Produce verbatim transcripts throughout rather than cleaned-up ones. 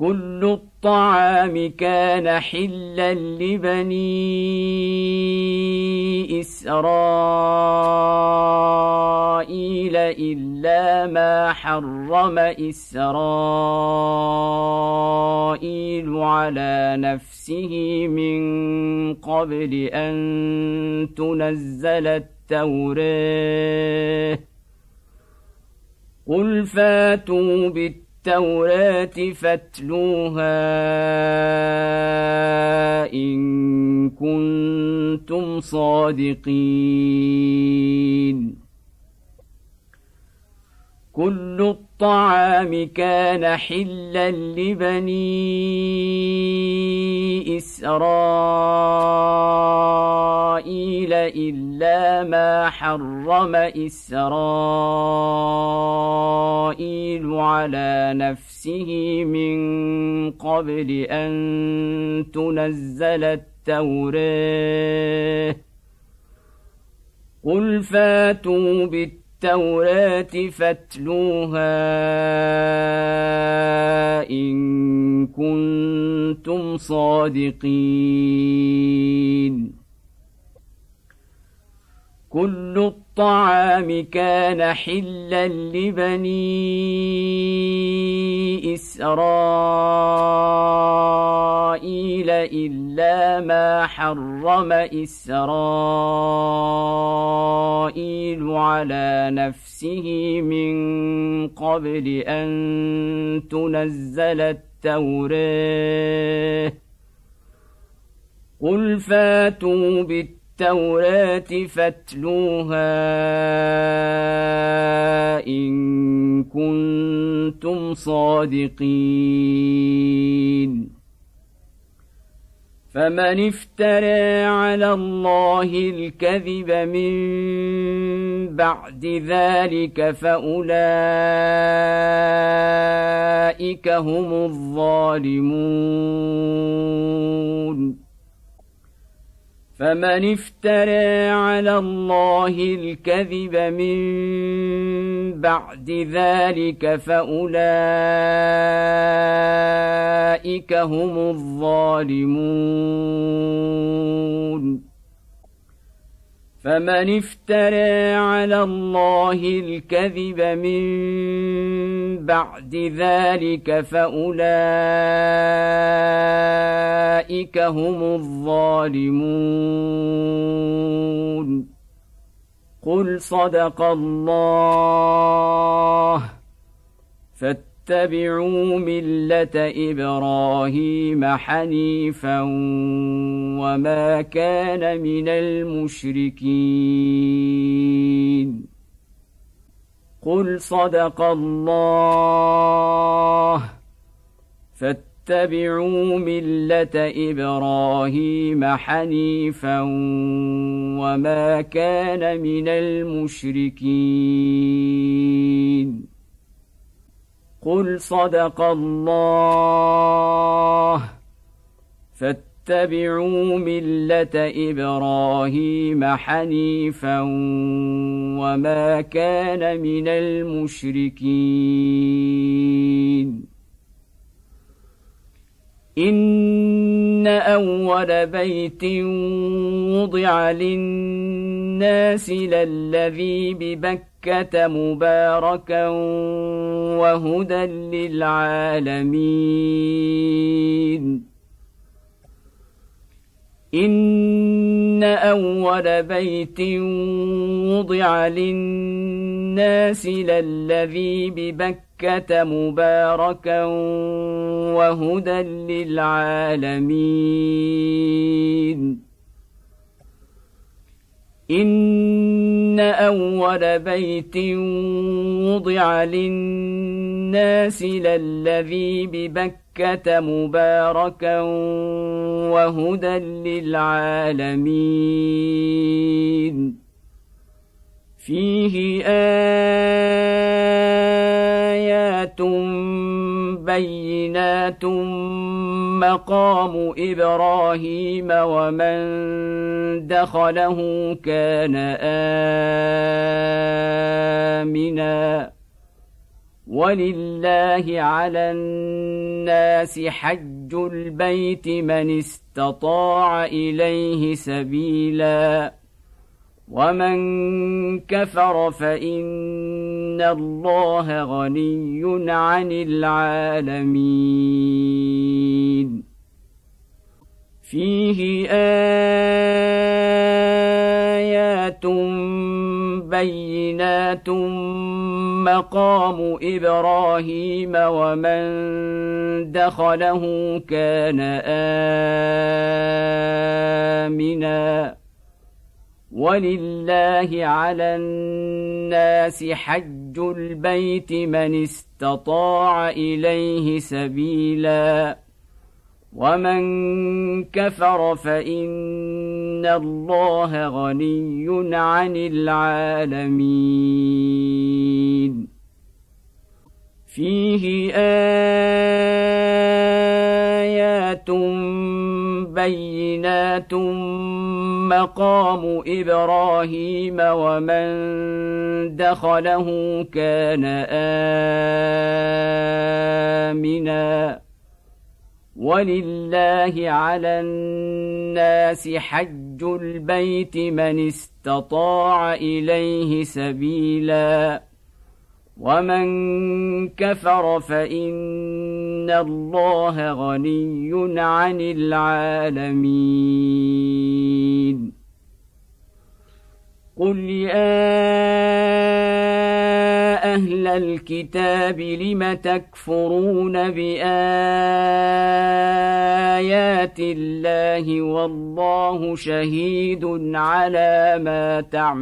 كل الطعام كان حلا لبني إسرائيل إلا ما حرم إسرائيل على نفسه من قبل أن تنزل التوراة قل فاتوا بالتوراة التوراة فاتلوها إن كنتم صادقين كل الطعام كان حلا لبني إسرائيل إلا ما حرم إسرائيل على نفسه من قبل أن تنزل التوراة قل فاتوا بالتوراة التوراة فاتلوها إن كنتم صادقين كل الطعام كان حلا لبني إسرائيل إلا ما حرم إسرائيل على نفسه من قبل أن تنزل التوراة قل فاتوا بالتوراة التوراة فاتلوها إن كنتم صادقين فمن افترى على الله الكذب من بعد ذلك فأولئك هم الظالمون فمن افترى على الله الكذب من بعد ذلك فأولئك هم الظالمون فمن افترى على الله الكذب من بعد ذلك فأولئك هم الظالمون قل صدق الله فاتبعوا ملة إبراهيم حنيفا وما كان من المشركين قل صدق الله فاتبعوا ملة إبراهيم حنيفا وما كان من المشركين قل صدق الله فاتبعوا ملة إبراهيم حنيفا وما كان من المشركين إن أول بيت وضع للناس للذي ببكة مباركا وهدى للعالمين إن أول بيت وضع للناس للذي ببكة مباركا وهدى للعالمين إن أول بيت وضع للناس للذي ببكة مباركا وهدى للعالمين فيه آيات بينات مقام إبراهيم ومن دخله كان آمنا ولله على الناس حج البيت من استطاع إليه سبيلا ومن كفر فإن الله غني عن العالمين فيه آيات بينات مقام إبراهيم ومن دخله كان آمنا ولله على الناس حج البيت من استطاع إليه سبيلا ومن كفر فإن الله غني عن العالمين فيه آيات بينات مقام إبراهيم ومن دخله كان آمنا ولله على الناس حج البيت من استطاع إليه سبيلا ومن كفر فإن الله غني عن العالمين قل يا أهل الكتاب لم تكفرون بآيات الله والله شهيد على ما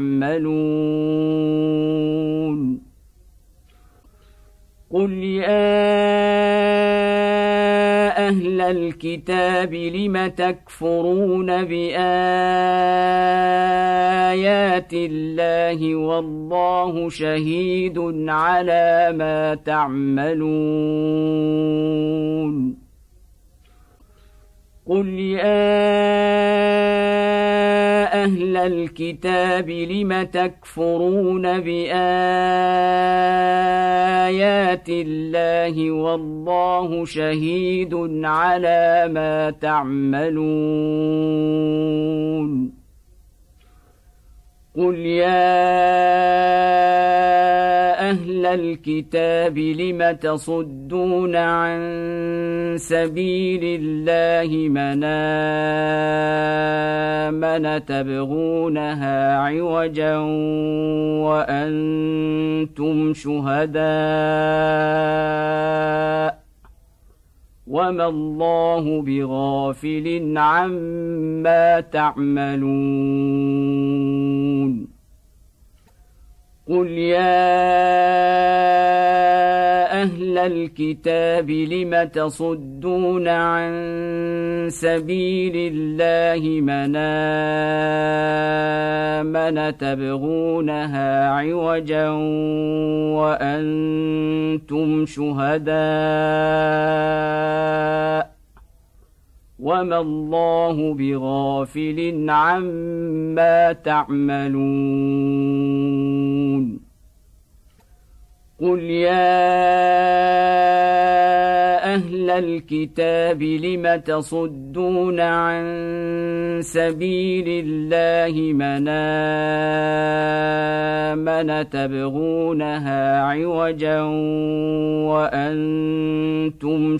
تعملون قل يا أهل الكتاب لم تكفرون بآيات الله والله شهيد على ما تعملون قل يا أهل الكتاب لم تكفرون بآيات الله والله شهيد على ما تعملون قل يا أهل الكتاب لم تصدون عن سبيل الله من آمن تبغونها عوجا وأنتم شهداء وما الله بغافل عما تعملون قل يا أهل الكتاب لم تصدون عن سبيل الله من آمن تبغونها عوجا وأنتم شهداء وما الله بغافل عما تعملون قل يا أهل الكتاب لم تصدون عن سبيل الله من آمن تبغونها عوجا وأنتم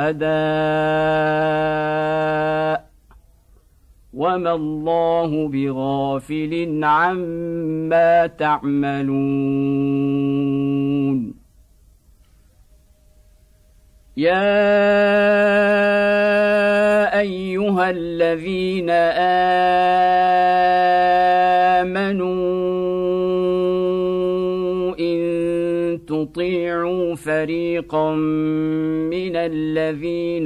شهداء وما الله بغافل عما تعملون يا أيها الذين آمنوا إن تطيعوا فريقا من الذين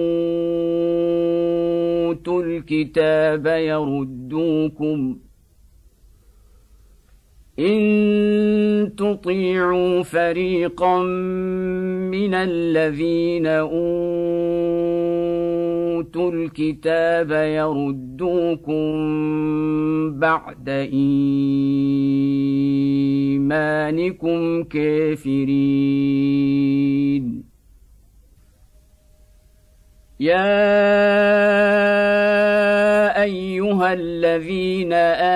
أوتوا الكتاب يردوكم إن تطيعوا فريقا من الذين أوتوا أوتوا الكتاب يردوكم بعد إيمانكم كافرين يا أيها الذين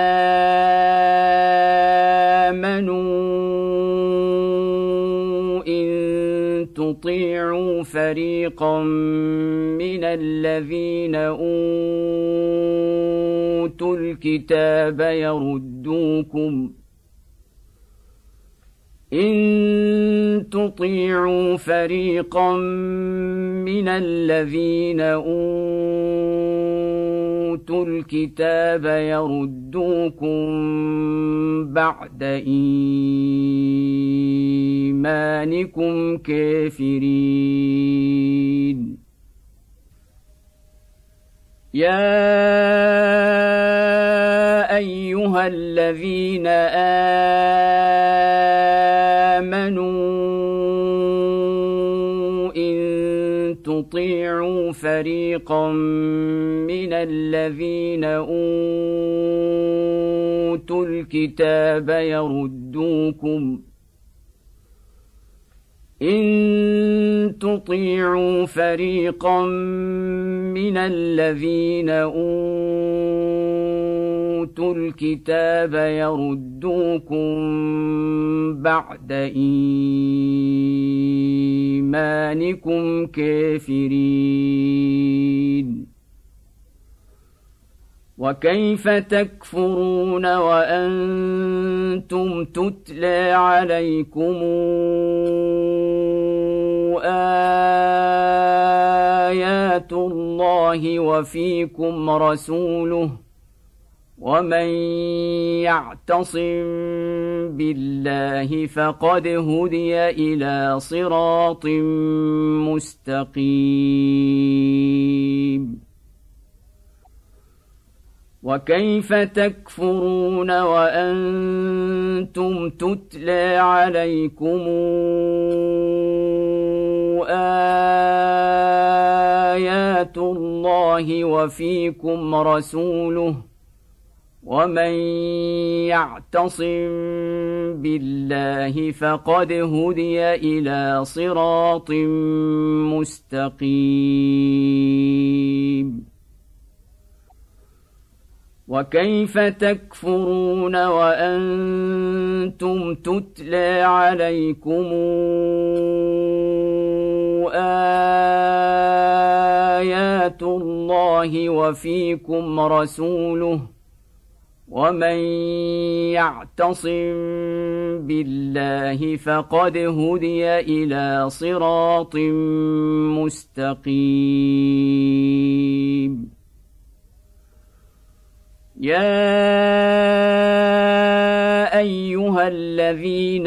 آمنوا إن تطيعوا فريقا من الذين أوتوا الكتاب يردوكم إن تطيعوا فريقا من الذين أوتوا الكتاب يردوكم بعد إيمانكم كافرين يا أيها الذين آمنوا إن تطيعوا فريقا من الذين أوتوا الكتاب يردوكم إن تطيعوا فريقا من الذين أوتوا الكتاب يردوكم بعد إيمانكم كافرين وكيف تكفرون وأنتم تتلى عليكم آيات الله وفيكم رسوله ومن يعتصم بالله فقد هدي إلى صراط مستقيم وكيف تكفرون وأنتم تتلى عليكم آيات الله وفيكم رسوله ومن يعتصم بالله فقد هدي إلى صراط مستقيم وكيف تكفرون وأنتم تتلى عليكم آيات الله وفيكم رسوله ومن يعتصم بالله فقد هدي إلى صراط مستقيم يا أيها الذين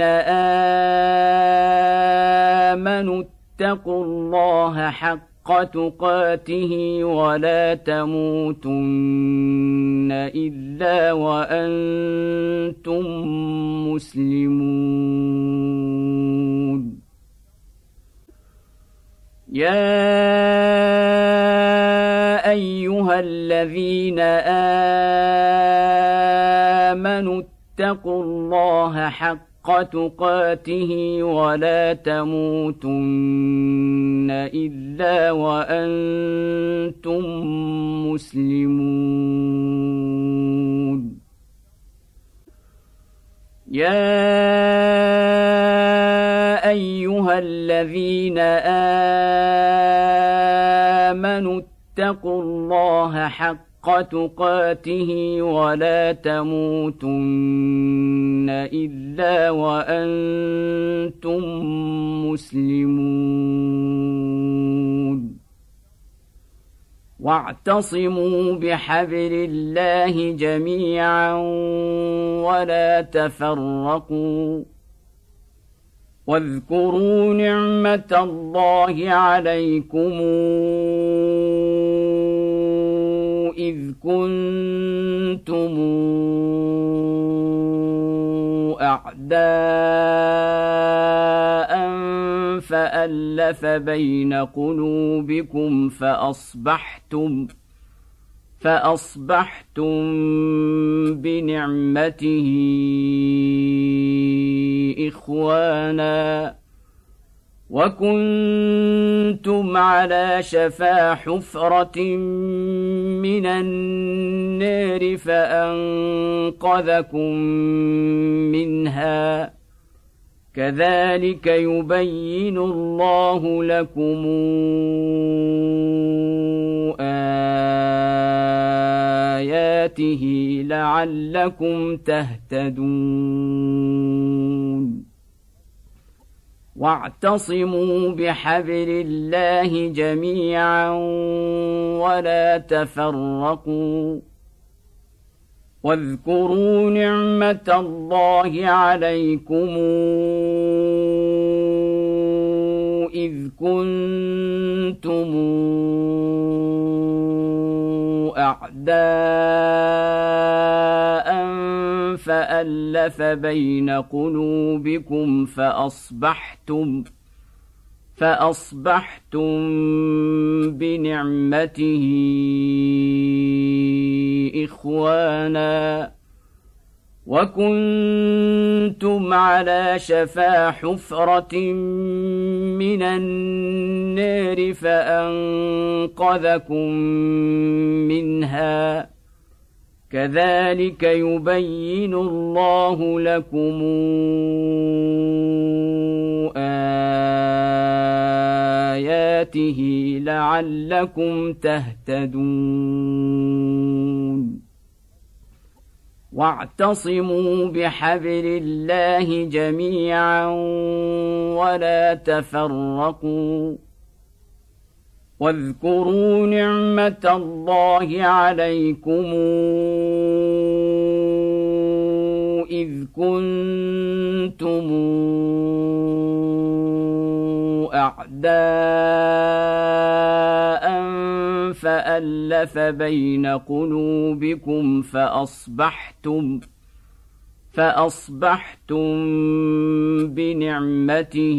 آمنوا اتقوا الله حق تقاته ولا تموتن إلا وأنتم مسلمون يا أيها الذين آمنوا اتقوا الله حق تقاته ولا تموتن إلا وأنتم مسلمون يا أيها الذين آمنوا اتقوا الله حق تقاته ولا تموتن إلا وأنتم مسلمون واعتصموا بحبل الله جميعا ولا تفرقوا واذكروا نعمة الله عليكم إذ كنتم أعداء فألف فألف بين قلوبكم فأصبحتم فأصبحتم بنعمته إخوانا وكنتم على شفا حفرة من النار فأنقذكم منها كذلك يبين الله لكم آياته لعلكم تهتدون واعتصموا بحبل الله جميعا ولا تفرقوا واذكروا نعمة الله عليكم إذ كنتم أعداء فألف بين قلوبكم فأصبحتم فأصبحتم بنعمته إخوانا وكنتم على شفا حفرة من النار فأنقذكم منها كذلك يبين الله لكم آياته لعلكم تهتدون واعتصموا بحبل الله جميعا ولا تفرقوا واذكروا نعمة الله عليكم إذ كنتم أعداء فألف بين قلوبكم فأصبحتم فأصبحتم بنعمته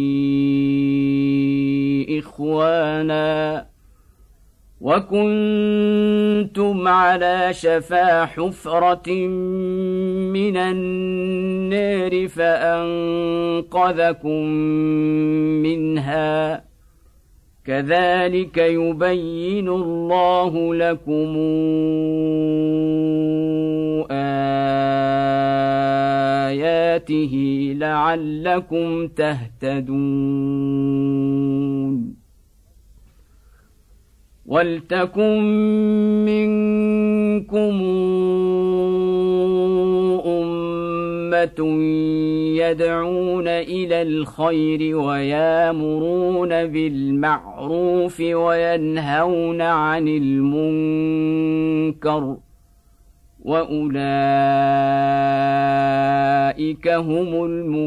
إخوانا وكنتم على شفا حفرة من النار فأنقذكم منها كذلك يبين الله لكم آياته لعلكم تهتدون ولتكن منكم أمة يدعون إلى الخير ويامرون بالمعروف وينهون عن المنكر وأولئك هم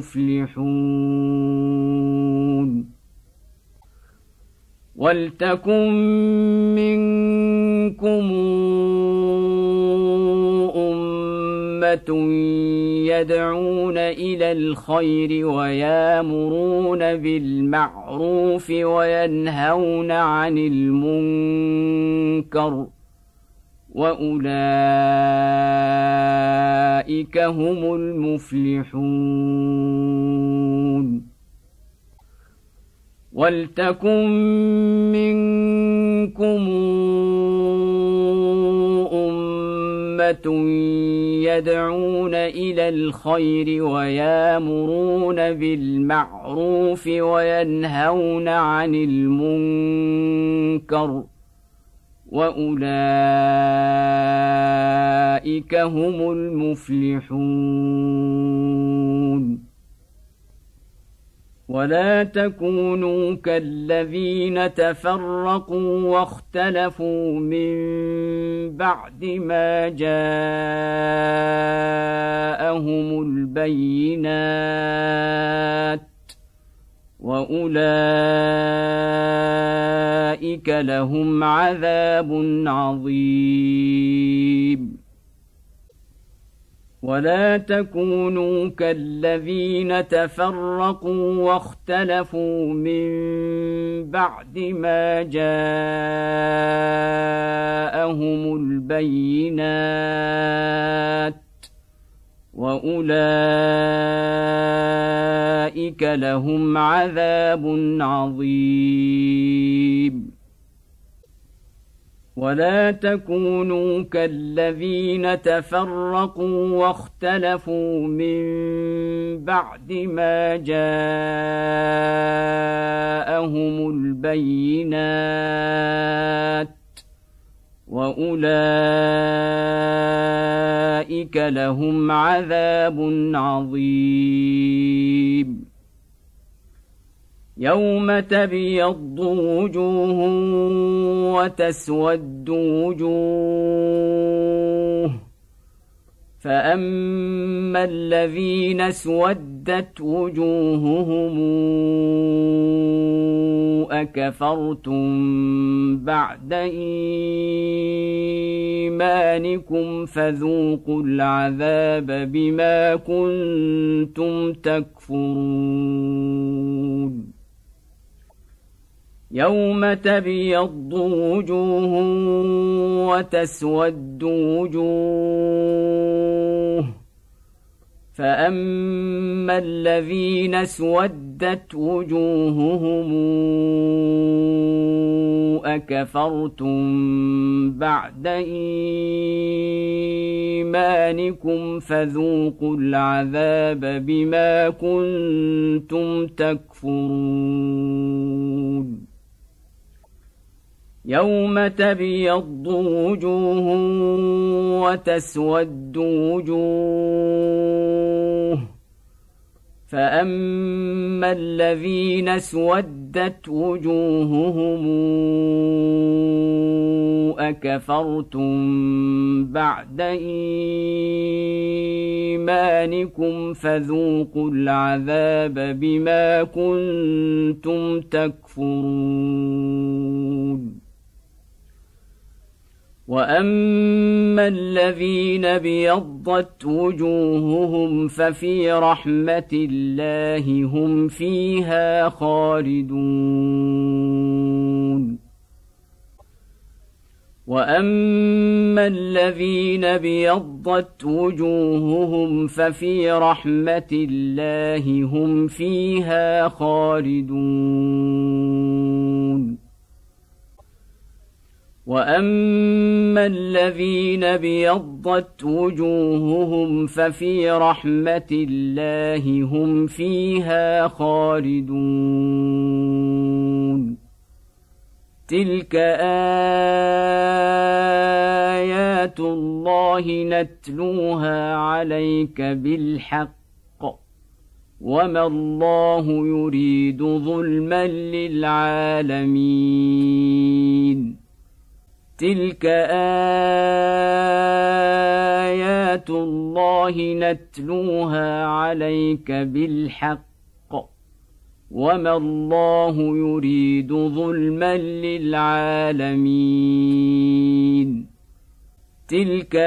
المفلحون ولتكن منكم أمة يدعون إلى الخير ويامرون بالمعروف وينهون عن المنكر وأولئك هم المفلحون ولتكن منكم أمة يدعون إلى الخير ويامرون بالمعروف وينهون عن المنكر وأولئك هم المفلحون ولا تكونوا كالذين تفرقوا واختلفوا من بعد ما جاءهم البينات وأولئك لهم عذاب عظيم ولا تكونوا كالذين تفرقوا واختلفوا من بعد ما جاءهم البينات وأولئك لهم عذاب عظيم. ولا تكونوا كالذين تفرقوا واختلفوا من بعد ما جاءهم البينات وأولئك لهم عذاب عظيم. يوم تبيض وجوه وتسود وجوه فأما الذين اسودت وجوههم أكفرتم بعد إيمانكم فذوقوا العذاب بما كنتم تكفرون. يوم تبيض وجوه وتسود وجوه فأما الذين اسودت وجوههم أكفرتم بعد إيمانكم فذوقوا العذاب بما كنتم تكفرون. يوم تبيض وجوه وتسود وجوه فأما الذين اسودت وجوههم أكفرتم بعد إيمانكم فذوقوا العذاب بما كنتم تكفرون. وأما الذين ابيضت وجوههم ففي رحمة الله هم فيها خالدون. وأما الذين ابيضت وجوههم ففي رحمة الله هم فيها خالدون. وأما الذين ابيضت وجوههم ففي رحمة الله هم فيها خالدون. تلك آيات الله نتلوها عليك بالحق وما الله يريد ظلما للعالمين. تلك آيات الله نتلوها عليك بالحق وما الله يريد ظلما للعالمين. تلك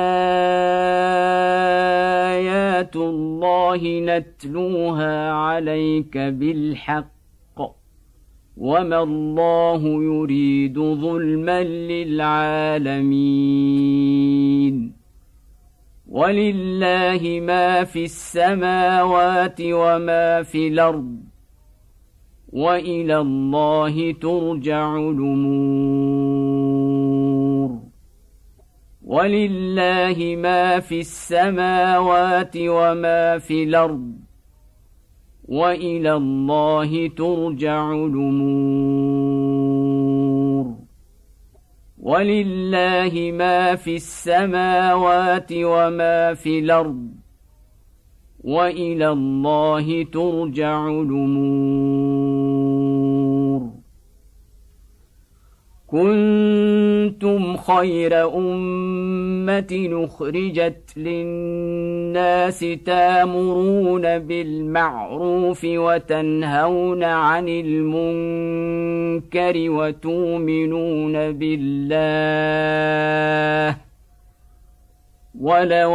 آيات الله نتلوها عليك بالحق وما الله يريد ظلما للعالمين. ولله ما في السماوات وما في الأرض وإلى الله ترجع الأمور. ولله ما في السماوات وما في الأرض وإلى الله ترجع الأمور. ولله ما في السماوات وما في الأرض وإلى الله ترجع الأمور. كنتم خير أمة أخرجت للناس تأمرون بالمعروف وتنهون عن المنكر وتؤمنون بالله ولو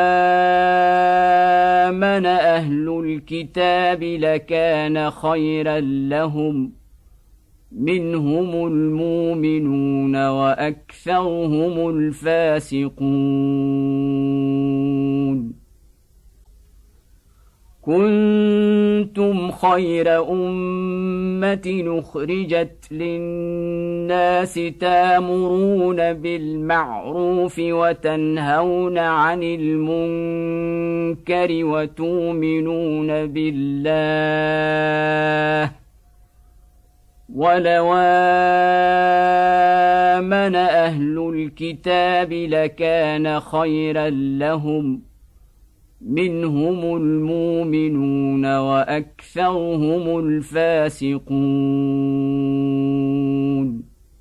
آمن أهل الكتاب لكان خيرا لهم منهم المؤمنون وأكثرهم الفاسقون كنتم خير أمة أخرجت للناس تأمرون بالمعروف وتنهون عن المنكر وتؤمنون بالله ولو آمن أهل الكتاب لكان خيرا لهم منهم المؤمنون وأكثرهم الفاسقون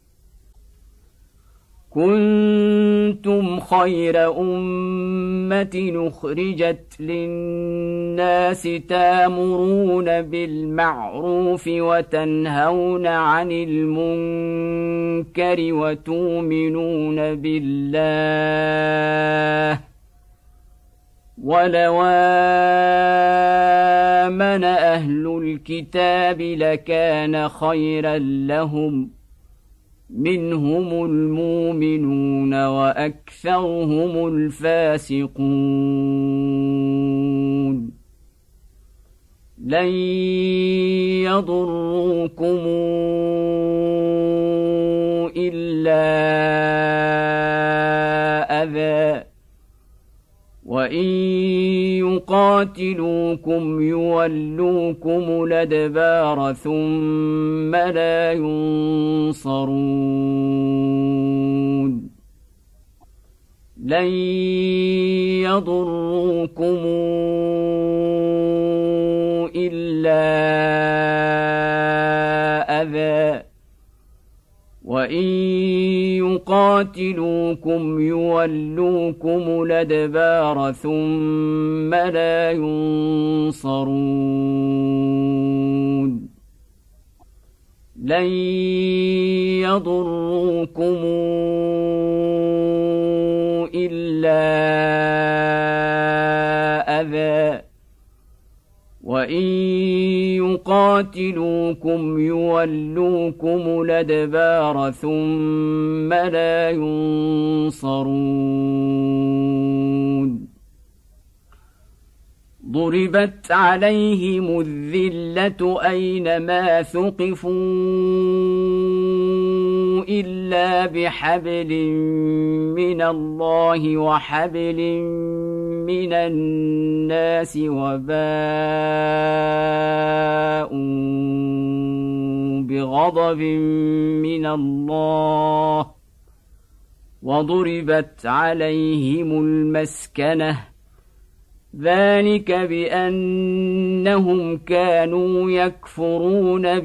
كنتم خير أمة أخرجت للناس تأمرون بالمعروف وتنهون عن المنكر وتؤمنون بالله ولو آمن أهل الكتاب لكان خيرا لهم منهم المؤمنون وأكثرهم الفاسقون لن يضروكم إلا أذى وإن يقاتلوكم يولوكم الأدبار ثم لا ينصرون لن يضروكم إلا أذى وإن يقاتلوكم يولوكم الأدبار ثم لا ينصرون لن يضروكم إلا أذى وإن يقاتلوكم يولوكم الأدبار ثم لا ينصرون ضربت عليهم الذلة أينما ثقفوا إلا بحبل من الله وحبل من الناس وباءوا بغضب من الله وضربت عليهم المسكنة ذلك بأنهم كانوا يكفرون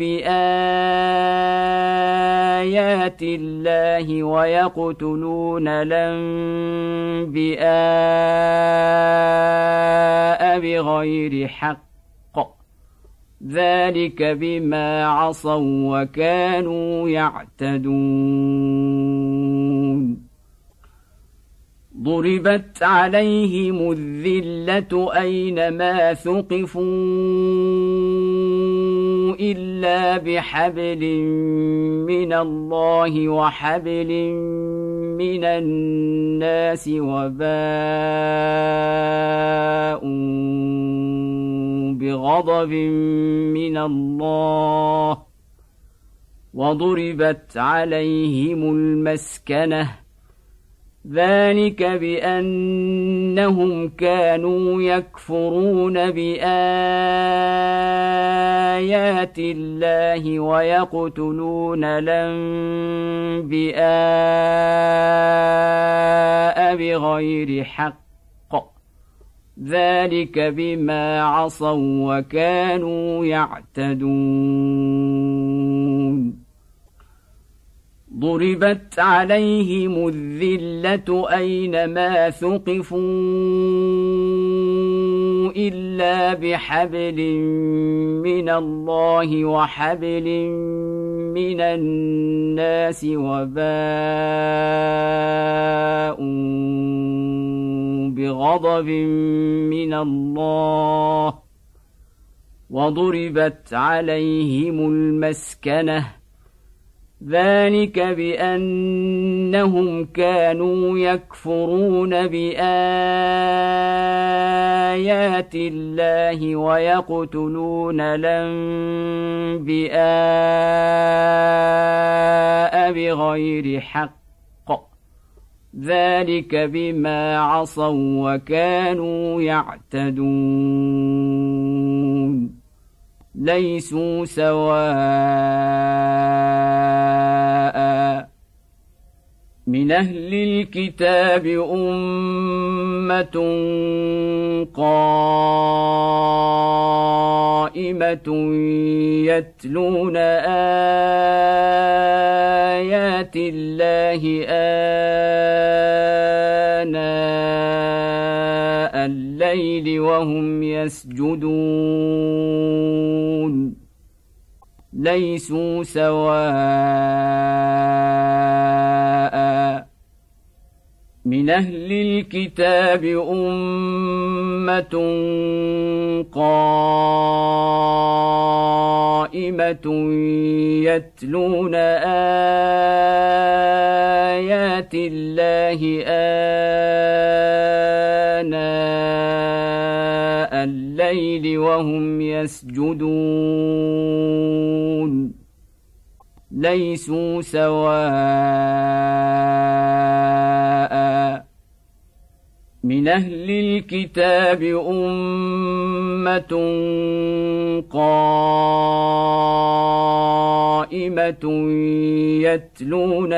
بآيات الله ويقتلون الأنبياء بغير حق ذلك بما عصوا وكانوا يعتدون ضربت عليهم الذلة أينما ثقفوا إلا بحبل من الله وحبل من الناس وباءوا بغضب من الله وضربت عليهم المسكنة ذلك بأنهم كانوا يكفرون بآيات الله ويقتلون الأنبياء بغير حق ذلك بما عصوا وكانوا يعتدون ضربت عليهم الذلة أينما ثقفوا إلا بحبل من الله وحبل من الناس وباءوا بغضب من الله وضربت عليهم المسكنة ذلك بأنهم كانوا يكفرون بآيات الله ويقتلون الأنبياء بغير حق ذلك بما عصوا وكانوا يعتدون ليسوا سواء من أهل الكتاب أمة قائمة يتلون آيات الله آناء الليل وهم يسجدون ليسوا سواء من أهل الكتاب أمة قائمة يتلون آيات الله آناء الليل وهم يسجدون ليسوا سواء من أهل الكتاب أمة قائمة يتلون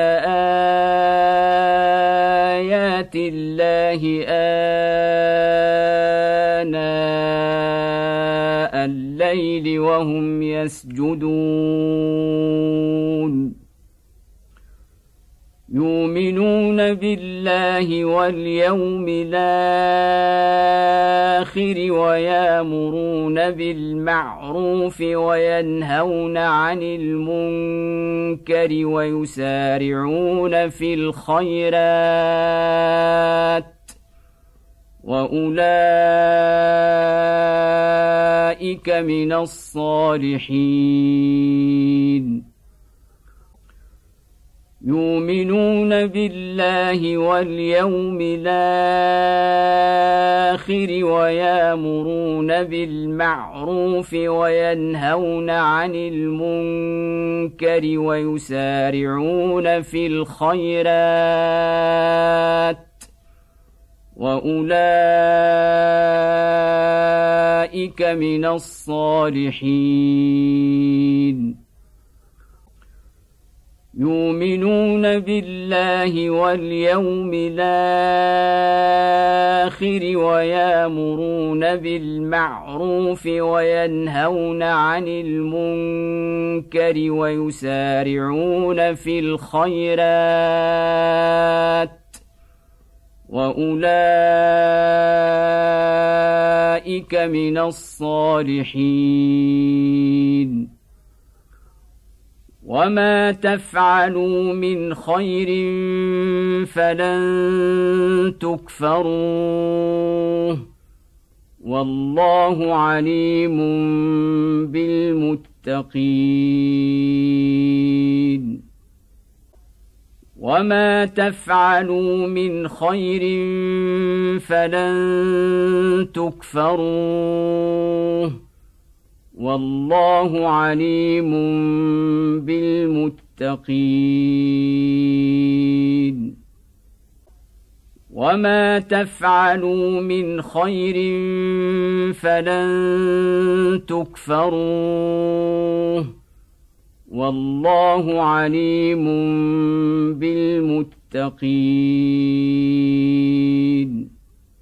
آيات الله آناء الليل وهم يسجدون يؤمنون بالله واليوم الآخر ويأمرون بالمعروف وينهون عن المنكر ويسارعون في الخيرات وأولئك من الصالحين يؤمنون بالله واليوم الآخر ويأمرون بالمعروف وينهون عن المنكر ويسارعون في الخيرات وأولئك من الصالحين يؤمنون بالله واليوم الآخر ويأمرون بالمعروف وينهون عن المنكر ويسارعون في الخيرات وأولئك من الصالحين وما تفعلوا من خير فلن تكفروه والله عليم بالمتقين وما تفعلوا من خير فلن تكفروه والله عليم بالمتقين وما تفعلوا من خير فلن تكفروه والله عليم بالمتقين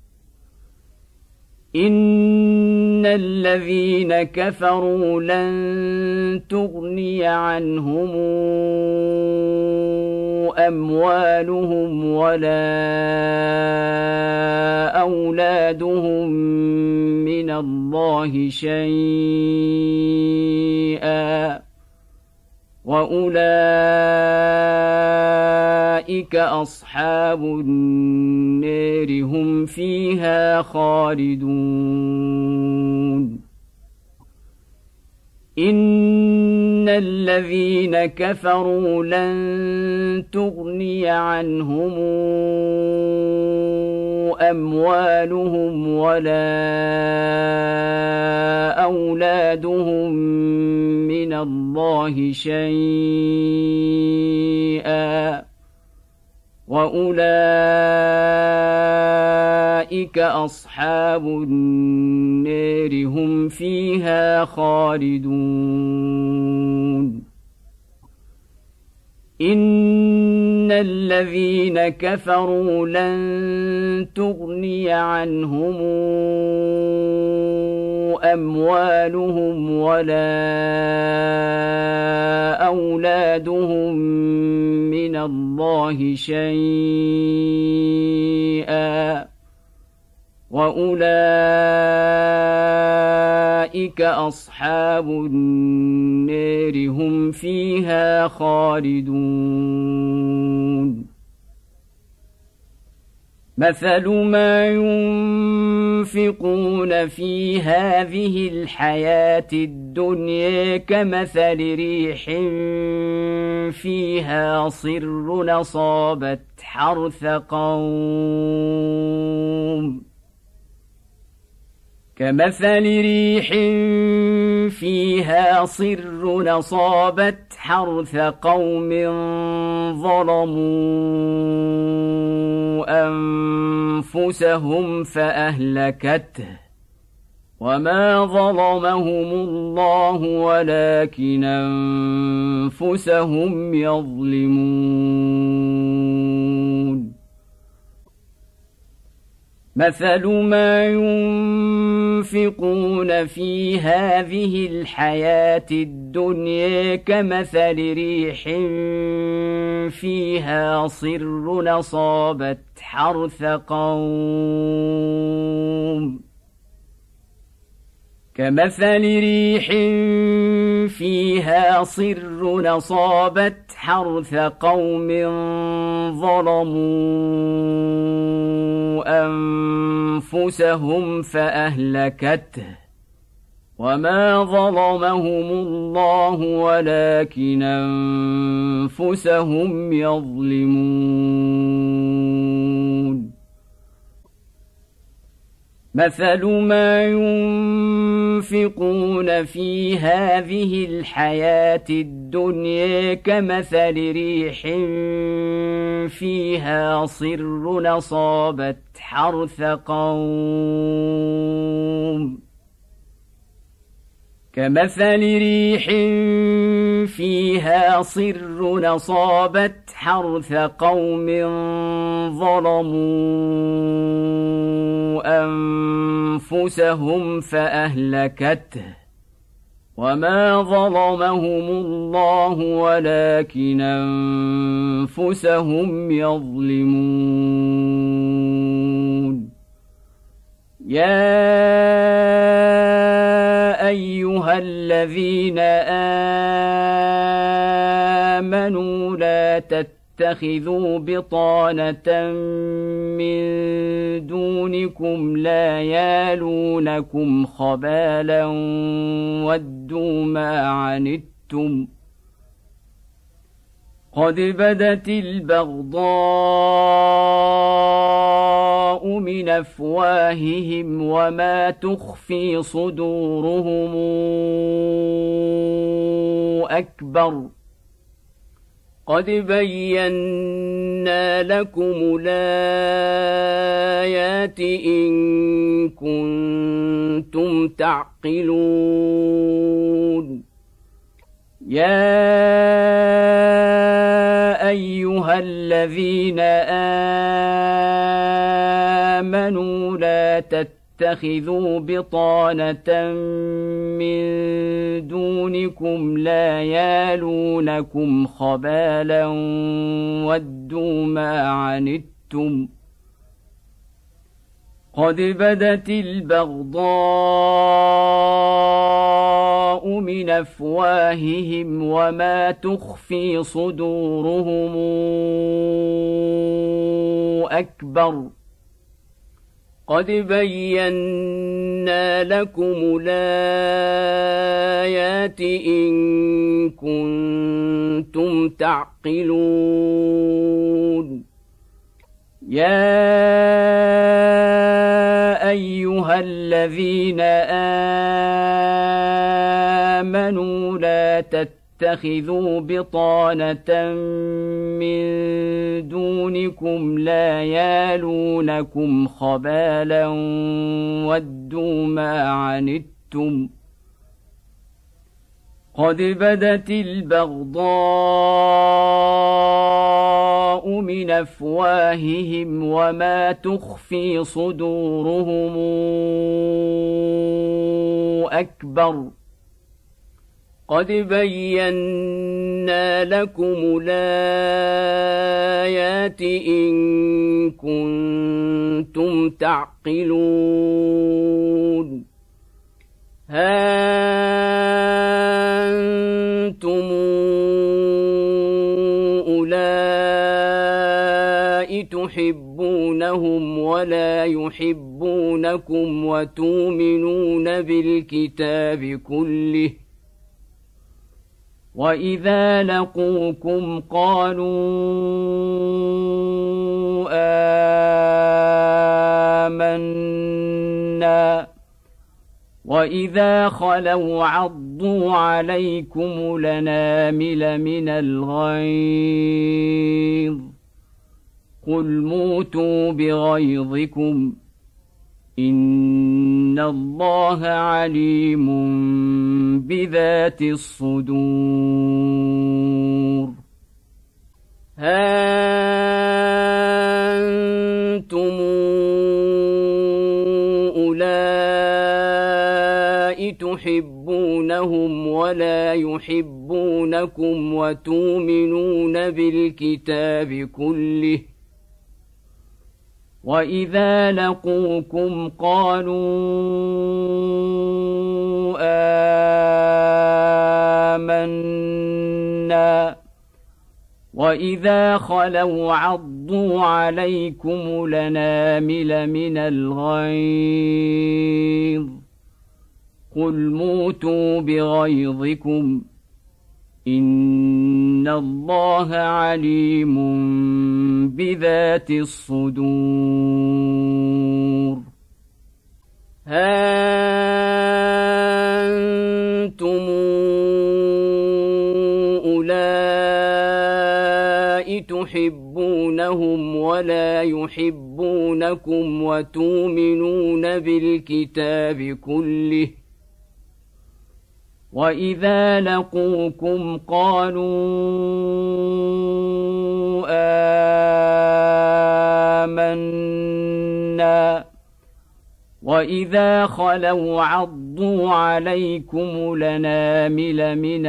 إن الذين كفروا لن تغني عنهم أموالهم ولا أولادهم من الله شيئا وأولئك أولئك أصحاب النار هم فيها خالدون إن الذين كفروا لن تغني عنهم أموالهم ولا أولادهم من الله شيئا وأولئك أصحاب النار هم فيها خالدون إن الذين كفروا لن تغني عنهم أموالهم ولا أولادهم من الله شيئا وأولئك أصحاب النار هم فيها خالدون مثل ما ينفقون في هذه الحياة الدنيا كمثل ريح فيها صر أصابت حرث قوم كمثل ريح فيها صر أصابت حرث قوم ظلموا أنفسهم فأهلكته وما ظلمهم الله ولكن أنفسهم يظلمون مثل ما ينفقون في هذه الحياة الدنيا كمثل ريح فيها صر أصابت حرث قوم كمثل ريح فيها صر أصابت حرث قوم ظلموا أنفسهم فأهلكته وما ظلمهم الله ولكن أنفسهم يظلمون مثل ما ينفقون في هذه الحياة الدنيا كمثل ريح فيها صر أصابت حرث قوم كمثل ريح فيها صر أصابت حرث قوم ظلموا أنفسهم فأهلكته وما ظلمهم الله ولكن أنفسهم يظلمون يا أيها الذين آمنوا لا تتخذوا بطانة من دونكم لا يالونكم خبالا ودوا ما عنتم قد بدت البغضاء من أفواههم وما تخفي صدورهم أكبر قد بينا لكم الآيات إن كنتم تعقلون يا أيها الذين آمنوا لا تتخذوا بطانة من دونكم لا يالونكم خبالا ودوا ما عنتم قد بدت البغضاء من أفواههم وما تخفي صدورهم أكبر قد بينا لكم الآيات إن كنتم تعقلون يا أيها الذين آمنوا لا تتخذوا بطانة من دونكم لا يالونكم خبالا ودوا ما عنتم قد بدت البغضاء من أفواههم وما تخفي صدورهم أكبر قد بينا لكم الآيات إن كنتم تعقلون ها أنتم أولئك تحبونهم ولا يحبونكم وتؤمنون بالكتاب كله وإذا لقوكم قالوا آمنا وإذا خلوا عضوا عليكم الأنامل من الغيظ قل موتوا بغيظكم إن الله عليم بذات الصدور ها أنتم أولئك تحبونهم ولا يحبونكم وتؤمنون بالكتاب كله وإذا لقوكم قالوا آمنا وإذا خلوا عضوا عليكم الأنامل من الغيظ قل موتوا بغيظكم إن الله عليم بذات الصدور ها أنتم أولئك تحبونهم ولا يحبونكم وتؤمنون بالكتاب كله وإذا لقوكم قالوا آمنا وإذا خلوا عضوا عليكم الأنامل من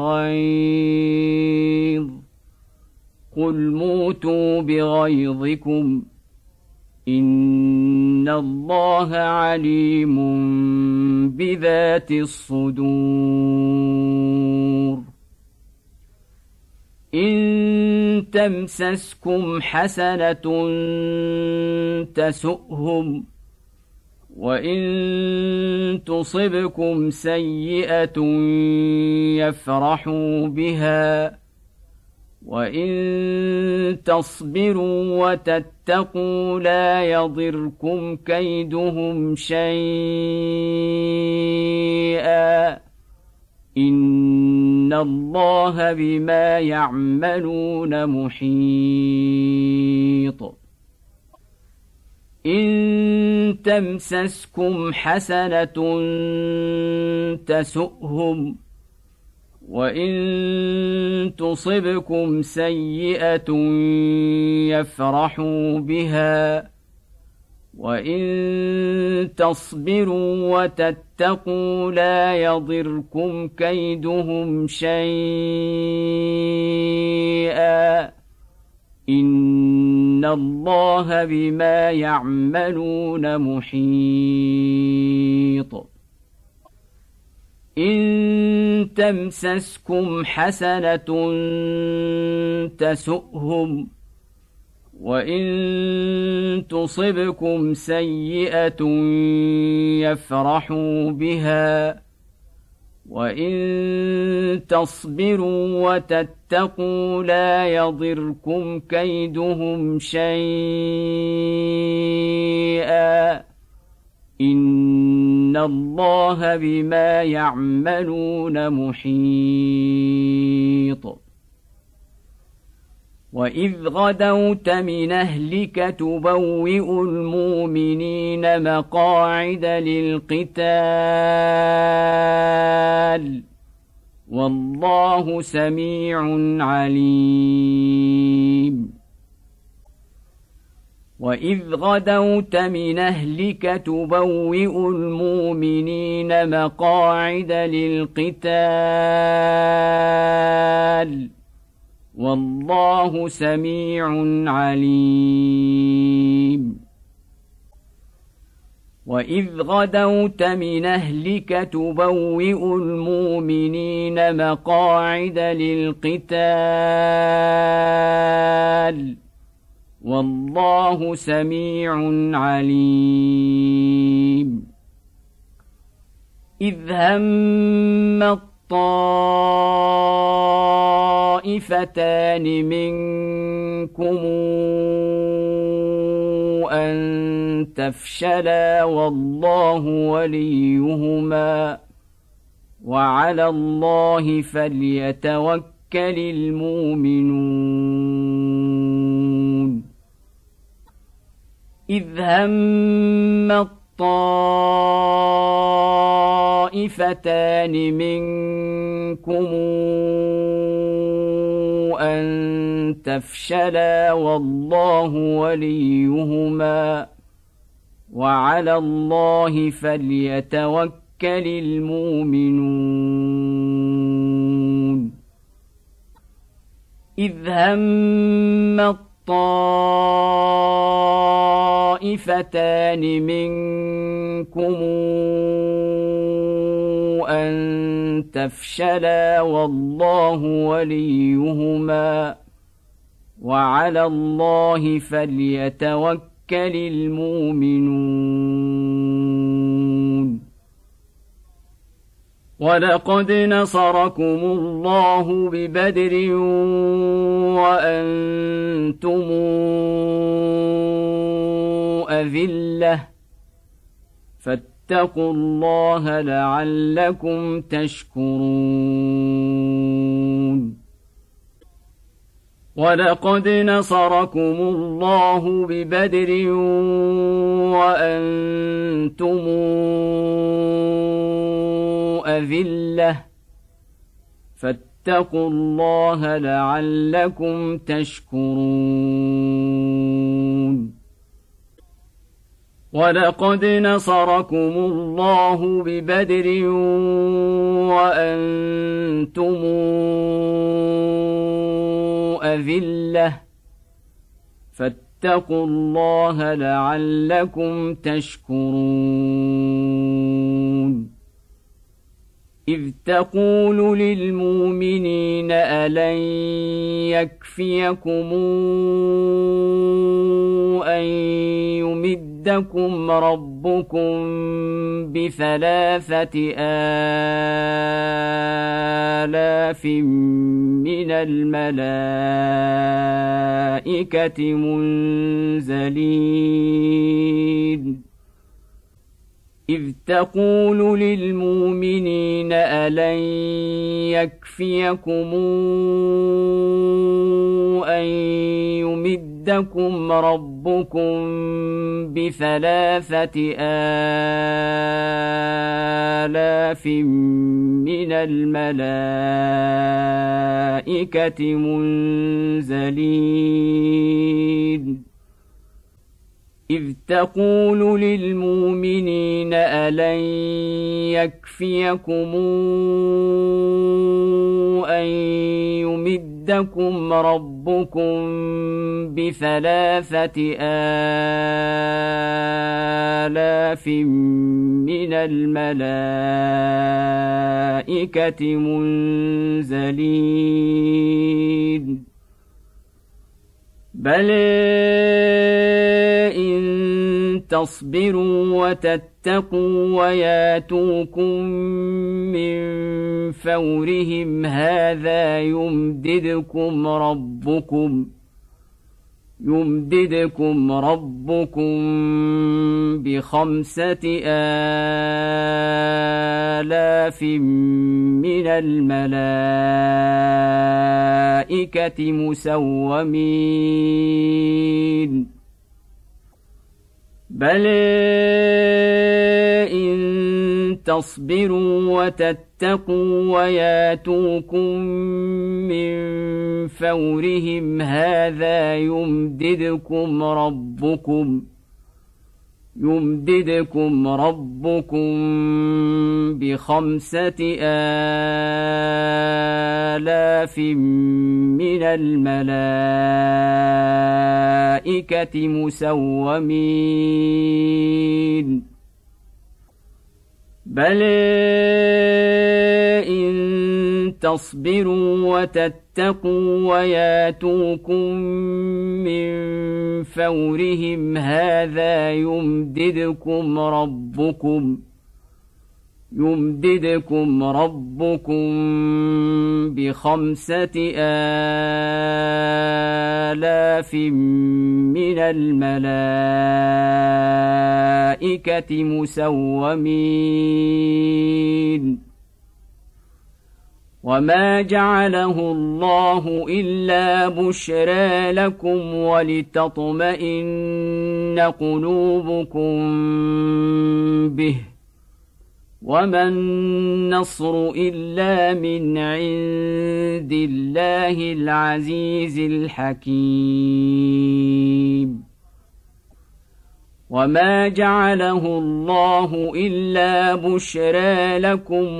الغيظ قل موتوا بغيظكم إن الله عليم بذات الصدور إن تمسسكم حسنة تسؤهم وإن تصبكم سيئة يفرحوا بها وإن تصبروا وتتقوا لا يضركم كيدهم شيئا إن الله بما يعملون محيط إن تمسسكم حسنة تسؤهم وإن تصبكم سيئة يفرحوا بها وإن تصبروا وتتقوا لا يضركم كيدهم شيئا إن الله بما يعملون محيط إن تمسسكم حسنة تسؤهم وإن تصبكم سيئة يفرحوا بها وإن تصبروا وتتقوا لا يضركم كيدهم شيئا إن الله بما يعملون محيط وإذ غدوت من أهلك تبوئ المؤمنين مقاعد للقتال والله سميع عليم وإذ غدوت من أهلك تبوئ المؤمنين مقاعد للقتال والله سميع عليم وإذ غدوت من أهلك تبوئ المؤمنين مقاعد للقتال والله سميع عليم إذ هم الطائفتان منكم أن تفشلا والله وليهما وعلى الله فليتوكل المؤمنون إذ هم الطائفتان منكم أن تفشلا والله وليهما وعلى الله فليتوكل المؤمنون إذ هم الطائفتان منكم أن تفشلا والله وليهما وعلى الله فليتوكل المؤمنون ولقد نصركم الله ببدر وأنتم أذلة فاتقوا الله لعلكم تشكرون ولقد نصركم الله ببدر وأنتم أذلة فاتقوا الله لعلكم تشكرون ولقد نصركم الله ببدر وأنتم أذلة فاتقوا الله لعلكم تشكرون إذ تقول للمؤمنين ألن يكفيكم أن يمدكم ربكم بثلاثة آلاف من الملائكة منزلين إذ تقول للمؤمنين ألن يكفيكم أن يمدكم ربكم بثلاثة آلاف من الملائكة منزلين إذ تقول للمؤمنين ألن يكفيكم أن يمدكم يمدكم ربكم بثلاثة آلاف من الملائكة منزلين بل إن تصبروا وتتقوا وياتوكم من فورهم هذا يمددكم ربكم يمددكم ربكم بخمسة آلاف من الملائكة مسومين بل إن تصبروا وتتقوا وياتوكم من فورهم هذا يمددكم ربكم يمددكم ربكم بخمسة آلاف من الملائكة مسومين بل إن تصبروا وتتقوا وياتوكم من فورهم هذا يمددكم ربكم يمددكم ربكم بخمسة آلاف من الملائكة مسومين وما جعله الله إلا بشرى لكم ولتطمئن قلوبكم به وما النصر إلا من عند الله العزيز الحكيم وما جعله الله إلا بشرى لكم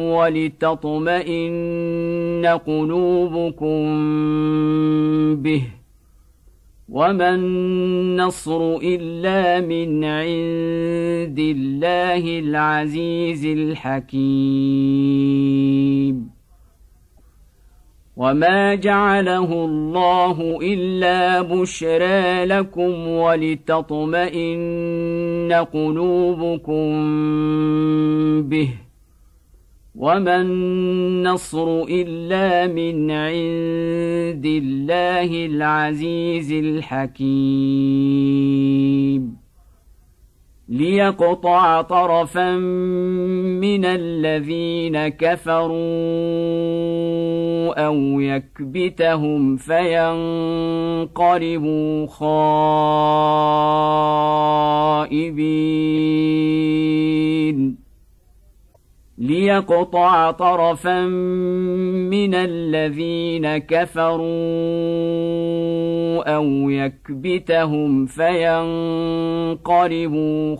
ولتطمئن قلوبكم به وما النصر إلا من عند الله العزيز الحكيم وما جعله الله إلا بشرى لكم ولتطمئن قلوبكم به وما النصر إلا من عند الله العزيز الحكيم ليقطع طرفا من الذين كفروا أو يكبتهم فينقلبوا خائبين ليقطع طرفا من الذين كفروا أو يكبتهم فينقلبوا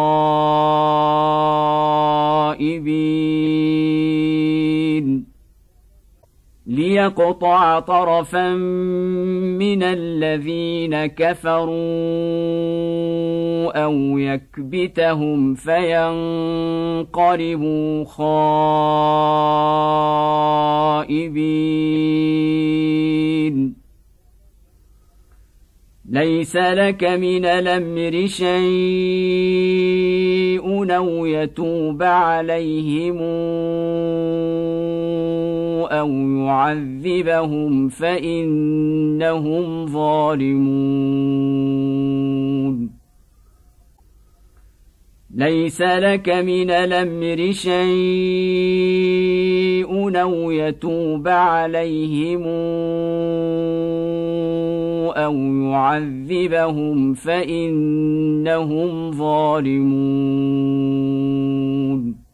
خائبين ليقطع طرفا من الذين كفروا أو يكبتهم فينقلبوا خائبين ليس لك من الأمر شيء أو يتوب عليهم أو يعذبهم فإنهم ظالمون ليس لك من الأمر شيء أو يتوب عليهم أو يعذبهم فإنهم ظالمون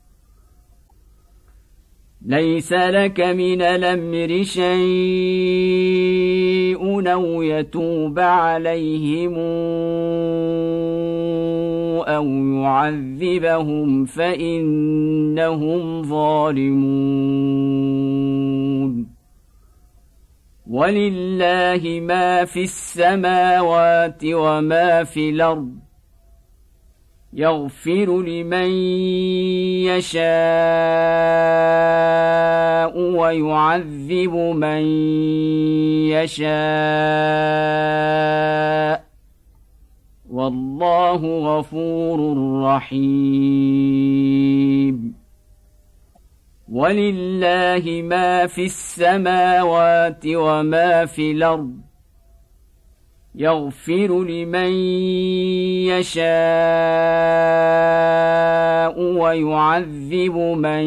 ليس لك من الأمر شيء أو يتوب عليهم أو يعذبهم فإنهم ظالمون ولله ما في السماوات وما في الأرض يغفر لمن يشاء ويعذب من يشاء والله غفور رحيم ولله ما في السماوات وما في الأرض يغفر لمن يشاء ويعذب من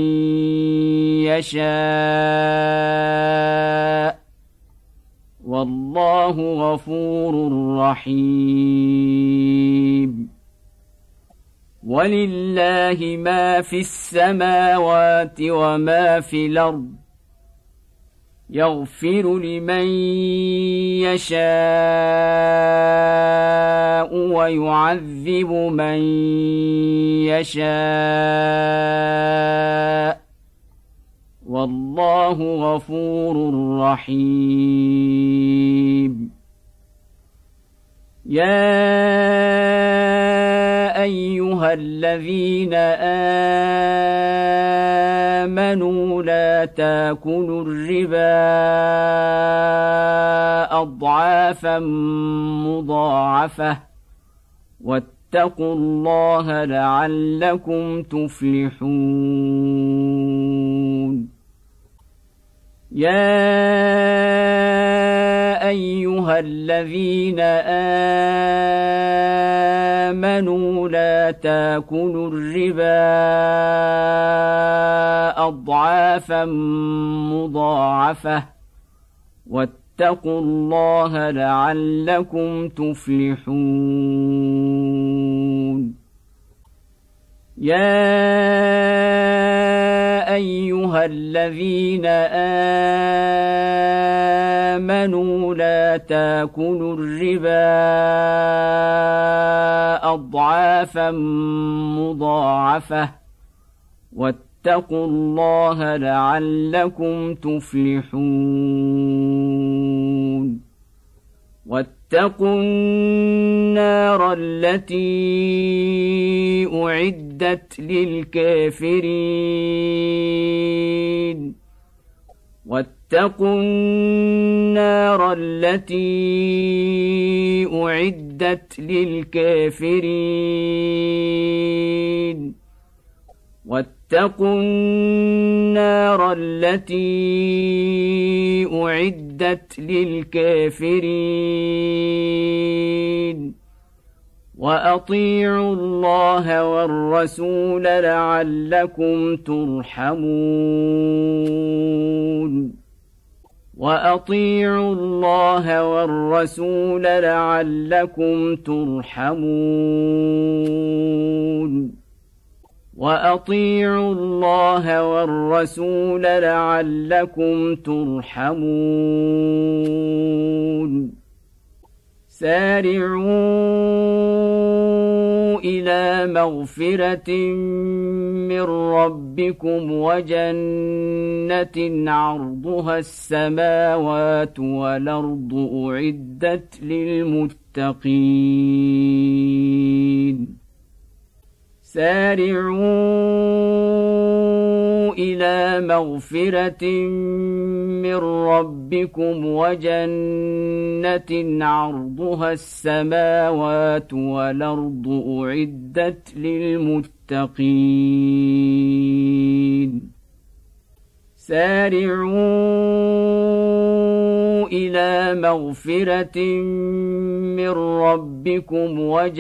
يشاء والله غفور رحيم ولله ما في السماوات وما في الأرض يغفر لمن يشاء ويعذب من يشاء والله غفور رحيم يا أيها الذين آمنوا لا تاكلوا الربا أضعافا مضاعفة واتقوا الله لعلكم تفلحون يا أيها الذين آمنوا لا تاكلوا الربا أضعافا مضاعفة واتقوا الله لعلكم تفلحون يا أيها الذين آمنوا لا تاكلوا الربا أضعافا مضاعفة واتقوا الله لعلكم تفلحون واتقوا النار التي أعدت للكافرين واتقوا النار التي أعدت للكافرين واتقوا النار التي أعدت للكافرين وأطيعوا الله والرسول لعلكم ترحمون وأطيعوا الله والرسول لعلكم ترحمون وأطيعوا الله والرسول لعلكم ترحمون سارعوا إلى مغفرة من ربكم وجنة عرضها السماوات والأرض أعدت للمتقين سارعوا إلى مغفرة من ربكم وجنة عرضها السماوات والأرض أعدت للمتقين سارعوا إلى مغفرة من ربكم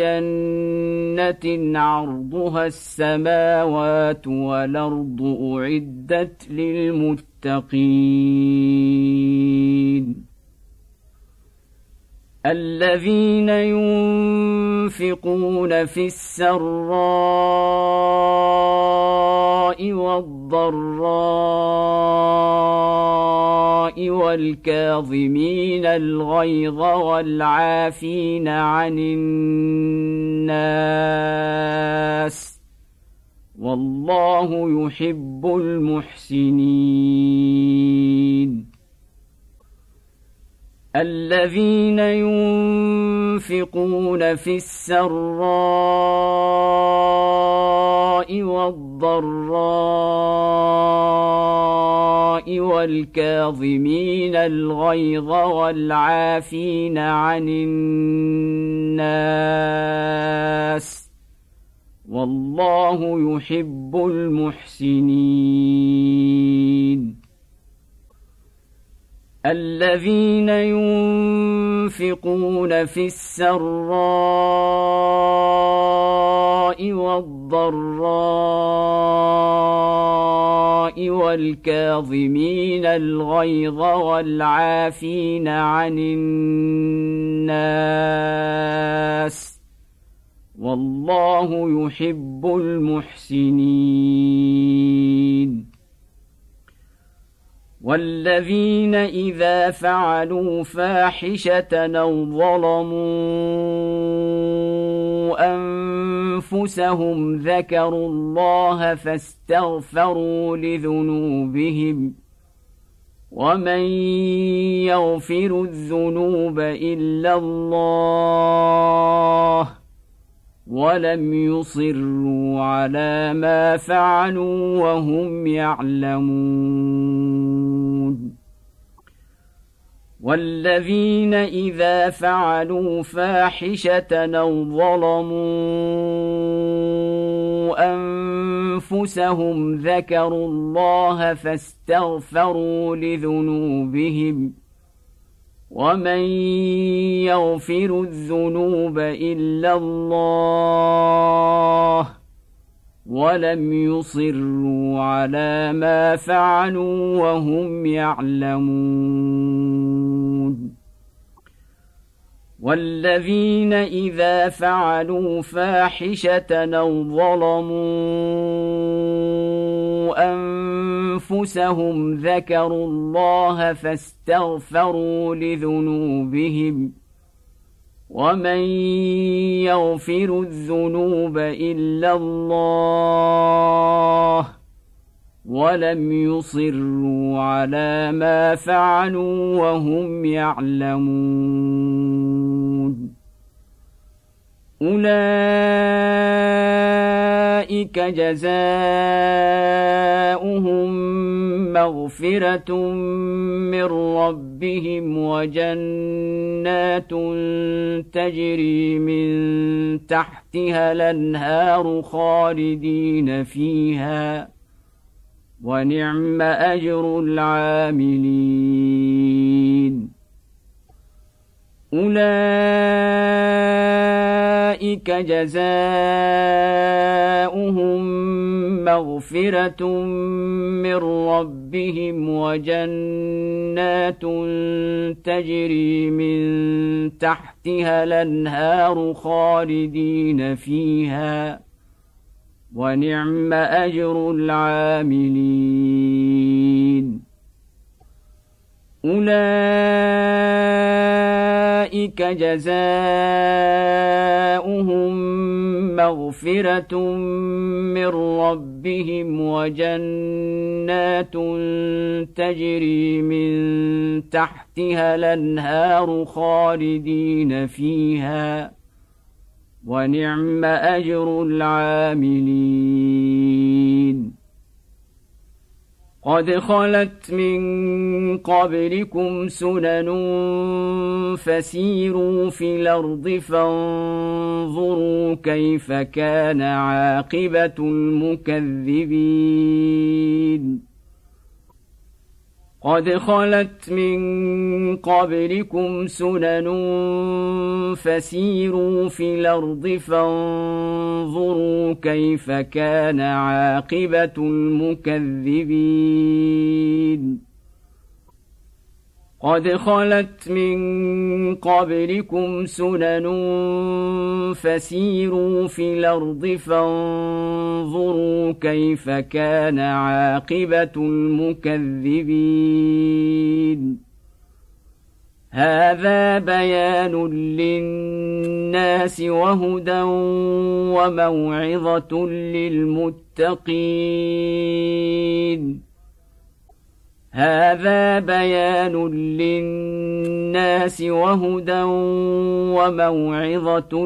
وجنة عرضها السماوات والأرض أعدت للمتقين الذين ينفقون في السراء والضراء والكاظمين الغيظ والعافين عن الناس والله يحب المحسنين الذين ينفقون في السراء والضراء والكاظمين الغيظ والعافين عن الناس والله يحب المحسنين. الذين ينفقون في السراء والضراء والكاظمين الغيظ والعافين عن الناس والله يحب المحسنين. والذين إذا فعلوا فاحشة أو ظلموا أنفسهم ذكروا الله فاستغفروا لذنوبهم ومن يغفر الذنوب إلا الله ولم يصروا على ما فعلوا وهم يعلمون. والذين إذا فعلوا فاحشة أو ظلموا أنفسهم ذكروا الله فاستغفروا لذنوبهم ومن يغفر الذنوب إلا الله ولم يصروا على ما فعلوا وهم يعلمون. والذين إذا فعلوا فاحشة أو ظلموا أنفسهم ذكروا الله فاستغفروا لذنوبهم ومن يغفر الذنوب إلا الله ولم يصروا على ما فعلوا وهم يعلمون. أولئك جزاؤهم مغفرة من ربهم وجنات تجري من تحتها الأنهار خالدين فيها ونعم أجر العاملين. أولئك جزاؤهم مغفرة من ربهم وجنات تجري من تحتها الأنهار خالدين فيها ونعم أجر العاملين. أولئك جزاؤهم مغفرة من ربهم وجنات تجري من تحتها الأنهار خالدين فيها ونعم أجر العاملين. قد خلت من قبلكم سنن فسيروا في الأرض فانظروا كيف كان عاقبة المكذبين. قد خلت من قبلكم سنن فسيروا في الأرض فانظروا كيف كان عاقبة المكذبين. قد خلت من قبلكم سنن فسيروا في الأرض فانظروا كيف كان عاقبة المكذبين. هذا بيان للناس وهدى وموعظة للمتقين. هذا بيان للناس وهدى وموعظة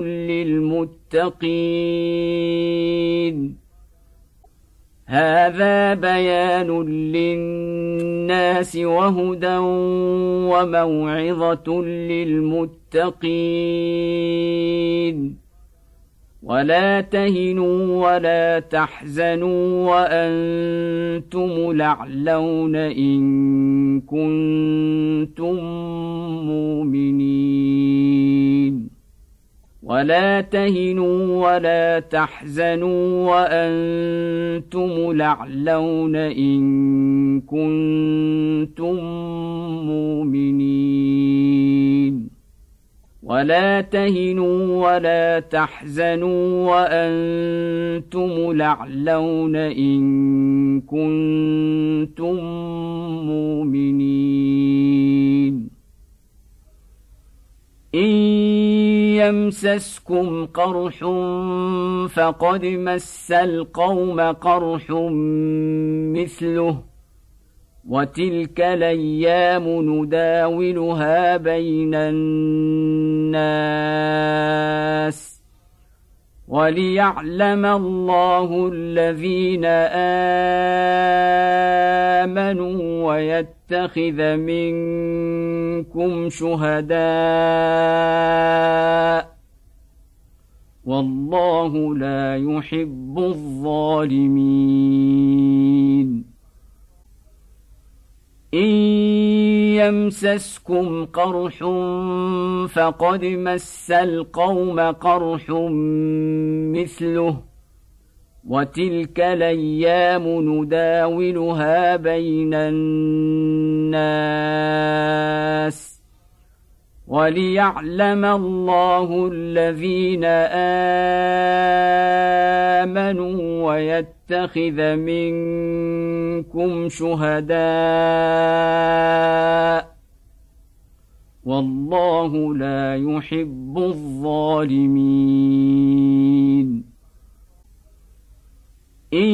للمتقين هذا بيان للناس وهدى وموعظة للمتقين ولا تهنوا ولا تحزنوا وأنتم الأعلون إن كنتم مؤمنين ولا تهنوا ولا تحزنوا وأنتم الأعلون إن كنتم مؤمنين ولا تهنوا ولا تحزنوا وأنتم الأعلون إن كنتم مؤمنين إن يمسسكم قرح فقد مس القوم قرح مثله وتلك الأيام نداولها بين الناس وليعلم الله الذين آمنوا ويتخذ منكم شهداء والله لا يحب الظالمين إن يمسسكم قرح فقد مس القوم قرح مثله وتلك الأيام نداولها بين الناس وليعلم الله الذين آمنوا ويتخذ منكم شهداء والله لا يحب الظالمين إن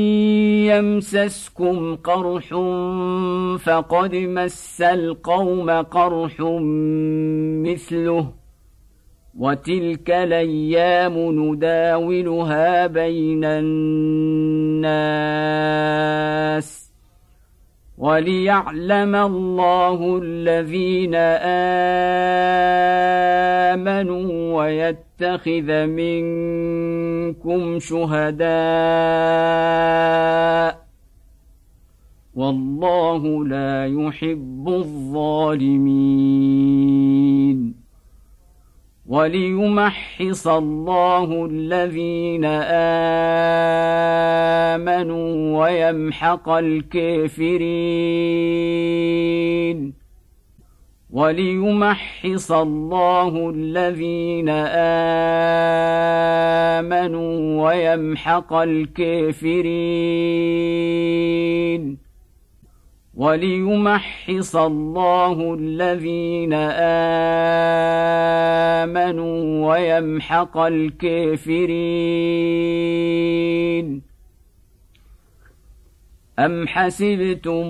يمسسكم قرح فقد مس القوم قرح مثله وتلك الأيام نداولها بين الناس وليعلم الله الذين آمنوا ويتخذ منكم شهداء والله لا يحب الظالمين وليمحص الله الذين آمنوا ويمحق الكافرين وليمحص الله الذين آمنوا ويمحق الكافرين وليمحص الله الذين آمنوا ويمحق الكافرين أم حسبتم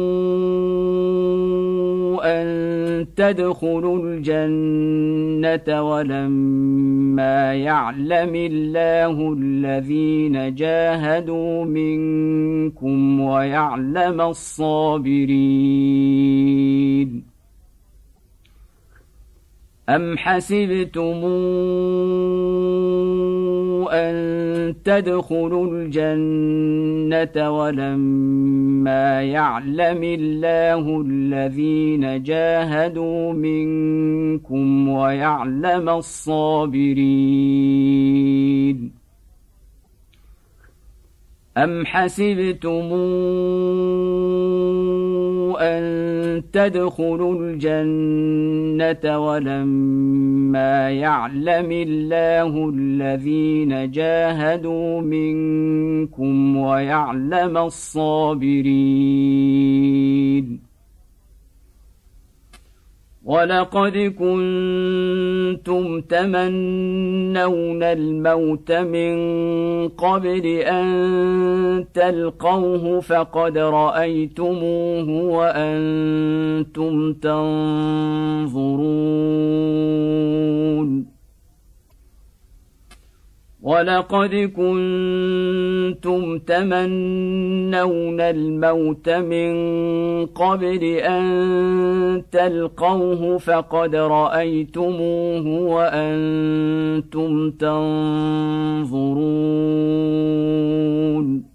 أن تدخلوا الجنة ولما يعلم الله الذين جاهدوا منكم ويعلم الصابرين أم حسبتم أن تدخلوا الجنة ولما يعلم الله الذين جاهدوا منكم ويعلم الصابرين أم حسبتم أن تدخلوا الجنة ولما يعلم الله الذين جاهدوا منكم ويعلم الصابرين ولقد كنتم تمنون الموت من قبل أن تلقوه فقد رأيتموه وأنتم تنظرون ولقد كنتم تمنون الموت من قبل أن تلقوه فقد رأيتموه وأنتم تنظرون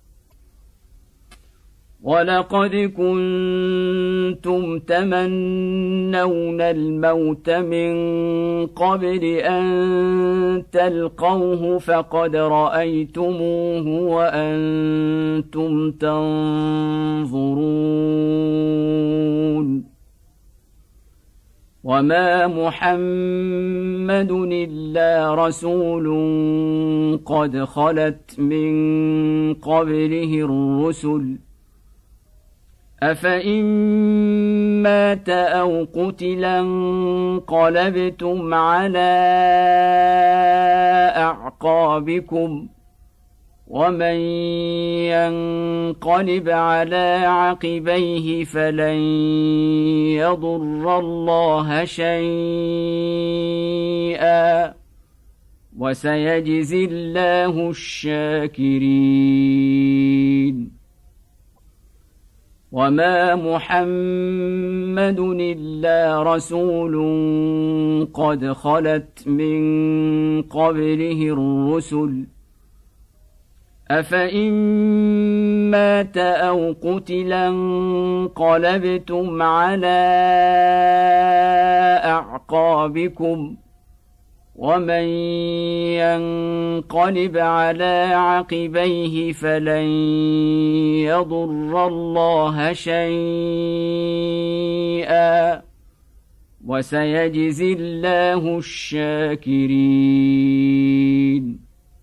ولقد كنتم تمنون الموت من قبل أن تلقوه فقد رأيتموه وأنتم تنظرون وما محمد إلا رسول قد خلت من قبله الرسل أفإن مات أو قتلا انقلبتم على أعقابكم ومن ينقلب على عقبيه فلن يضر الله شيئا وسيجزي الله الشاكرين وما محمد إلا رسول قد خلت من قبله الرسل أفإن مات أو قتلا انقلبتم على أعقابكم ومن ينقلب على عقبيه فلن يضر الله شيئا وسيجزي الله الشاكرين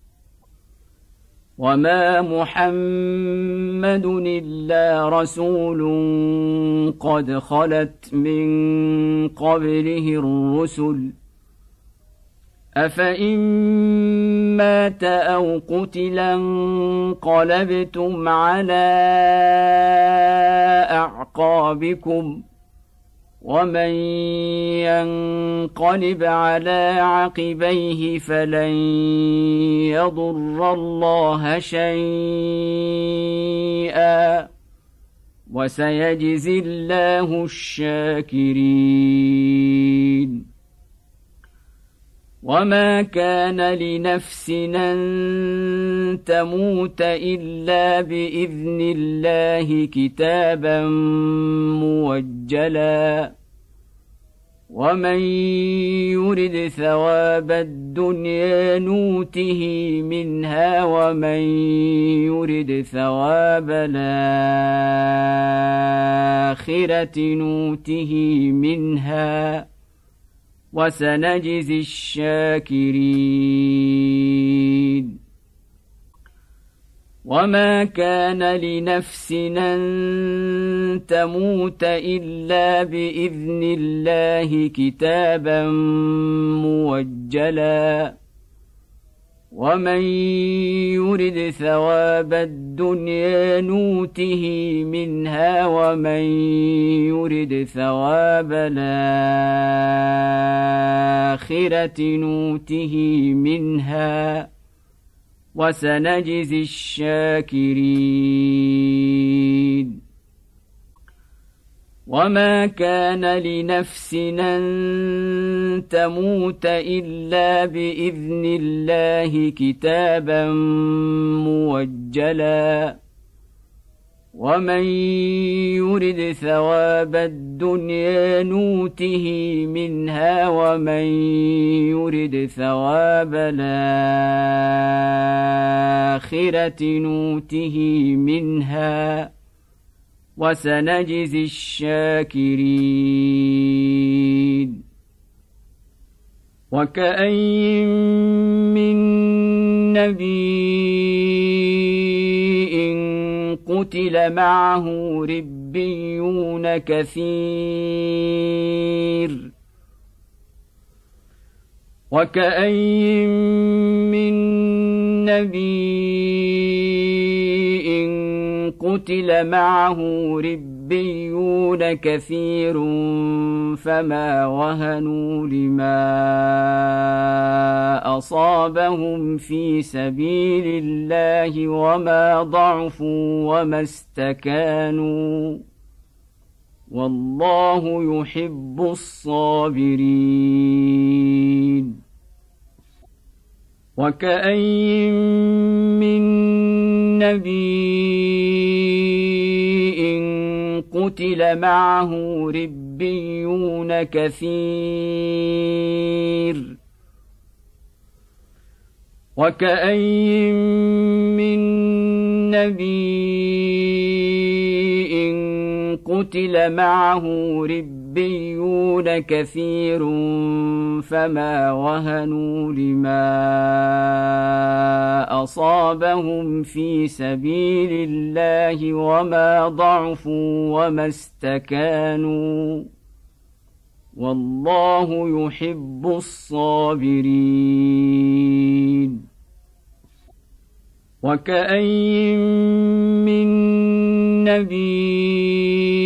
وما محمد إلا رسول قد خلت من قبله الرسل أفإن مات أو قتلا انقلبتم على أعقابكم ومن ينقلب على عقبيه فلن يضر الله شيئا وسيجزي الله الشاكرين وما كان لنفس أن تموت إلا بإذن الله كتابا موجلا ومن يرد ثواب الدنيا نوته منها ومن يرد ثواب الآخرة نوته منها وسنجزي الشاكرين وما كان لنفس أن تموت إلا بإذن الله كتابا موجلا ومن يرد ثواب الدنيا نوته منها ومن يرد ثواب الآخرة نوته منها وسنجزي الشاكرين وما كان لنفس أن تموت إلا بإذن الله كتابا موجلا ومن يرد ثواب الدنيا نوته منها ومن يرد ثواب الآخرة نوته منها وسنجزي الشاكرين وكأين من نبي قتل معه ربيون ربيون كثير وكأي من نبي قتل معه ربيون كثير فما وهنوا لما أصابهم في سبيل الله وما ضعفوا وما استكانوا والله يحب الصابرين وكأي من نبي قتل معه ربيون كثير وكأي من نبي قتل معه ربيون كثير فما وهنوا لما أصابهم في سبيل الله وما ضعفوا وما استكانوا والله يحب الصابرين وكأي من نبي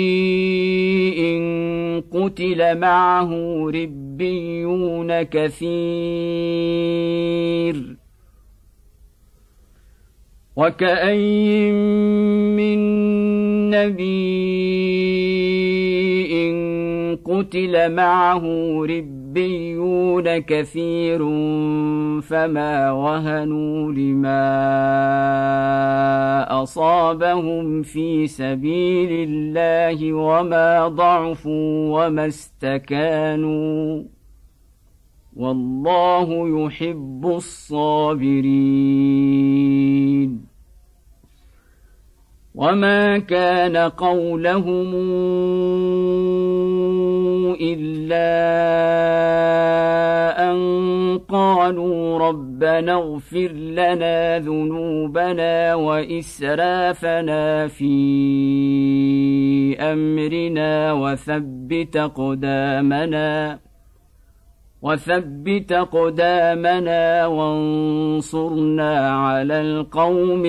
قتل معه ربيون كثير وكأي من نبي قتل معه ربيون كثير فما وهنوا لما أصابهم في سبيل الله وما ضعفوا وما استكانوا والله يحب الصابرين وما كان قولهم إلا أن قالوا ربنا اغفر لنا ذنوبنا وإسرافنا في أمرنا وثبت أقدامنا وثبت أقدامنا وانصرنا على القوم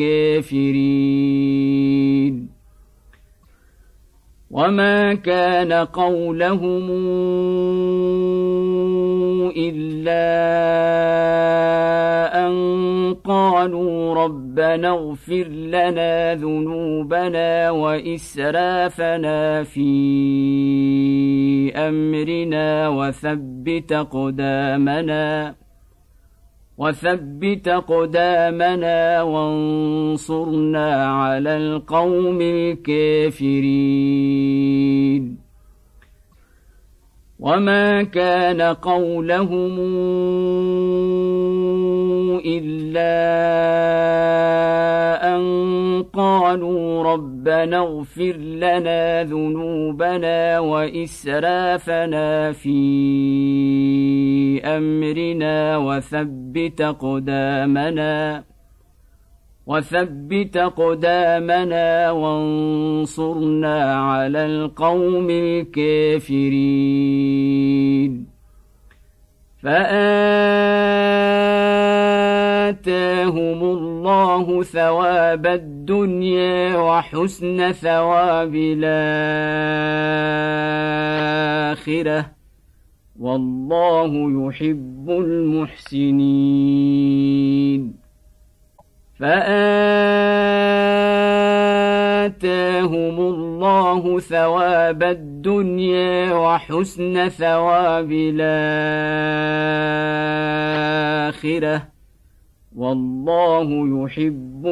الكافرين وما كان قولهم إلا أن قالوا ربنا اغفر لنا ذنوبنا وإسرافنا في أمرنا وثبت أقدامنا وثبت أقدامنا وانصرنا على القوم الكافرين وما كان قولهم إلا أن قالوا ربنا اغفر لنا ذنوبنا وإسرافنا في أمرنا وثبت أقدامنا وثبت أقدامنا وانصرنا على القوم الكافرين فآتاهم الله ثواب الدنيا وحسن ثواب الآخرة والله يحب المحسنين فآتاهم الله ثواب الدنيا وحسن ثواب الآخرة والله يحب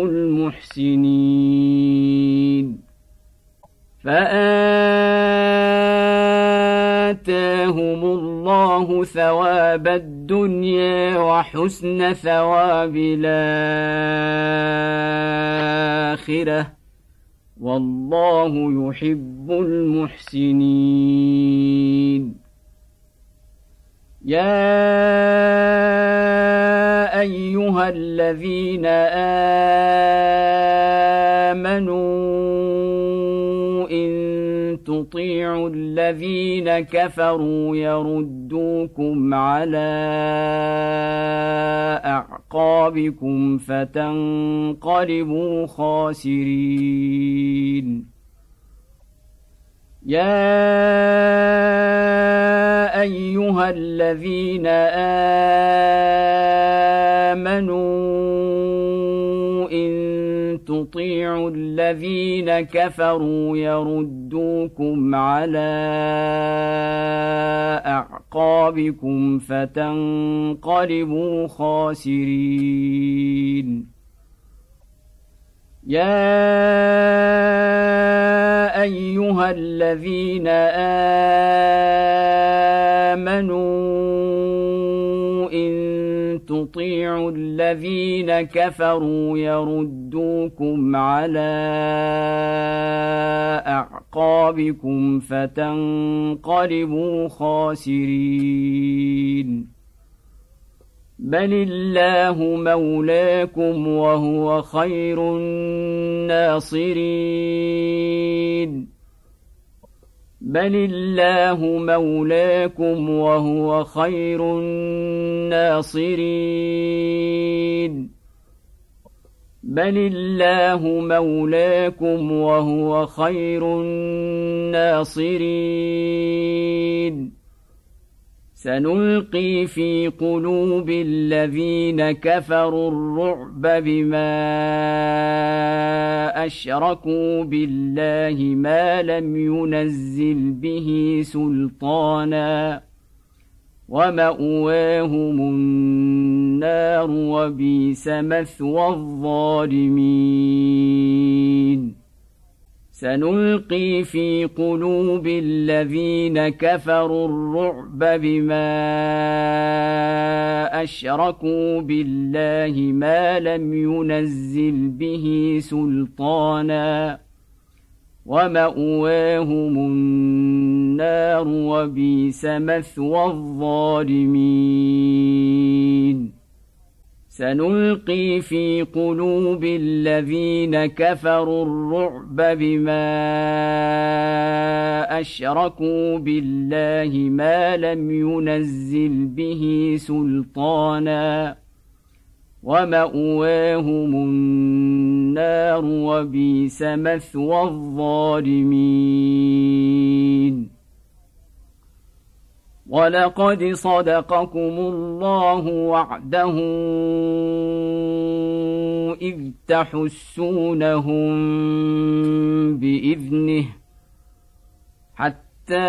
المحسنين فآتاهم الله ثواب الدنيا وحسن ثواب الآخرة والله يحب المحسنين يا أيها الذين آمنوا تطيعوا الذين كفروا يردوكم على أعقابكم فتنقلبوا خاسرين يا أيها الذين آمنوا إن تطيعوا الذين كفروا يردوكم على أعقابكم فتنقلبوا خاسرين يا أيها الذين آمنوا إن تطيعوا الذين كفروا يردوكم على أعقابكم فتنقلبوا خاسرين بل الله مولاكم وهو خير الناصرين بل الله مولاكم وهو خير الناصرين بل الله مولاكم وهو خير الناصرين سنلقي في قلوب الذين كفروا الرعب بما أشركوا بالله ما لم ينزل به سلطانا ومأواهم النار وبئس مثوى الظالمين سنلقي في قلوب الذين كفروا الرعب بما أشركوا بالله ما لم ينزل به سلطانا ومأواهم النار وبئس مثوى الظالمين سنلقي في قلوب الذين كفروا الرعب بما أشركوا بالله ما لم ينزل به سلطانا ومأواهم النار وبئس مثوى الظالمين ولقد صدقكم الله وعده إذ تحسونهم بإذنه حتى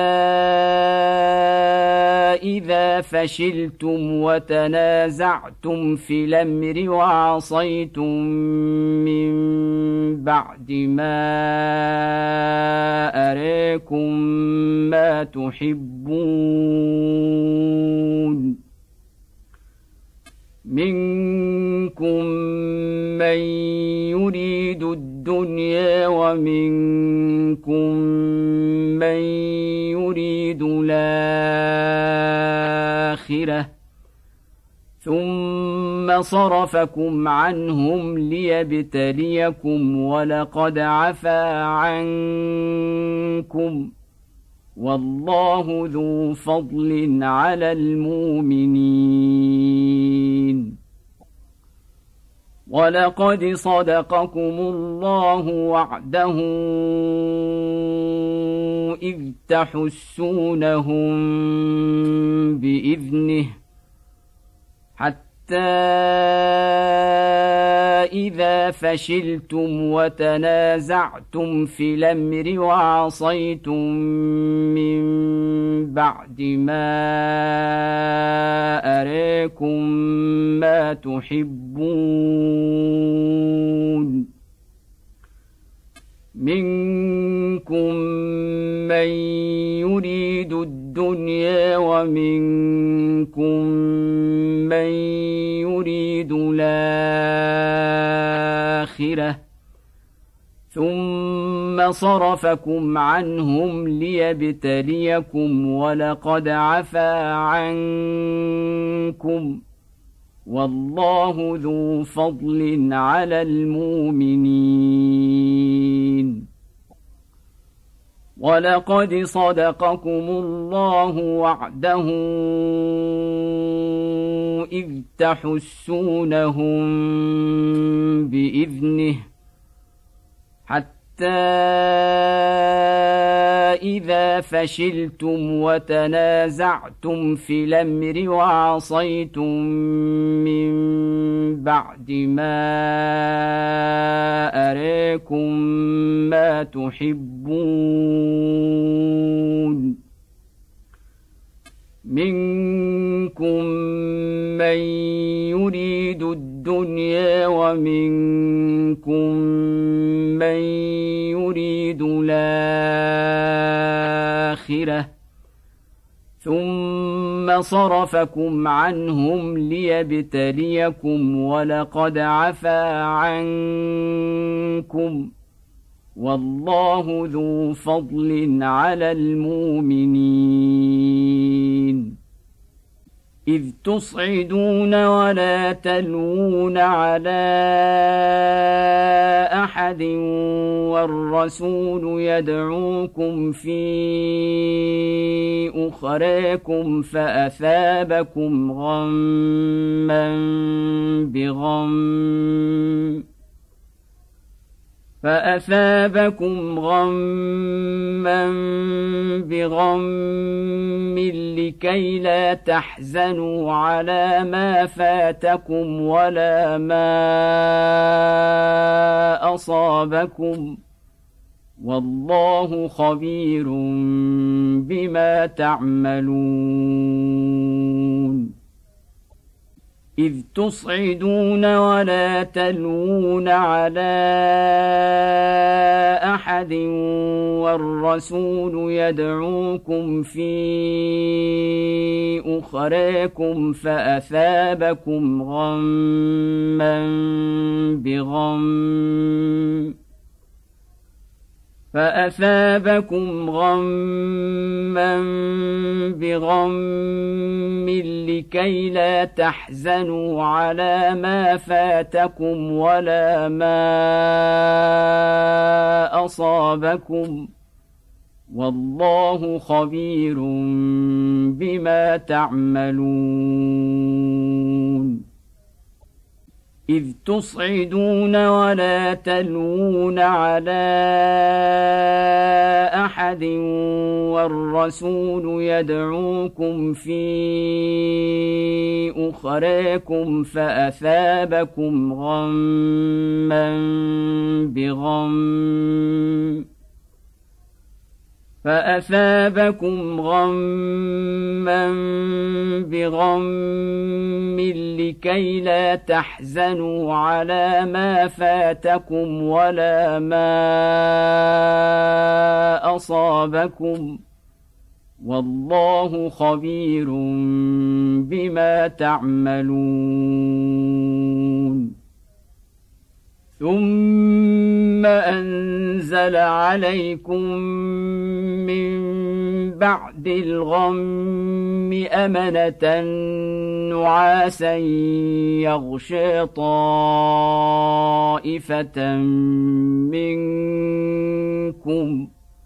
إذا فشلتم وتنازعتم في الأمر وعصيتم من بعد ما أراكم ما تحبون منكم من يريد الدنيا ومنكم من يريد الآخرة ثم صرفكم عنهم ليبتليكم ولقد عفا عنكم والله ذو فضل على المؤمنين ولقد صدقكم الله وعده إذ تحسونهم بإذنه حتى إذا فشلتم وتنازعتم في الأمر وعصيتم من بعد ما أراكم ما تحبون منكم من يريد الدنيا ومنكم من يريد الآخرة ثم صرفكم عنهم ليبتليكم ولقد عفا عنكم والله ذو فضل على المؤمنين ولقد صدقكم الله وعده إذ تحسونهم بإذنه حتى إذا فشلتم وتنازعتم في الأمر وعصيتم من بعد ما أراكم ما تحبون منكم من يريد الدنيا ومنكم من يريد الآخرة ثم صرفكم عنهم ليبتليكم ولقد عفا عنكم والله ذو فضل على المؤمنين إذ تصعدون ولا تلوون على أحد والرسول يدعوكم في أخراكم فأثابكم غما بغم فأثابكم غما بغم لكي لا تحزنوا على ما فاتكم ولا ما أصابكم والله خبير بما تعملون إذ تصعدون ولا تلوون على أحد والرسول يدعوكم في أخراكم فأثابكم غما بغم فأثابكم غما بغم لكي لا تحزنوا على ما فاتكم ولا ما أصابكم والله خبير بما تعملون إذ تصعدون ولا تلوون على أحد والرسول يدعوكم في أخراكم فأثابكم غما بغم فأثابكم غما بغم لكي لا تحزنوا على ما فاتكم ولا ما أصابكم والله خبير بما تعملون ثم أنزل عليكم من بعد الغم أمنة نعاسا يغشى طائفة منكم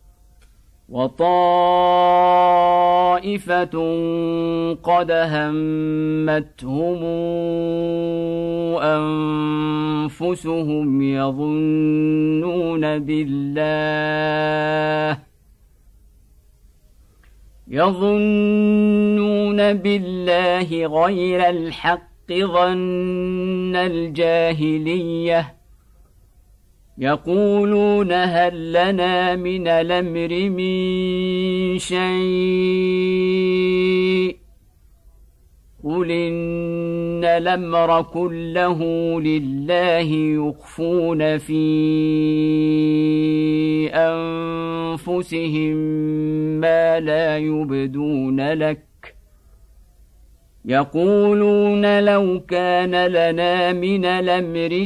وطائفة قد همتهم أنفسهم يظنون بالله يظنون بالله غير الحق ظن الجاهلية يقولون هل لنا من الأمر من شيء قل إن الأمر كله لله يخفون في أنفسهم ما لا يبدون لك يقولون لو كان لنا من الأمر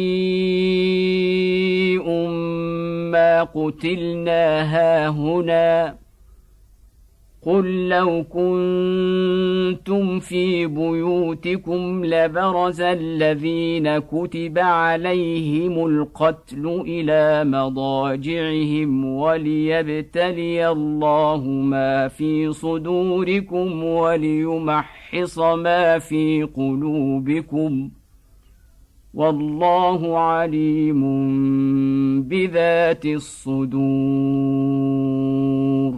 شيء ما قتلنا هاهنا قل لو كنتم في بيوتكم لبرز الذين كتب عليهم القتل إلى مضاجعهم وليبتلي الله ما في صدوركم وليمحص ما في قلوبكم والله عليم بذات الصدور.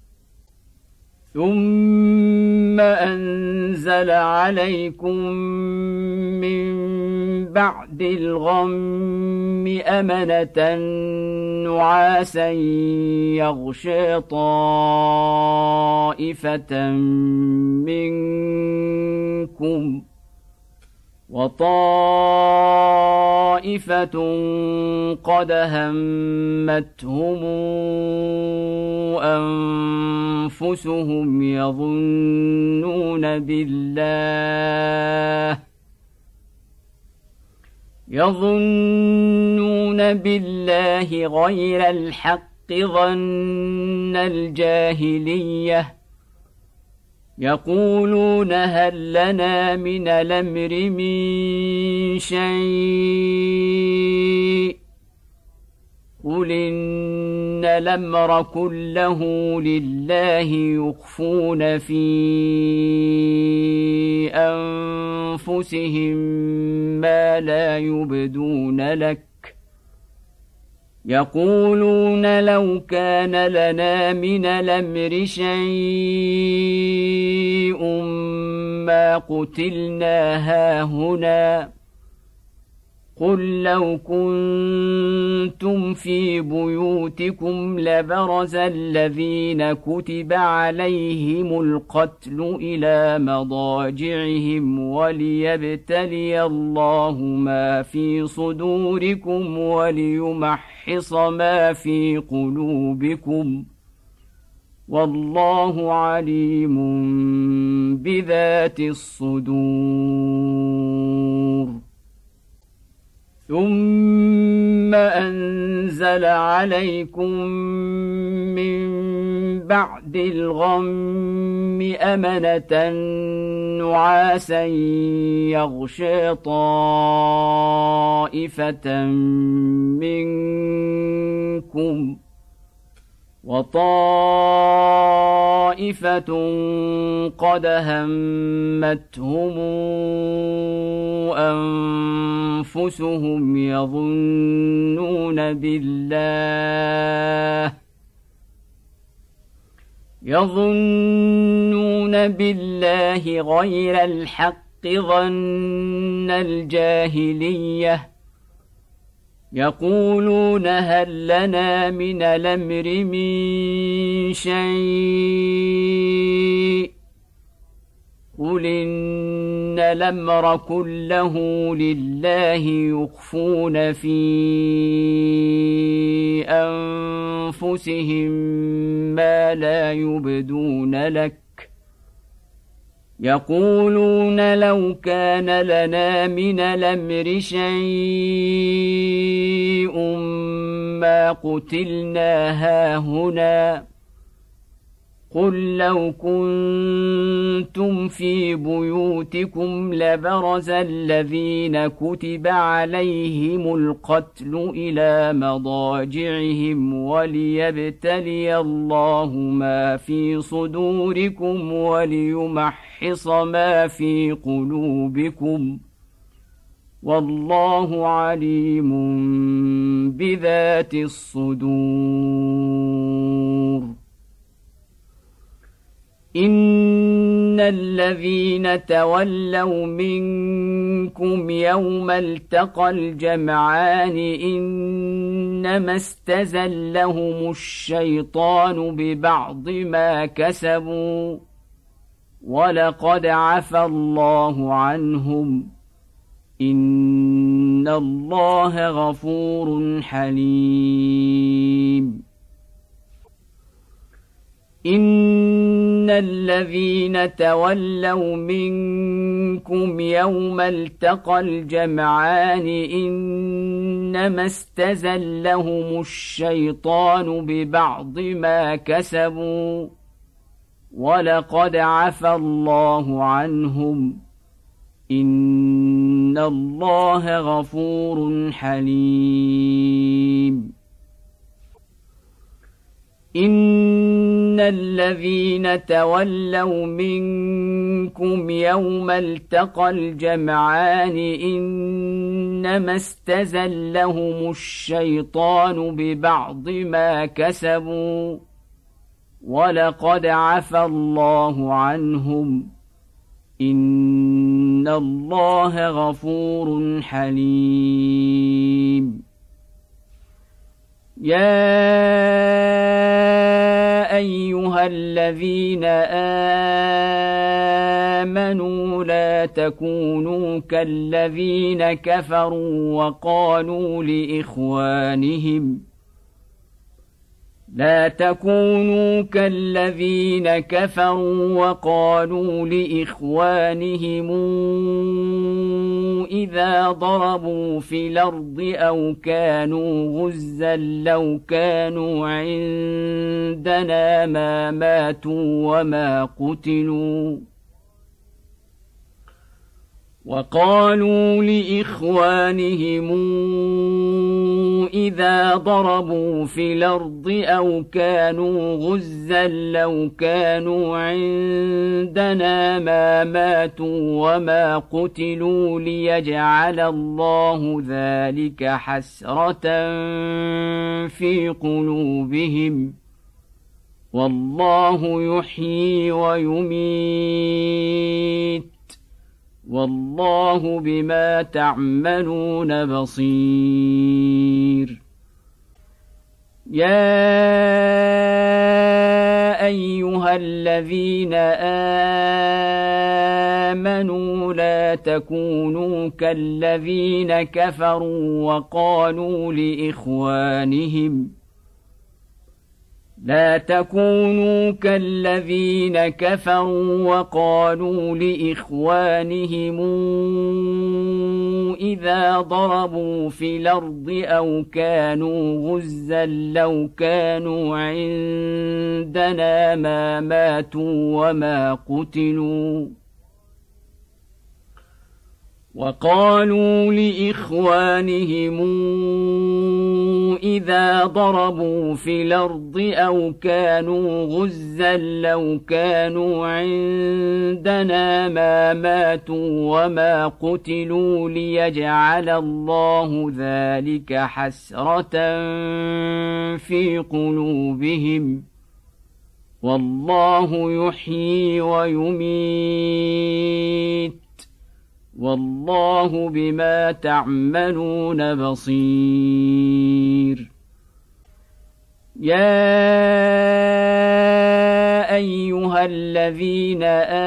ثم أنزل عليكم من بعد الغم أمنة نعاسا يغشى طائفة منكم وطائفة قد همتهم أنفسهم يظنون بالله يظنون بالله غير الحق ظن الجاهلية يقولون هل لنا من الأمر من شيء قل إن الأمر كله لله يخفون في أنفسهم ما لا يبدون لك يقولون لو كان لنا من الأمر شيء ما قتلنا هاهنا قل لو كنتم في بيوتكم لبرز الذين كتب عليهم القتل إلى مضاجعهم وليبتلي الله ما في صدوركم وليمحص ما في قلوبكم والله عليم بذات الصدور. ثم أنزل عليكم من بعد الغم أمنة نعاسا يغشى طائفة منكم وطائفة قد همتهم أنفسهم يظنون بالله يظنون بالله غير الحق ظن الجاهلية يقولون هل لنا من الأمر من شيء قل إن الأمر كله لله يخفون في أنفسهم ما لا يبدون لك يقولون لو كان لنا من الأمر شيء ما قتلنا هاهنا قل لو كنتم في بيوتكم لبرز الذين كتب عليهم القتل إلى مضاجعهم وليبتلي الله ما في صدوركم وليمحص ما في قلوبكم والله عليم بذات الصدور. إن الذين تولوا منكم يوم التقى الجمعان إنما استزلهم الشيطان ببعض ما كسبوا ولقد عفى الله عنهم إن الله غفور حليم. إن الذين تولوا منكم يوم التقى الجمعان إنما استزلهم الشيطان ببعض ما كسبوا ولقد عفى الله عنهم إن الله غفور حليم. إن الذين تولوا منكم يوم التقى الجمعان إنما استزلهم الشيطان ببعض ما كسبوا ولقد عفى الله عنهم إن الله غفور حليم. يا أيها الذين آمنوا لا تكونوا كالذين كفروا وقالوا لإخوانهم لا تكونوا كالذين كفروا وقالوا لإخوانهم إذا ضربوا في الأرض أو كانوا غزا لو كانوا عندنا ما ماتوا وما قتلوا وقالوا لإخوانهم إذا ضربوا في الأرض أو كانوا غزا لو كانوا عندنا ما ماتوا وما قتلوا ليجعل الله ذلك حسرة في قلوبهم والله يحيي ويميت والله بما تعملون بصير. يا أيها الذين آمنوا لا تكونوا كالذين كفروا وقالوا لإخوانهم لا تكونوا كالذين كفروا وقالوا لإخوانهم إذا ضربوا في الأرض أو كانوا غزا لو كانوا عندنا ما ماتوا وما قتلوا وقالوا لإخوانهم إذا ضربوا في الأرض أو كانوا غزا لو كانوا عندنا ما ماتوا وما قتلوا ليجعل الله ذلك حسرة في قلوبهم والله يحيي ويميت والله بما تعملون بصير. يا أيها الذين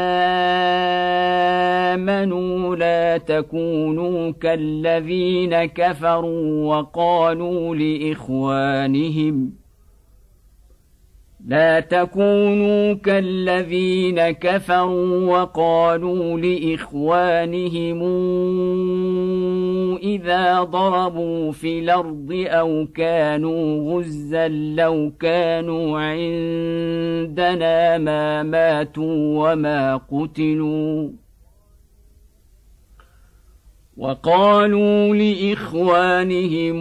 آمنوا لا تكونوا كالذين كفروا وقالوا لإخوانهم لا تكونوا كالذين كفروا وقالوا لإخوانهم إذا ضربوا في الأرض أو كانوا غزا لو كانوا عندنا ما ماتوا وما قتلوا وقالوا لإخوانهم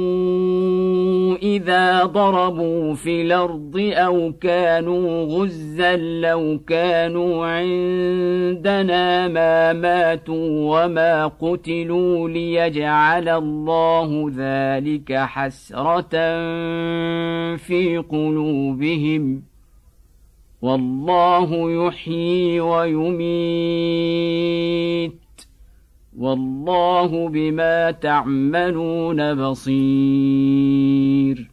إذا ضربوا في الأرض أو كانوا غزا لو كانوا عندنا ما ماتوا وما قتلوا ليجعل الله ذلك حسرة في قلوبهم والله يحيي ويميت والله بما تعملون بصير.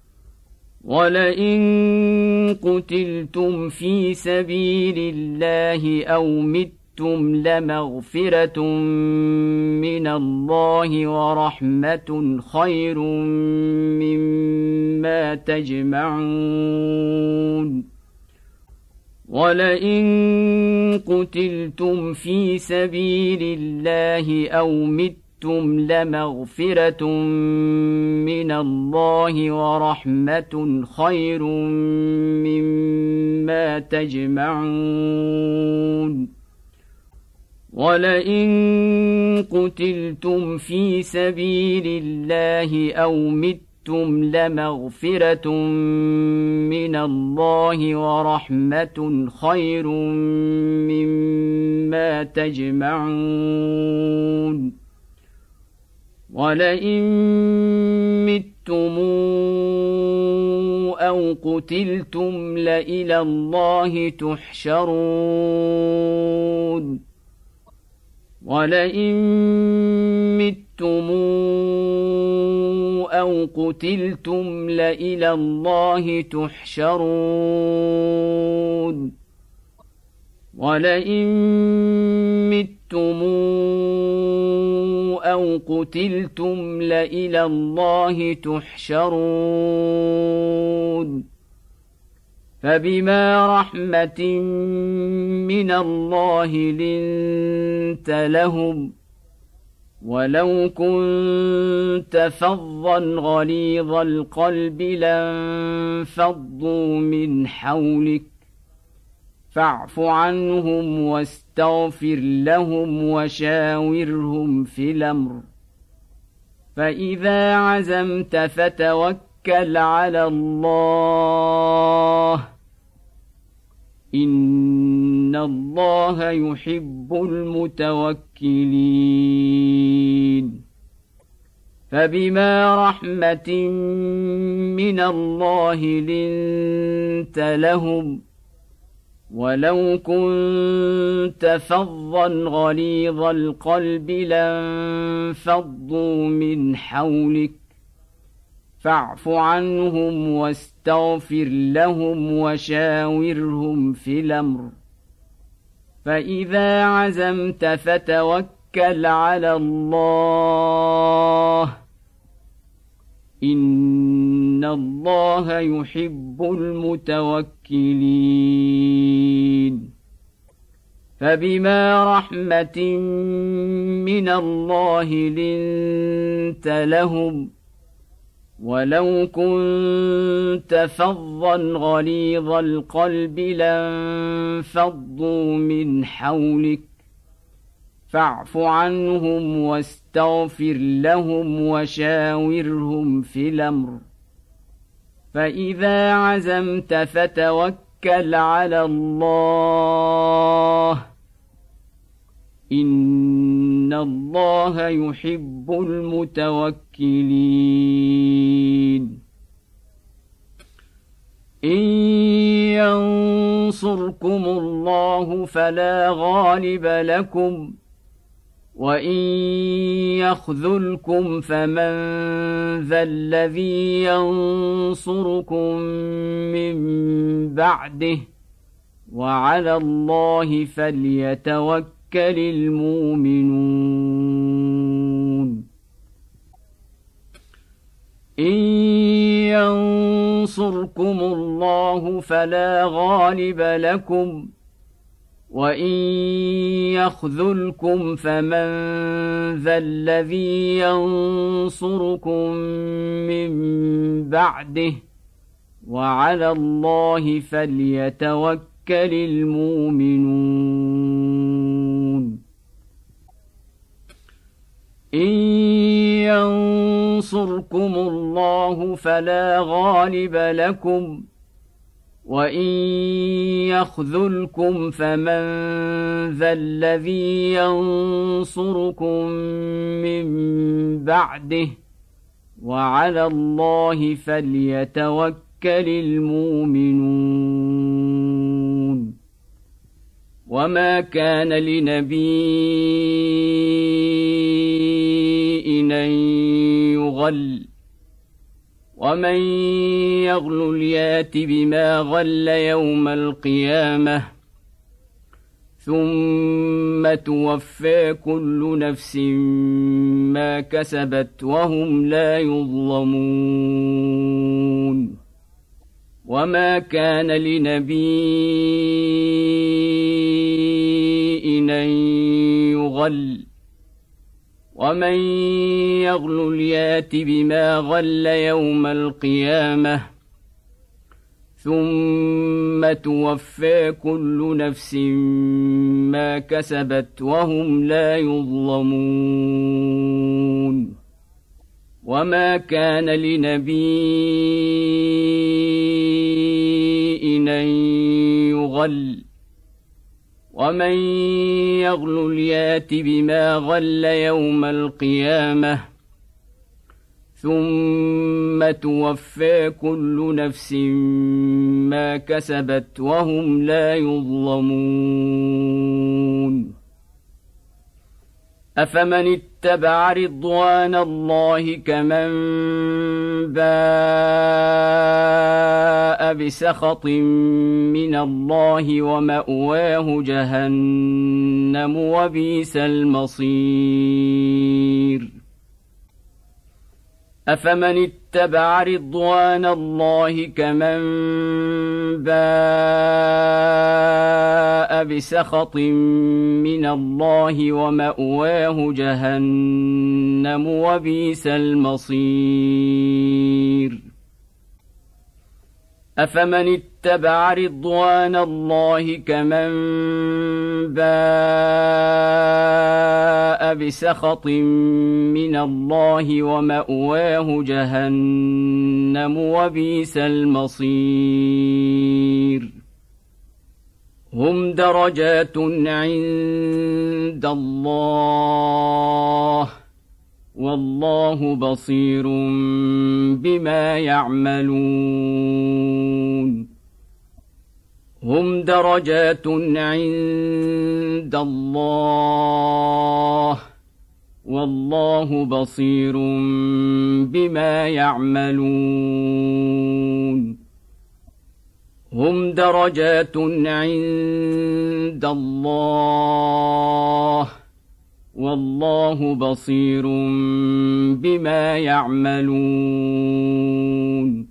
ولئن قتلتم في سبيل الله أو متم لمغفرة من الله ورحمة خير مما تجمعون. ولئن قتلتم في سبيل الله أو متم متم لمغفرة من الله ورحمة خير مما تجمعون ولئن قتلتم في سبيل الله أو متم لمغفرة من الله ورحمة خير مما تجمعون ولئن متم أو قتلتم لإلى الله تحشرون ولئن متم أو قتلتم لإلى الله تحشرون ولئن متم أو قتلتم لإلى الله تحشرون فبما رحمة من الله لنت لهم ولو كنت فظا غليظ القلب لانفضوا من حولك فاعف عنهم واستغفر لهم وشاورهم في الأمر فإذا عزمت فتوكل على الله إن الله يحب المتوكلين فبما رحمة من الله لنت لهم ولو كنت فظا غليظ القلب لانفضوا من حولك فاعف عنهم واستغفر لهم وشاورهم في الأمر فإذا عزمت فتوكل على الله إن الله يحب المتوكلين فبما رحمة من الله لنت لهم ولو كنت فظا غليظ القلب لانفضوا من حولك فاعف عنهم واستغفر لهم وشاورهم في الأمر فإذا عزمت فتوكل على الله إن الله يحب المتوكلين إن ينصركم الله فلا غالب لكم وإن يخذلكم فمن ذا الذي ينصركم من بعده وعلى الله فليتوكل المؤمنون إن ينصركم الله فلا غالب لكم وإن يخذلكم فمن ذا الذي ينصركم من بعده وعلى الله فليتوكل المؤمنون إن ينصركم الله فلا غالب لكم وإن يخذلكم فمن ذا الذي ينصركم من بعده وعلى الله فليتوكل المؤمنون وما كان لنبي أن يغل ومن يغل يات بما غل يوم القيامة ثم توفى كل نفس ما كسبت وهم لا يظلمون وما كان لنبي أن يغل ومن يغلل يات بما غل يوم القيامة ثم توفى كل نفس ما كسبت وهم لا يظلمون وما كان لنبي أن يغل ومن يغلل يات بما غل يوم القيامة ثم توفى كل نفس ما كسبت وهم لا يظلمون أفمن اتبع رضوان الله كمن باء بسخط من الله ومأواه جهنم وبئس المصير أفمن اتبع رضوان الله كمن باء بسخط من الله ومأواه جهنم وبئس المصير أفمن اتبع رضوان الله كمن باء بسخط من الله ومأواه جهنم وبئس المصير هم درجات عند الله والله بصير بما يعملون هم درجات عند الله والله بصير بما يعملون هم درجات عند الله والله بصير بما يعملون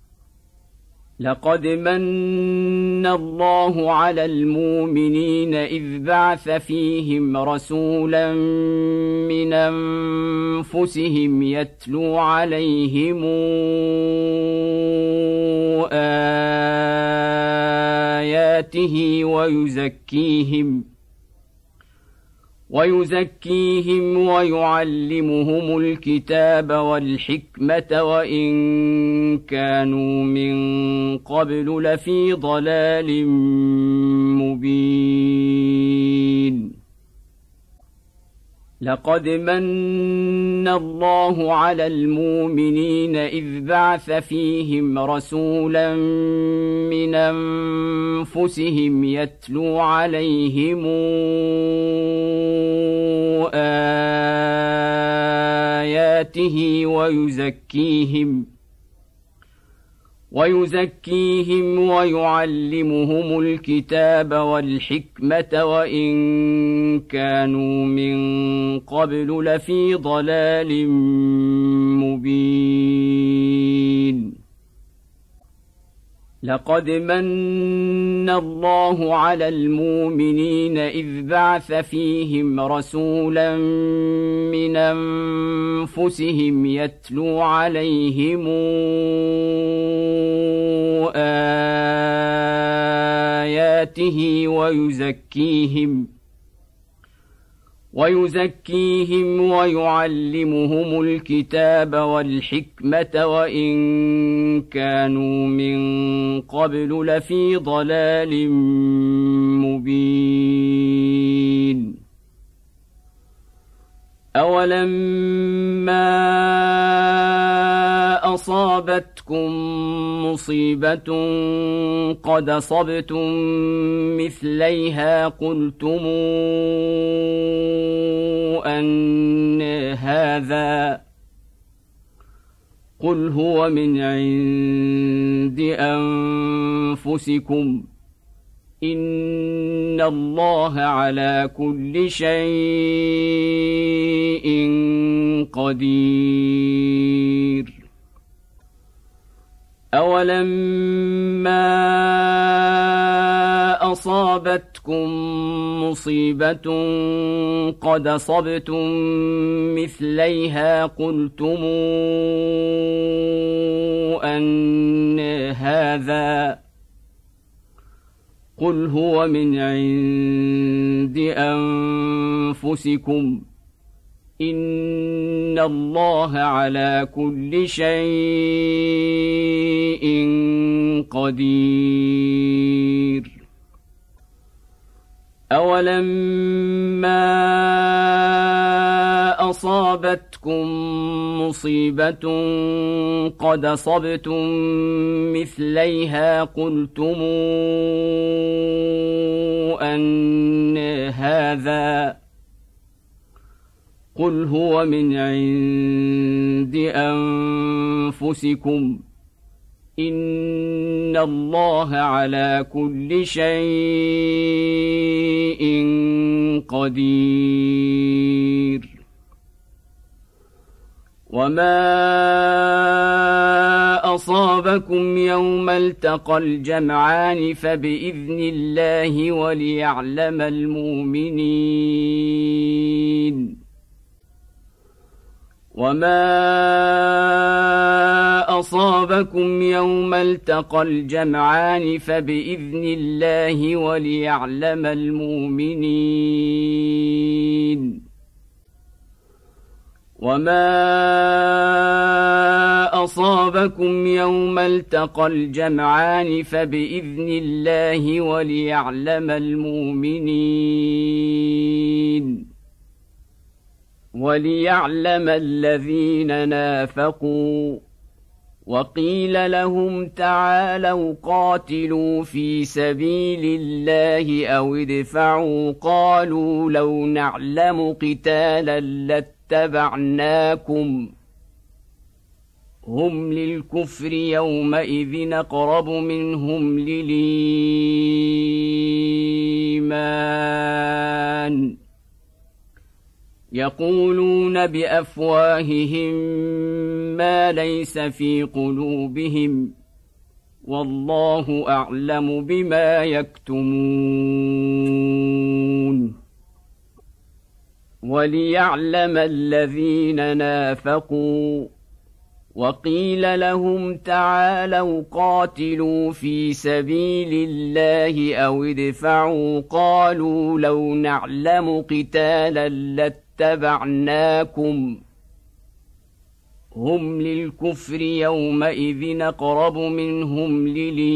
لقد من الله على المؤمنين إذ بعث فيهم رسولا من أنفسهم يتلو عليهم آياته ويزكيهم ويزكيهم ويعلمهم الكتاب والحكمة وإن كانوا من قبل لفي ضلال مبين لقد من الله على المؤمنين إذ بعث فيهم رسولا من أنفسهم يتلو عليهم آياته ويزكيهم ويزكيهم ويعلمهم الكتاب والحكمة وإن كانوا من قبل لفي ضلال مبين لقد من الله على المؤمنين إذ بعث فيهم رسولا من أنفسهم يتلو عليهم آياته ويزكيهم ويزكيهم ويعلمهم الكتاب والحكمة وإن كانوا من قبل لفي ضلال مبين أولما أصابتكم مصيبة قد أصبتم مثليها قلتم أن هذا قل هو من عند أنفسكم إن الله على كل شيء قدير أولما أصابتكم أصابتكم مصيبة قد أصبتم مثليها قلتم أن هذا قل هو من عند أنفسكم إن الله على كل شيء قدير أولما أصابتكم مصيبة قد أصبتم مثليها قلتم أن هذا قل هو من عند أنفسكم إن الله على كل شيء قدير وما أصابكم يوم التقى الجمعان فبإذن الله وليعلم المؤمنين وما أصابكم يوم التقى الجمعان فبإذن الله وليعلم المؤمنين وما أصابكم يوم التقى الجمعان فبإذن الله وليعلم المؤمنين وليعلم الذين نافقوا وقيل لهم تعالوا قاتلوا في سبيل الله أو ادفعوا قالوا لو نعلم قتالا لاتبعناكم هم للكفر يومئذ أقرب منهم للإيمان يقولون بأفواههم ما ليس في قلوبهم والله أعلم بما يكتمون وليعلم الذين نافقوا وقيل لهم تعالوا قاتلوا في سبيل الله أو ادفعوا قالوا لو نعلم قتالا لاتبعناكم هم للكفر يومئذ أقرب منهم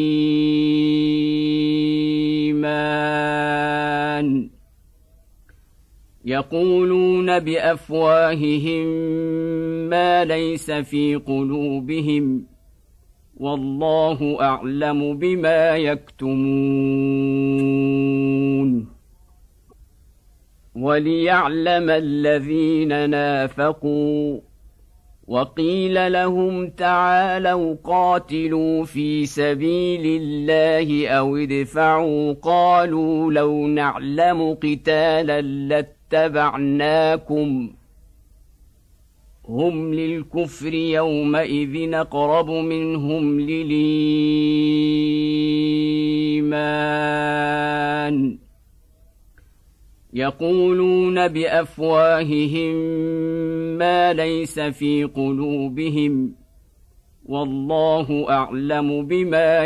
للإيمان يقولون بأفواههم ما ليس في قلوبهم والله أعلم بما يكتمون وليعلم الذين نافقوا وقيل لهم تعالوا قاتلوا في سبيل الله أو ادفعوا قالوا لو نعلم قتالا لاتبعناكم هم للكفر يومئذ أقرب منهم للإيمان يقولون بأفواههم ما ليس في قلوبهم والله أعلم بما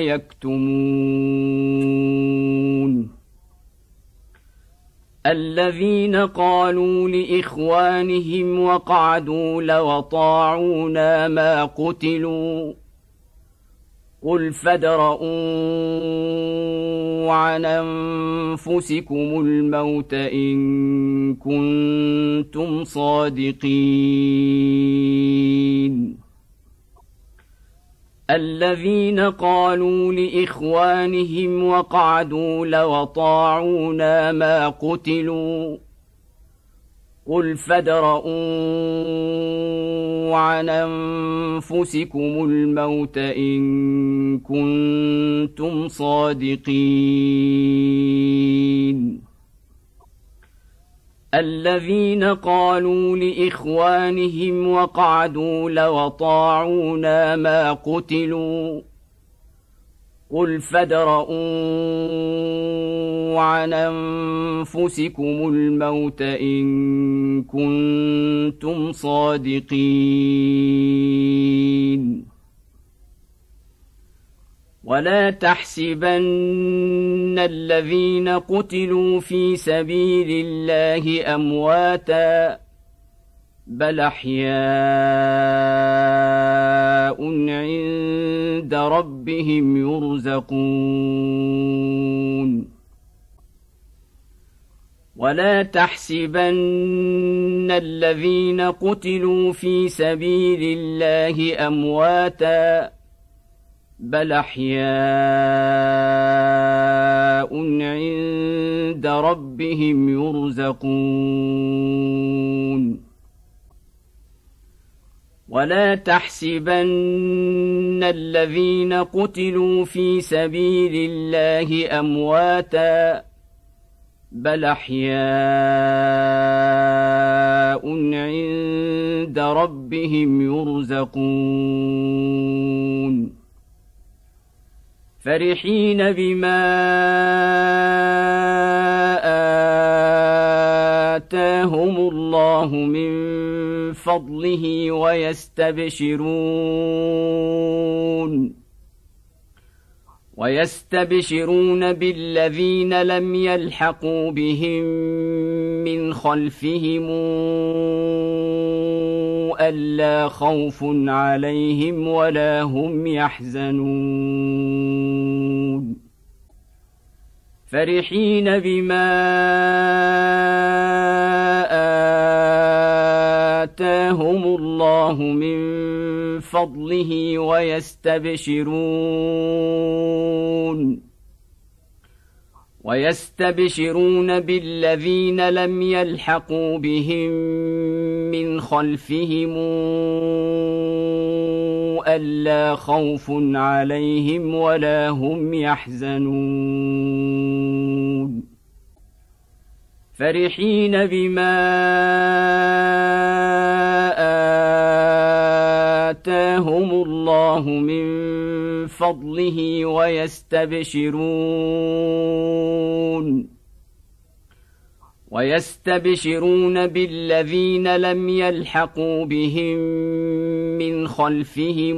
يكتمون الذين قالوا لإخوانهم وقعدوا لو أطاعونا ما قتلوا قل فادرءوا عن أنفسكم الموت إن كنتم صادقين الذين قالوا لإخوانهم وقعدوا لو أطاعونا ما قتلوا قل فادرءوا عن أنفسكم الموت إن كنتم صادقين الذين قالوا لإخوانهم وقعدوا لو أطاعونا ما قتلوا قل فادرءوا عن أنفسكم الموت إن كنتم صادقين ولا تحسبن الذين قتلوا في سبيل الله أمواتا بل أحياء عند ربهم يرزقون ولا تحسبن الذين قتلوا في سبيل الله أمواتا بل أحياء عند ربهم يرزقون ولا تحسبن الذين قتلوا في سبيل الله أمواتا بل أحياء عند ربهم يرزقون فرحين بما آتاهم الله من فضله ويستبشرون ويستبشرون بالذين لم يلحقوا بهم من خلفهم ألا خوف عليهم ولا هم يحزنون فرحين بما آتاهم الله من فضله ويستبشرون ويستبشرون بالذين لم يلحقوا بهم من خلفهم ألا خوف عليهم ولا هم يحزنون فرحين بما آتاهم الله من فضله ويستبشرون ويستبشرون بالذين لم يلحقوا بهم من خلفهم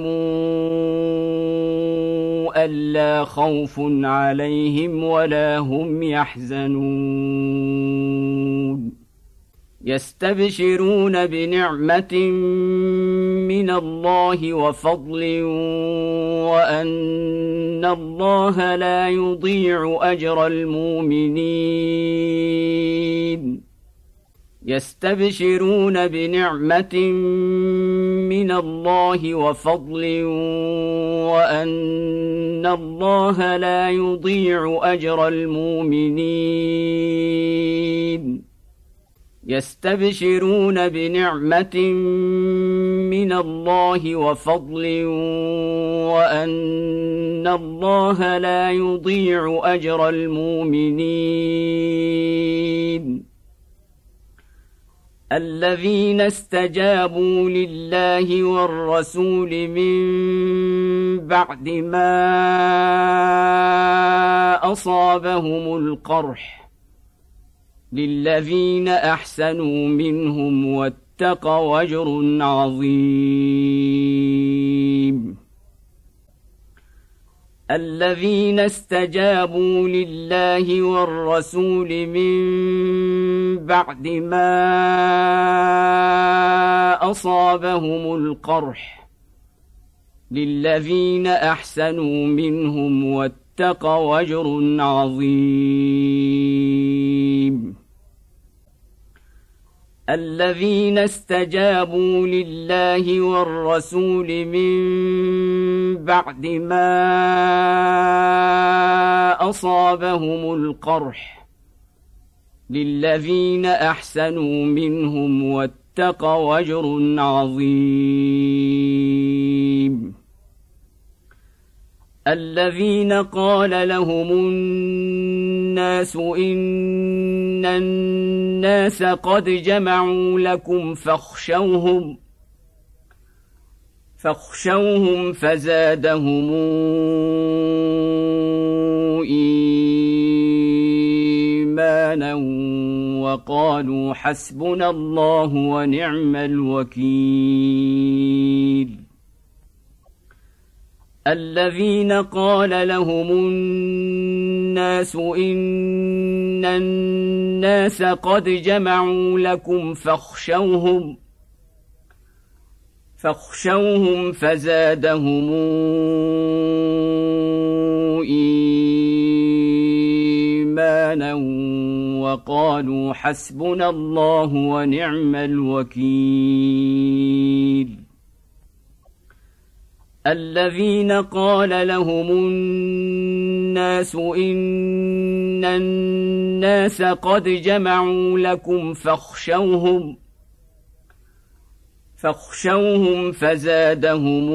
ألا خوف عليهم ولا هم يحزنون يستبشرون بنعمة من الله وفضل وأن الله لا يضيع أجر المؤمنين يستبشرون بنعمة من الله وفضل وأن الله لا يضيع أجر المؤمنين يستبشرون بنعمة من الله وفضل وأن الله لا يضيع أجر المؤمنين الذين استجابوا لله والرسول من بعد ما أصابهم القرح للذين أحسنوا منهم واتقوا أجر عظيم الذين استجابوا لله والرسول من بعد ما أصابهم القرح للذين أحسنوا منهم واتقوا أجر عظيم الذين استجابوا لله والرسول من بعد ما أصابهم القرح للذين أحسنوا منهم واتقوا أجر عظيم الذين قال لهم الناس إن الناس قد جمعوا لكم فاخشوهم فاخشوهم فزادهم إيمانا وقالوا حسبنا الله ونعم الوكيل الذين قال لهم الناس إن الناس قد جمعوا لكم فاخشوهم فاخشوهم فزادهم إيمانا وقالوا حسبنا الله ونعم الوكيل الذين قال لهم الناس إن الناس قد جمعوا لكم فاخشوهم فاخشوهم فزادهم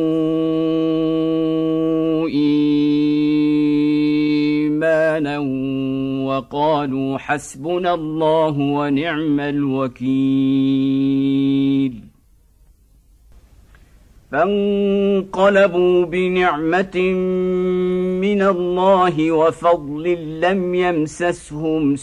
إيمانا وقالوا حسبنا الله ونعم الوكيل فانقلبوا بنعمة من الله وفضل لم يمسسهم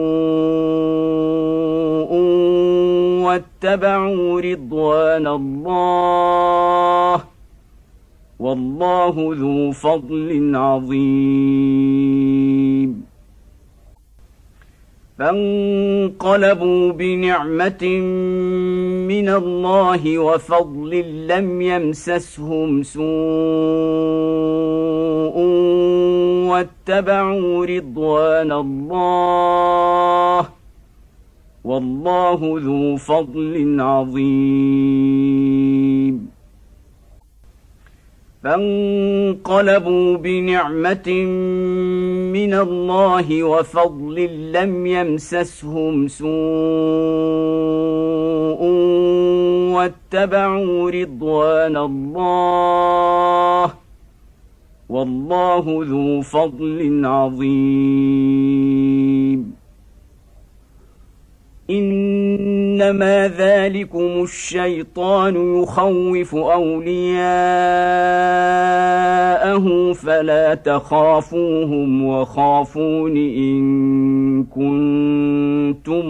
سوء واتبعوا رضوان الله والله ذو فضل عظيم فانقلبوا بنعمة من الله وفضل لم يمسسهم سوء واتبعوا رضوان الله والله ذو فضل عظيم فانقلبوا بنعمة من الله وفضل لم يمسسهم سوء واتبعوا رضوان الله والله ذو فضل عظيم إنما ذلكم الشيطان يخوف أولياءه فلا تخافوهم وخافون إن كنتم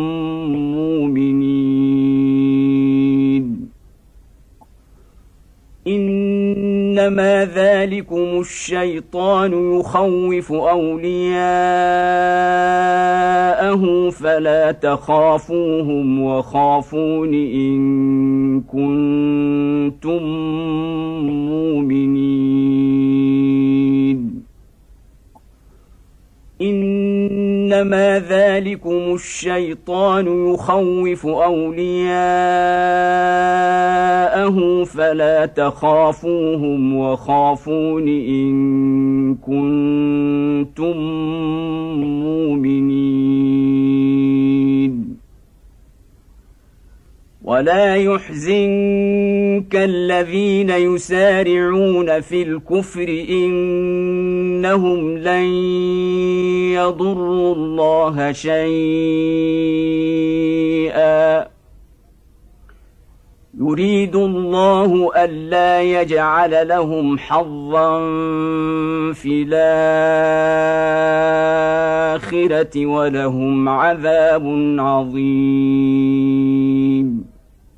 مؤمنين إنما ذلكم الشيطان يخوف أولياءه فلا تخافوهم وخافون إن كنتم مؤمنين إنما ذلكم الشيطان يخوف أولياءه فلا تخافوهم وخافون إن كنتم مؤمنين ولا يحزنك الذين يسارعون في الكفر إنهم لن يضروا الله شيئا يريد الله ألا يجعل لهم حظا في الآخرة ولهم عذاب عظيم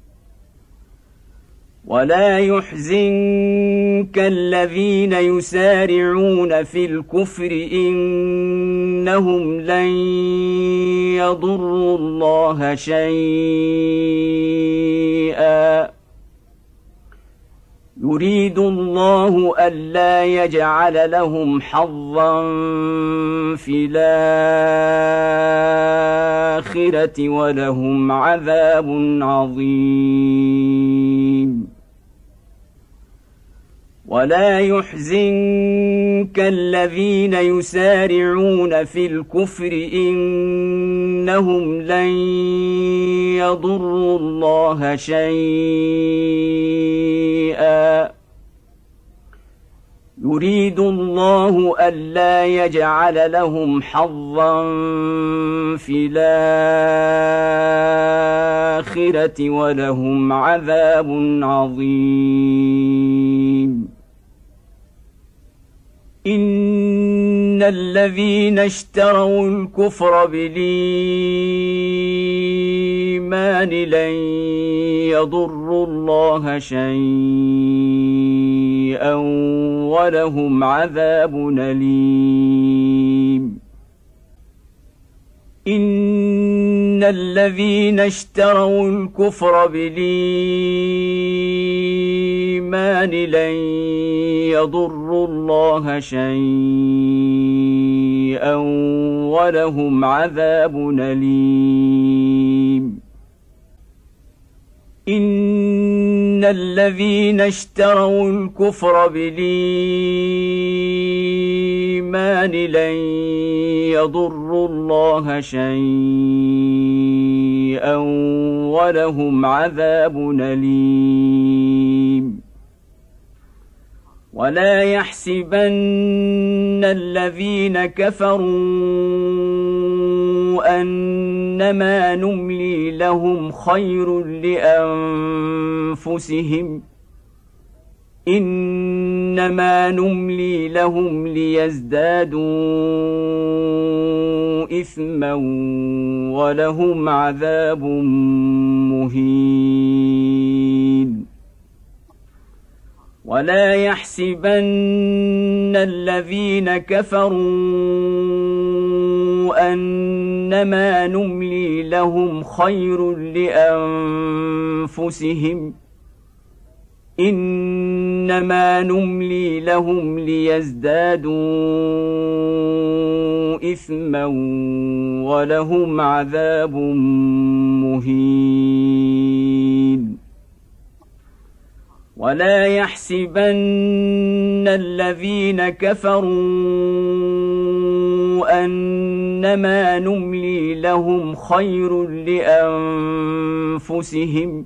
ولا يحزنك الذين يسارعون في الكفر إنهم لن يضروا الله شيئا يريد الله ألا يجعل لهم حظا في الآخرة ولهم عذاب عظيم ولا يحزنك الذين يسارعون في الكفر إنهم لن يضروا الله شيئا يريد الله ألا يجعل لهم حظا في الآخرة الآخرة ولهم عذاب عظيم. إن الذين اشتروا الكفر بالإيمان لن يضروا الله شيئا ولهم عذاب أليم. إن الذين اشتروا الكفر بالإيمان لن يضروا الله شيئا ولهم عذاب أليم. إن الذين اشتروا الكفر بالإيمان لن يضروا الله شيئا ولهم عذاب أليم. ولا يحسبن الذين كفروا أنما نملي لهم خير لأنفسهم إنما نملي لهم ليزدادوا إثما ولهم عذاب مهين. ولا يحسبن الذين كفروا أنما نملي لهم خير لأنفسهم إنما نملي لهم ليزدادوا إثما ولهم عذاب مهين. ولا يحسبن الذين كفروا أنما نملي لهم خير لأنفسهم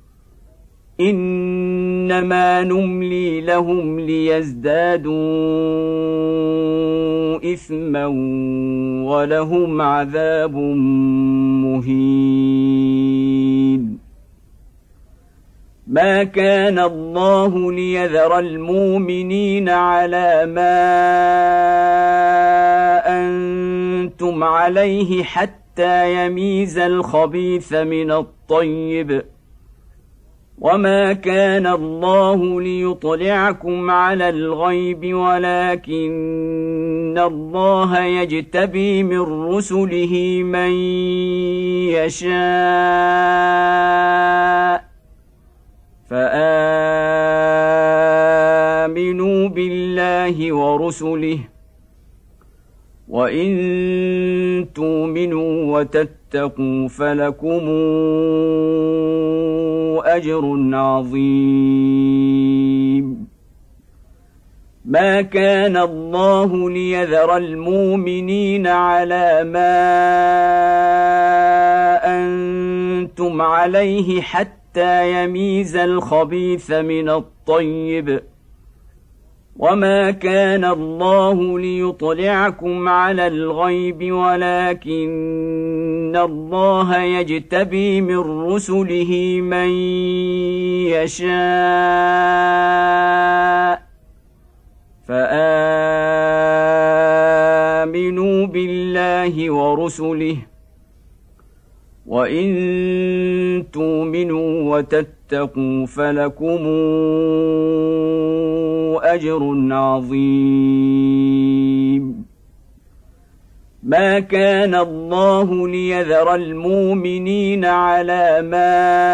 إنما نملي لهم ليزدادوا إثما ولهم عذاب مهين. ما كان الله ليذر المؤمنين على ما أنتم عليه حتى يميز الخبيث من الطيب وما كان الله ليطلعكم على الغيب ولكن الله يجتبي من رسله من يشاء فآمنوا بالله ورسله وإن تؤمنوا وتتقوا فلكم أجر عظيم. ما كان الله ليذر المؤمنين على ما أنتم عليه حتى يميز الخبيث من الطيب وما كان الله ليطلعكم على الغيب ولكن الله يجتبي من رسله من يشاء فآمنوا بالله ورسله وإن تؤمنوا وتتقوا فلكم أجر عظيم. ما كان الله ليذر المؤمنين على ما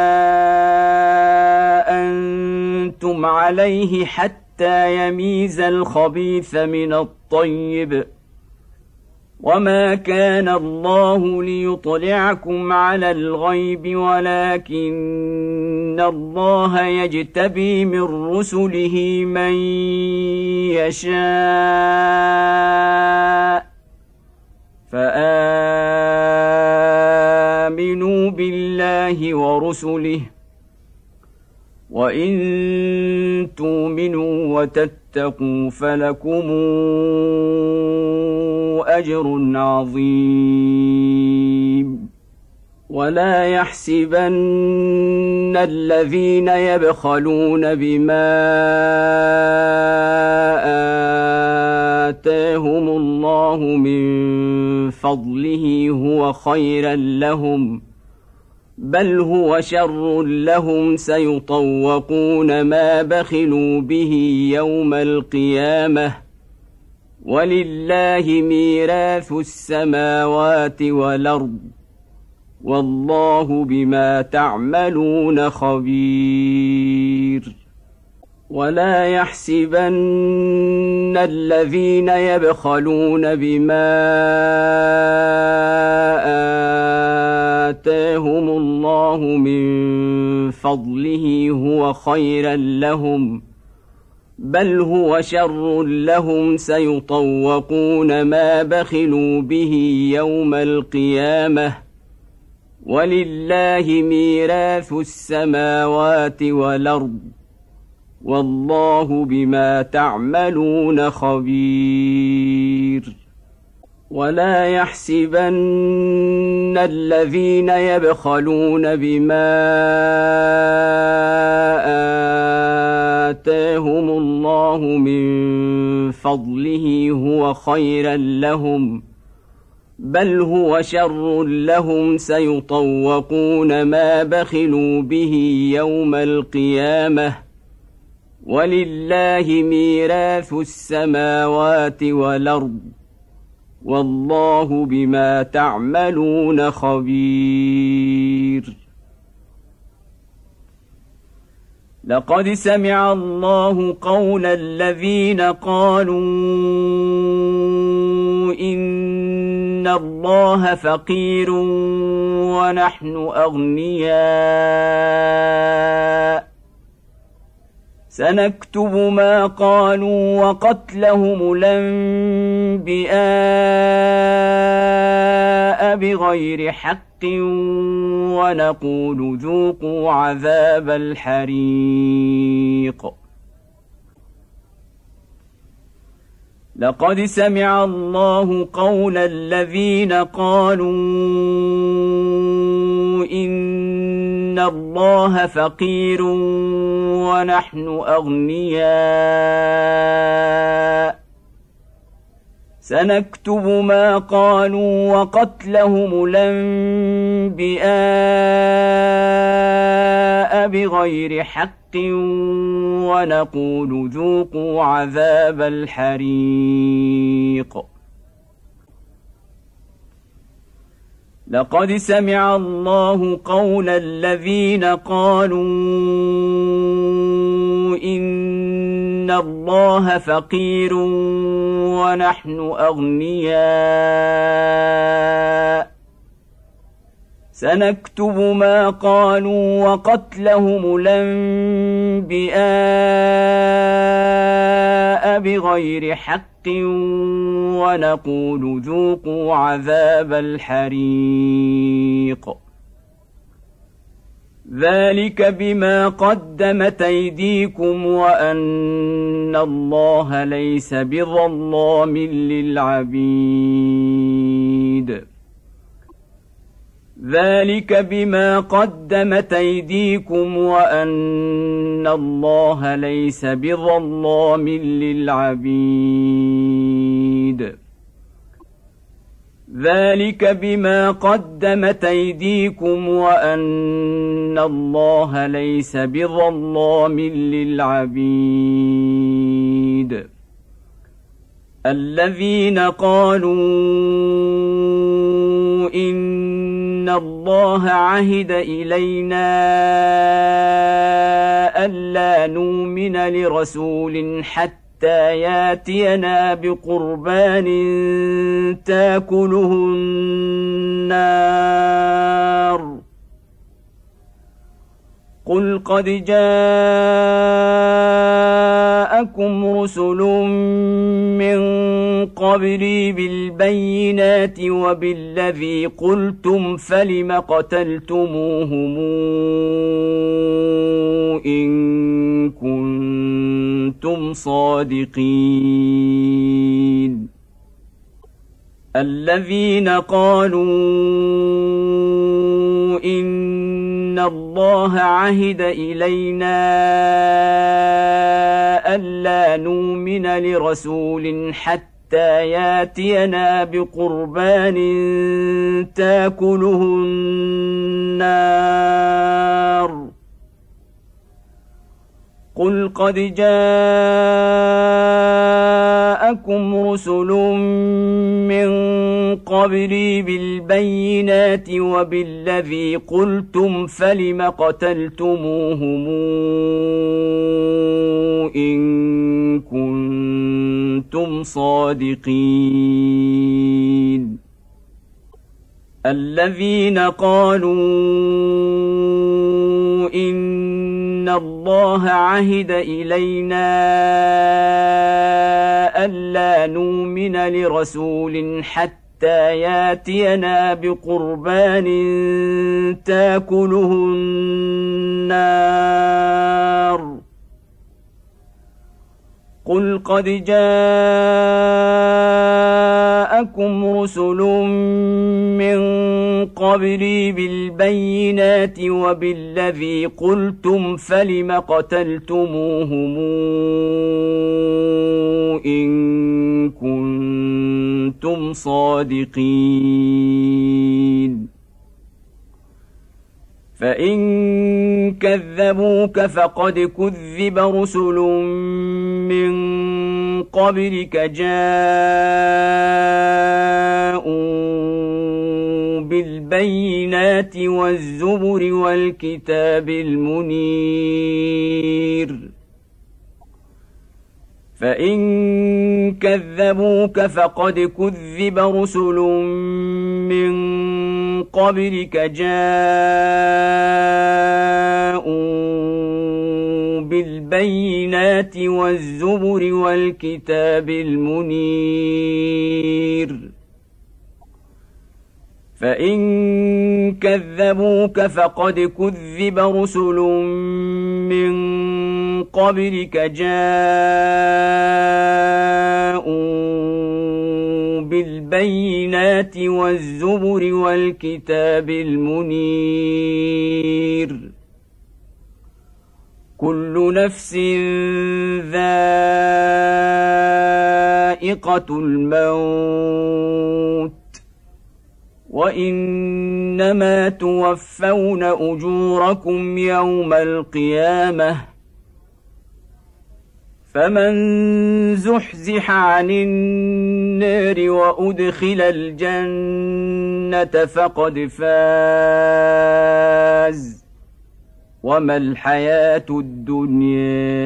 أنتم عليه حتى يميز الخبيث من الطيب وما كان الله ليطلعكم على الغيب ولكن الله يجتبي من رسله من يشاء فآمنوا بالله ورسله وإن تؤمنوا وتتقوا فلكم أجر عظيم. ولا يحسبن الذين يبخلون بما آتاهم الله من فضله هو خيرا لهم، بل هو شر لهم، سيطوقون ما بخلوا به يوم القيامة، ولله ميراث السماوات والأرض، والله بما تعملون خبير. ولا يحسبن الذين يبخلون بما آتاهم الله من فضله هو خيرا لهم، بل هو شر لهم، سيطوقون ما بخلوا به يوم القيامة، ولله ميراث السماوات والأرض، والله بما تعملون خبير. ولا يحسبن الذين يبخلون بما آتاهم الله من فضله هو خيرا لهم، بل هو شر لهم، سيطوقون ما بخلوا به يوم القيامة، ولله ميراث السماوات والأرض، والله بما تعملون خبير. لقد سمع الله قول الذين قالوا إن الله فقير ونحن أغنياء، سنكتب ما قالوا وقتلهم الأنبياء بغير حق، ونقول ذوقوا عذاب الحريق. لقد سمع الله قول الذين قالوا إن الله فقير ونحن أغنياء، سنكتب ما قالوا وقتلهم الأنبياء بغير حق، ونقول ذوقوا عذاب الحريق. لقد سمع الله قول الذين قالوا إن الله فقير ونحن أغنياء، سنكتب ما قالوا وقتلهم الأنبياء بغير حق، ونقول ذوقوا عذاب الحريق. ذلك بما قدمت أيديكم وأن الله ليس بظلام للعبيد. ذلك بما قدمت أيديكم وأن الله ليس بظلام للعبيد. ذلك بما قدمت أيديكم وأن الله ليس بظلام للعبيد. الذين قالوا إن الله عهد إلينا ألا نؤمن لرسول حتى ياتينا بقربان تاكله النار. قل قد جاءكم رسل من قبلي بالبينات وبالذي قلتم فلم قتلتموهم إن كنتم صادقين. الذين قالوا إن الله عهد إلينا ألا نؤمن لرسول حتى ياتينا بقربان تاكله النار قل قد جاءكم رسل من قبلي بالبينات وبالذي قلتم فلم قتلتموهم إن كنتم صادقين الذين قالوا إن الله عهد إلينا ألا نؤمن لرسول حتى ياتينا بقربان تاكله النار قل قد جاءكم رسل من قبلي بالبينات وبالذي قلتم فلم قتلتموهم إن كنتم صادقين فإن كذبوك فقد كذب رسل من قبلك جاءوا بالبينات والزبر والكتاب المنير فإن كذبوك فقد كذب رسل من قبلك جاءوا بالبينات والزبر والكتاب المنير فإن كذبوك فقد كذب رسل من قبلك جاءوا بالبينات والزبر والكتاب المنير كل نفس ذائقة الموت وإنما توفون أجوركم يوم القيامة فمن زحزح عن النار وأدخل الجنة فقد فاز وما الحياة الدنيا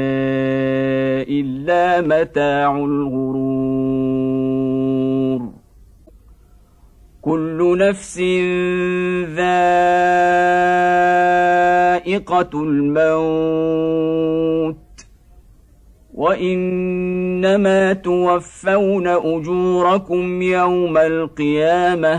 إلا متاع الغرور كل نفس ذائقة الموت وإنما توفون أجوركم يوم القيامة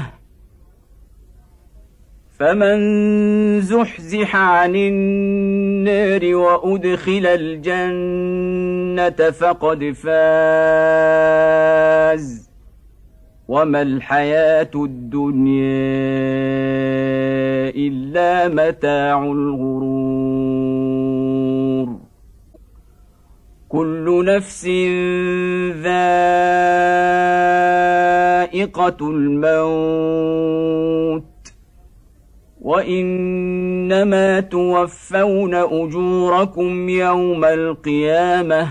فمن زحزح عن النار وأدخل الجنة فقد فاز وما الحياة الدنيا إلا متاع الغرور كل نفس ذائقة الموت وإنما توفون أجوركم يوم القيامة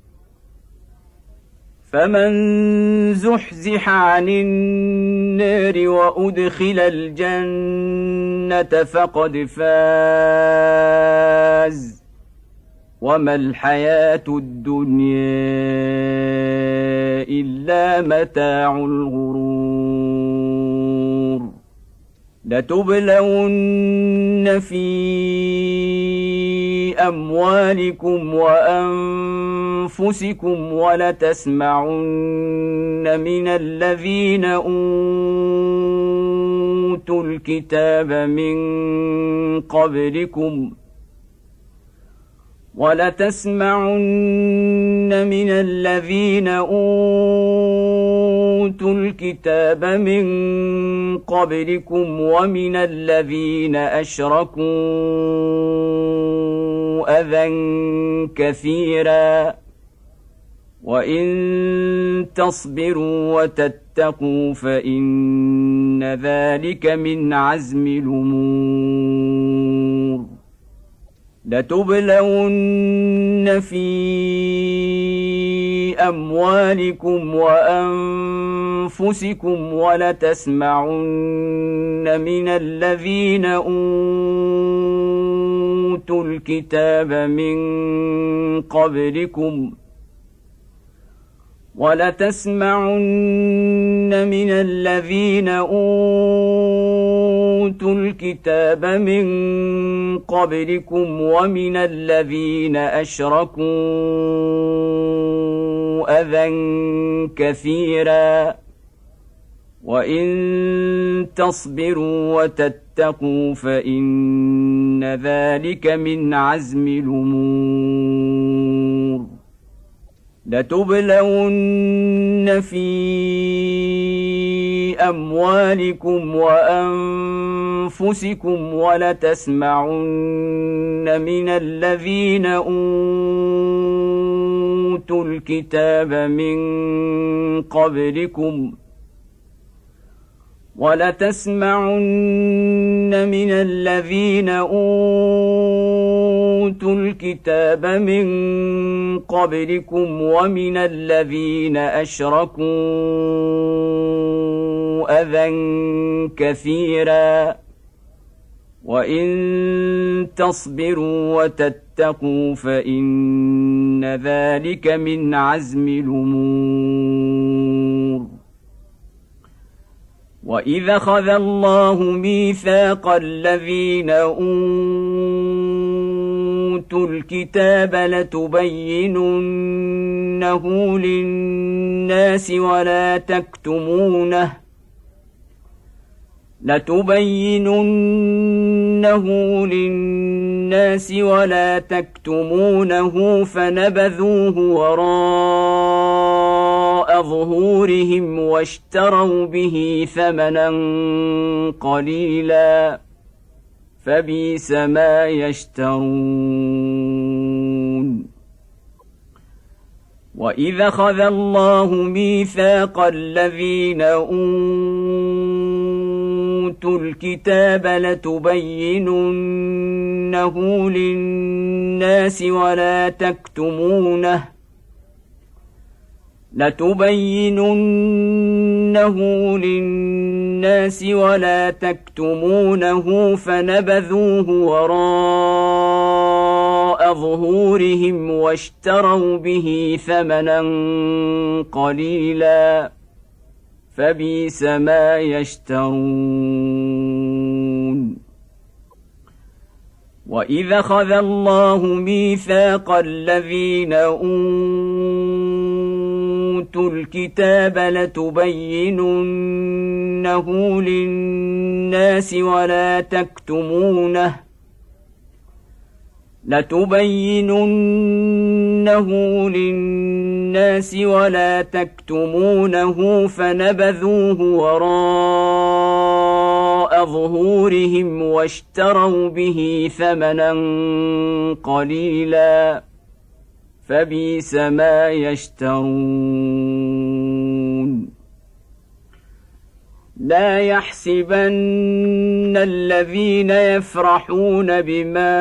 فمن زحزح عن النار وأدخل الجنة فقد فاز وما الحياة الدنيا إلا متاع الغرور لتبلون في أموالكم وأنفسكم ولتسمعن من الذين أوتوا الكتاب من قبلكم وَلَتَسْمَعُنَّ مِنَ الَّذِينَ أُوتُوا الْكِتَابَ مِنْ قَبْلِكُمْ وَمِنَ الَّذِينَ أَشْرَكُوا أَذًى كَثِيرًا وَإِنْ تَصْبِرُوا وَتَتَّقُوا فَإِنَّ ذَلِكَ مِنْ عَزْمِ الْأُمُورِ لَتُبْلَوُنَّ فِي أَمْوَالِكُمْ وَأَنفُسِكُمْ وَلَتَسْمَعُنَّ مِنَ الَّذِينَ أُوتُوا الْكِتَابَ مِنْ قَبْلِكُمْ وَلَتَسْمَعُنَّ مِنَ الَّذِينَ أُوتُوا الْكِتَابَ مِنْ قَبْلِكُمْ وَمِنَ الَّذِينَ أَشْرَكُوا أَذًى كَثِيرًا وَإِنْ تَصْبِرُوا وَتَتَّقُوا فَإِنَّ ذَلِكَ مِنْ عَزْمِ الْأُمُورِ لَتُبْلَوُنَّ فِي أَمْوَالِكُمْ وَأَنفُسِكُمْ وَلَتَسْمَعُنَّ مِنَ الَّذِينَ أُوتُوا الْكِتَابَ مِنْ قَبْلِكُمْ وَلَتَسْمَعُنَّ مِنَ الَّذِينَ أُوتُوا الْكِتَابَ مِنْ قَبْلِكُمْ وَمِنَ الَّذِينَ أَشْرَكُوا أَذًى كَثِيرًا وَإِنْ تَصْبِرُوا وَتَتَّقُوا فَإِنَّ ذَلِكَ مِنْ عَزْمِ الْأُمُورِ وَإِذَا أَخَذَ اللَّهُ مِيثَاقَ الَّذِينَ أُوتُوا الْكِتَابَ لَتُبَيِّنُنَّهُ لِلنَّاسِ وَلَا تَكْتُمُونَهُ لَتُبَيِّنُنَّهُ لِلنَّاسِ وَلَا تَكْتُمُونَهُ فَنَبَذُوهُ وَرَاءَ ظُهُورِهِمْ وَاشْتَرَوْا بِهِ ثَمَنًا قَلِيلًا فَبِئْسَ مَا يَشْتَرُونَ وَإِذَا أَخَذَ اللَّهُ مِيثَاقَ الَّذِينَ أُوتُوا الْكِتَابَ لَتُبَيِّنُنَّهُ لِلنَّاسِ وَلَا تَكْتُمُونَهُ لَتُبَيِّنُنَّهُ لِلنَّاسِ وَلَا تَكْتُمُونَهُ فَنَبَذُوهُ وَرَاءَ ظُهُورِهِمْ وَاشْتَرَوْا بِهِ ثَمَنًا قَلِيلًا فَبِئْسَ مَا يَشْتَرُونَ وَإِذَا أَخَذَ اللَّهُ مِيثَاقَ الَّذِينَ أُوتُوا الْكِتَابَ لَتُبَيِّنُنَّهُ لِلنَّاسِ وَلَا تَكْتُمُونَهُ لَتُبَيِّنُنَّهُ لِلنَّاسِ وَلَا تَكْتُمُونَهُ فَنَبَذُوهُ وَرَاءَ ظُهُورِهِمْ وَاشْتَرَوْا بِهِ ثَمَنًا قَلِيلًا فَبِئْسَ مَا يَشْتَرُونَ لَا يَحْسَبَنَّ الَّذِينَ يَفْرَحُونَ بِمَا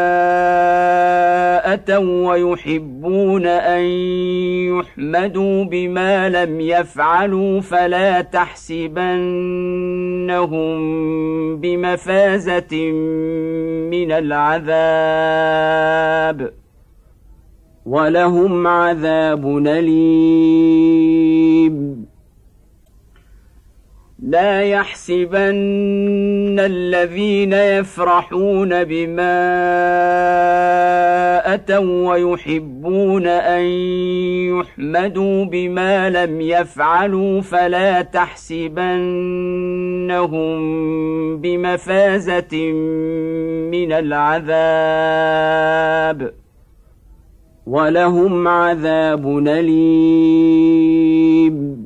أَتَوا وَيُحِبُّونَ أَن يُحْمَدُوا بِمَا لَمْ يَفْعَلُوا فَلَا تَحْسَبَنَّهُم بِمَفَازَةٍ مِّنَ الْعَذَابِ وَلَهُمْ عَذَابٌ أَلِيمٌ لا يحسبن الذين يفرحون بما أتوا ويحبون أن يحمدوا بما لم يفعلوا فلا تحسبنهم بمفازة من العذاب ولهم عذاب أليم.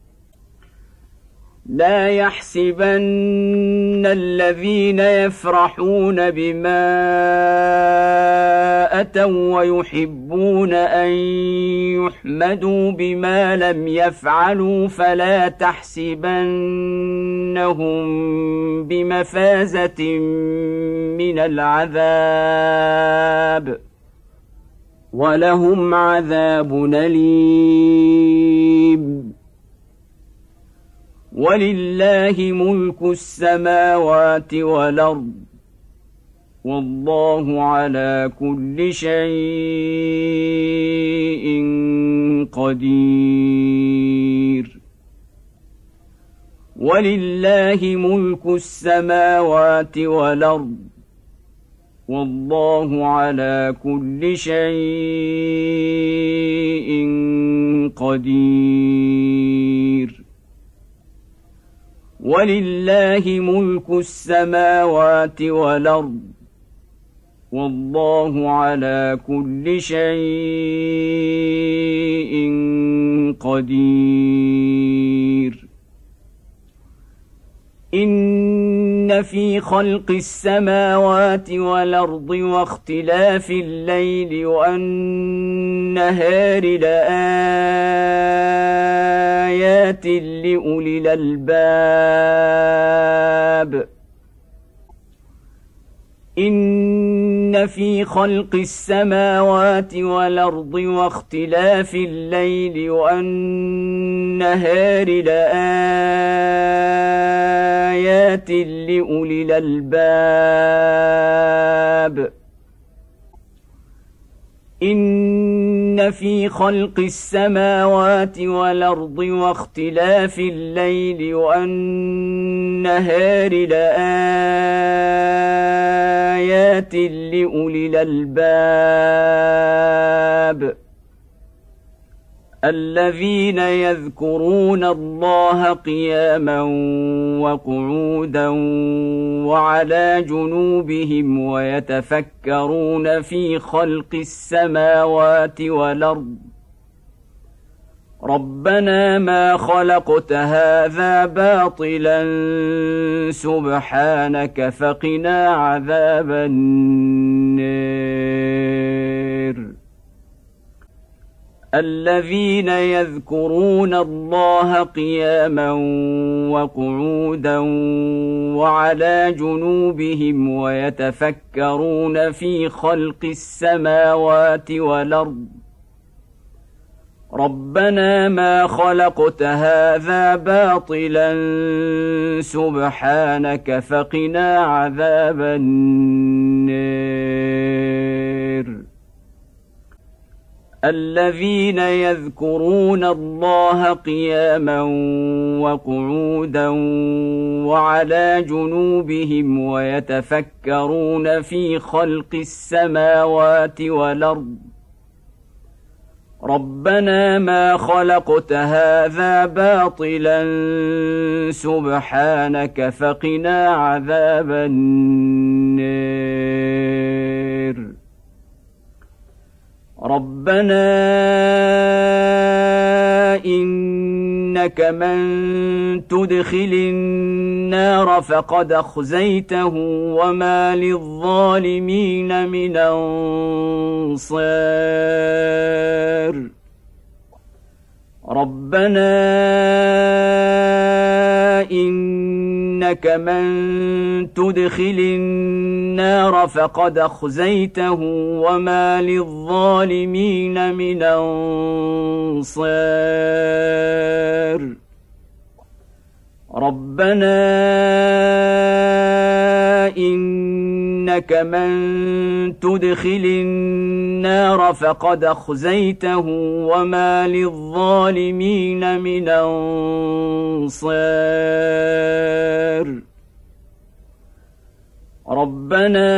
لا يحسبن الذين يفرحون بما أتوا ويحبون أن يحمدوا بما لم يفعلوا فلا تحسبنهم بمفازة من العذاب ولهم عذاب أليم. ولله ملك السماوات والأرض والله على كل شيء قدير. ولله ملك السماوات والأرض والله على كل شيء قدير. ولله ملك السماوات والأرض والله على كل شيء قدير. إن في خلق السماوات والأرض واختلاف الليل والنهار لآيات لأولي الألباب. إن في خلق السماوات والأرض واختلاف الليل والنهار لآيات لأولي الألباب. إن في خلق السماوات والأرض واختلاف الليل والنهار لآيات لأولي الألباب الذين يذكرون الله قياما وقعودا وعلى جنوبهم ويتفكرون في خلق السماوات والأرض ربنا ما خلقت هذا باطلا سبحانك فقنا عذاب النار. الذين يذكرون الله قياما وقعودا وعلى جنوبهم ويتفكرون في خلق السماوات والأرض ربنا ما خلقت هذا باطلا سبحانك فقنا عذاب النار. الذين يذكرون الله قياما وقعودا وعلى جنوبهم ويتفكرون في خلق السماوات والأرض ربنا ما خلقت هذا باطلا سبحانك فقنا عذاب النار. ربنا إنك من تدخل النار فقد أخزيته وما للظالمين من أنصار. ربنا إنك من تدخل النار فقد أخزيته وما للظالمين من أنصار. ربنا إنك من تدخل النار فقد أخزيته وما للظالمين من أنصار. ربنا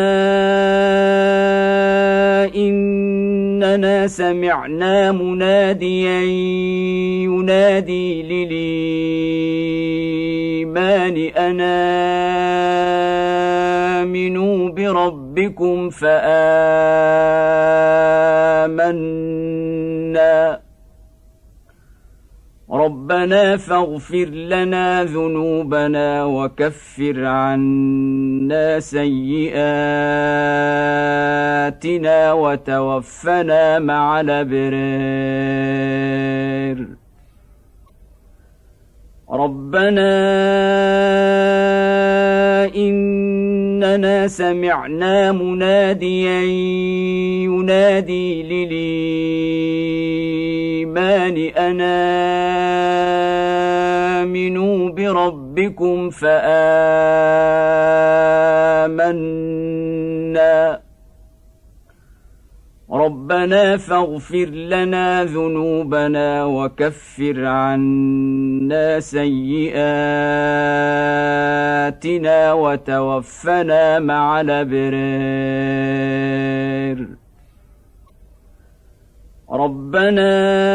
إننا سمعنا مناديا ينادي للإيمان أن آمنوا بربكم فآمنا ربنا فاغفر لنا ذنوبنا وكفر عنا سيئاتنا وتوفنا مع الأبرار ربنا إننا سمعنا مناديا ينادي للإيمان أن آمنوا بربكم فآمنا ربنا فاغفر لنا ذنوبنا وكفر عنا سيئاتنا وتوفنا مع الأبرار ربنا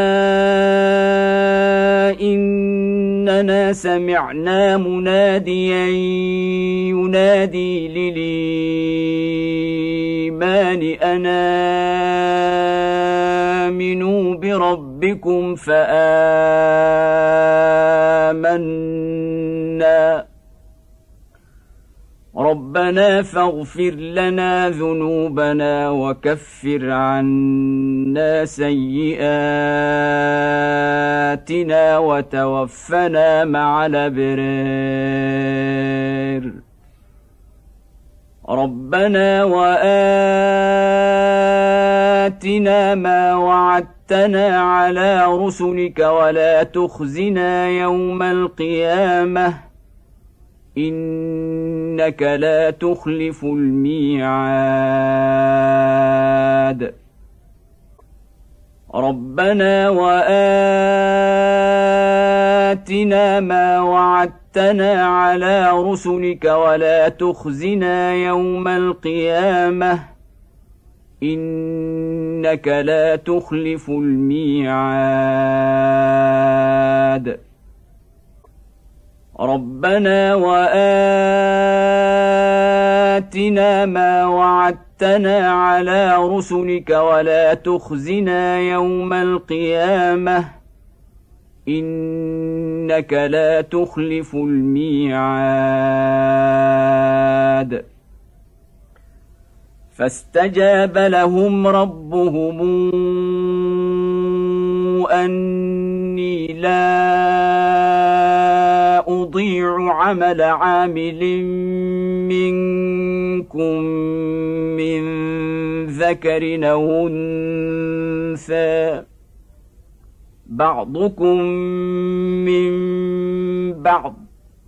إننا سمعنا مناديا ينادي للإيمان أن آمنوا بربكم فآمنا ربنا فاغفر لنا ذنوبنا وكفر عنا سيئاتنا وتوفنا مع الأبرار ربنا وآتنا ما وعدتنا على رسلك ولا تخزنا يوم القيامة إنك لا تخلف الميعاد ربنا وآتنا ما وعدتنا على رسلك ولا تخزنا يوم القيامة إنك لا تخلف الميعاد ربنا وآتنا ما وعدتنا على رسلك ولا تخزنا يوم القيامة إنك لا تخلف الميعاد فاستجاب لهم ربهم أني لا أضيع عمل عامل منكم من ذكر أو أنثى بعضكم من بعض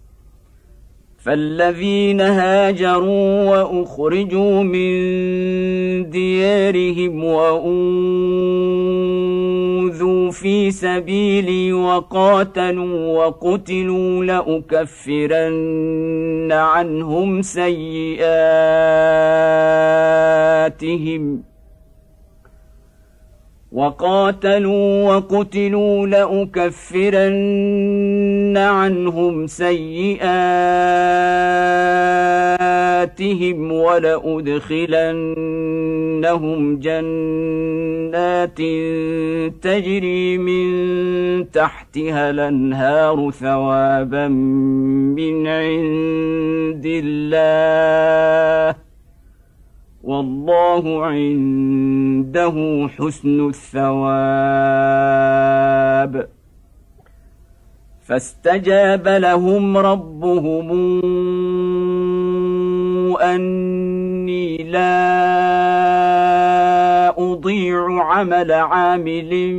فالذين هاجروا وأخرجوا من ديارهم وأوذوا في سبيلي وقاتلوا وقتلوا لأكفرن عنهم سيئاتهم وقاتلوا وقتلوا لأكفرن عنهم سيئاتهم ولأدخلنهم جنات تجري من تحتها الأنهار ثوابا من عند الله والله عنده حسن الثواب فاستجاب لهم ربهم أني لا أضيع عمل عامل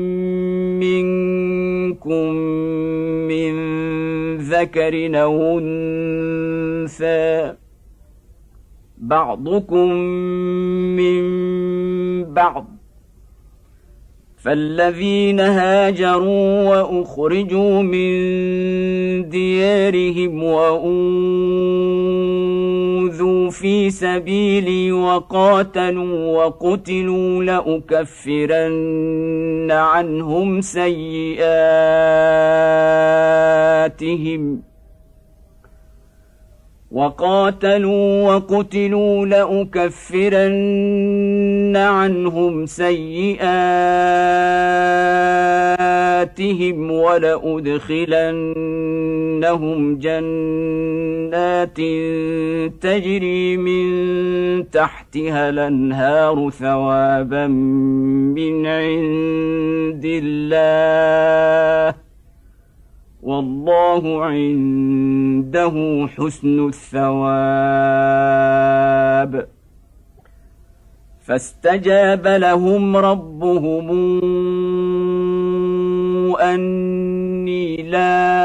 منكم من ذكر أو أنثى بعضكم من بعض فالذين هاجروا وأخرجوا من ديارهم وأوذوا في سبيلي وقاتلوا وقتلوا لأكفرن عنهم سيئاتهم وقاتلوا وقتلوا لأكفرن عنهم سيئاتهم ولأدخلنهم جنات تجري من تحتها الأنهار ثوابا من عند الله والله عنده حسن الثواب. فاستجاب لهم ربهم أني لا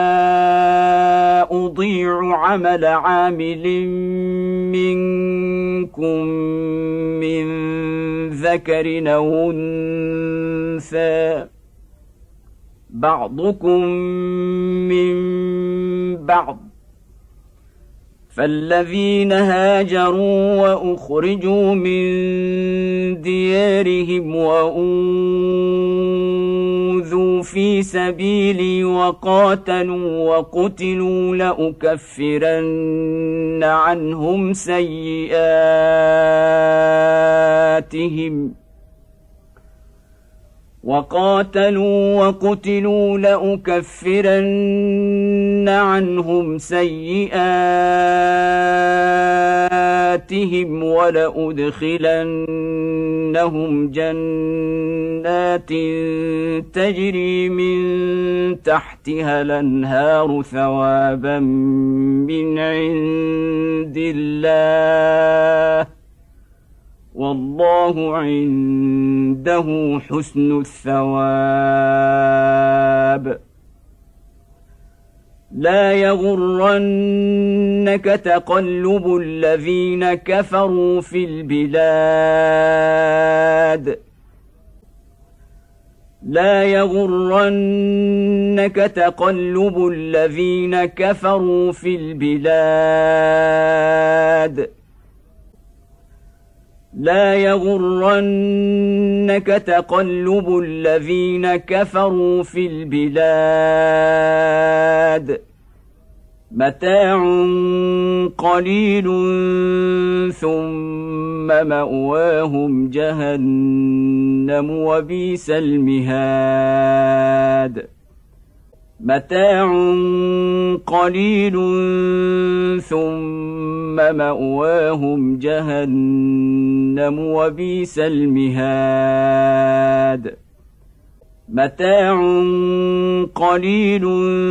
أضيع عمل عامل منكم من ذكر أو أنثى بعضكم من بعض فالذين هاجروا وأخرجوا من ديارهم وأوذوا في سبيلي وقاتلوا وقتلوا لأكفرن عنهم سيئاتهم وقاتلوا وقتلوا لأكفرن عنهم سيئاتهم ولأدخلنهم جنات تجري من تحتها الأنهار ثوابا من عند الله والله عنده حسن الثواب. لا يغرنك تقلب الذين كفروا في البلاد لا يغرنك تقلب الذين كفروا في البلاد لا يغرنك تقلب الذين كفروا في البلاد متاع قليل ثم مأواهم جهنم وبئس المهاد متاع قليل ثم مأواهم جهنم وبئس المهاد متاع قليل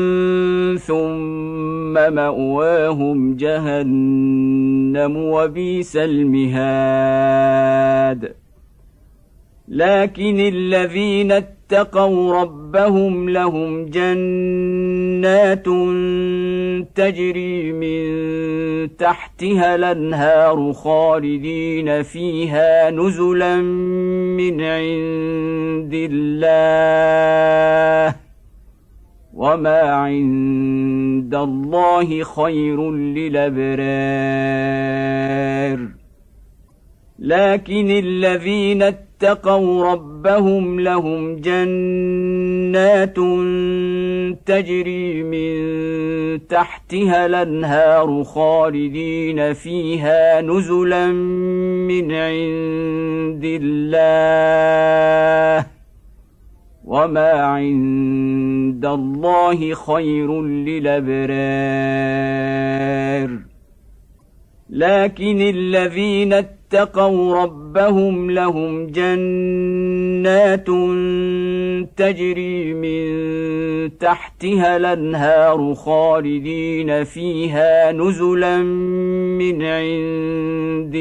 ثم مأواهم جهنم وبئس المهاد. لكن الذين اتقوا ربهم لهم جنات تجري من تحتها الأنهار خالدين فيها نزلا من عند الله وما عند الله خير للأبرار. لكن الذين اتقوا ربهم لهم جنات تجري من تحتها الأنهار خالدين فيها نزلا من عند الله وما عند الله خير للأبرار. لكن الذين اتقوا ربهم لهم جنات تجري من تحتها الأنهار خالدين فيها نزلا من عند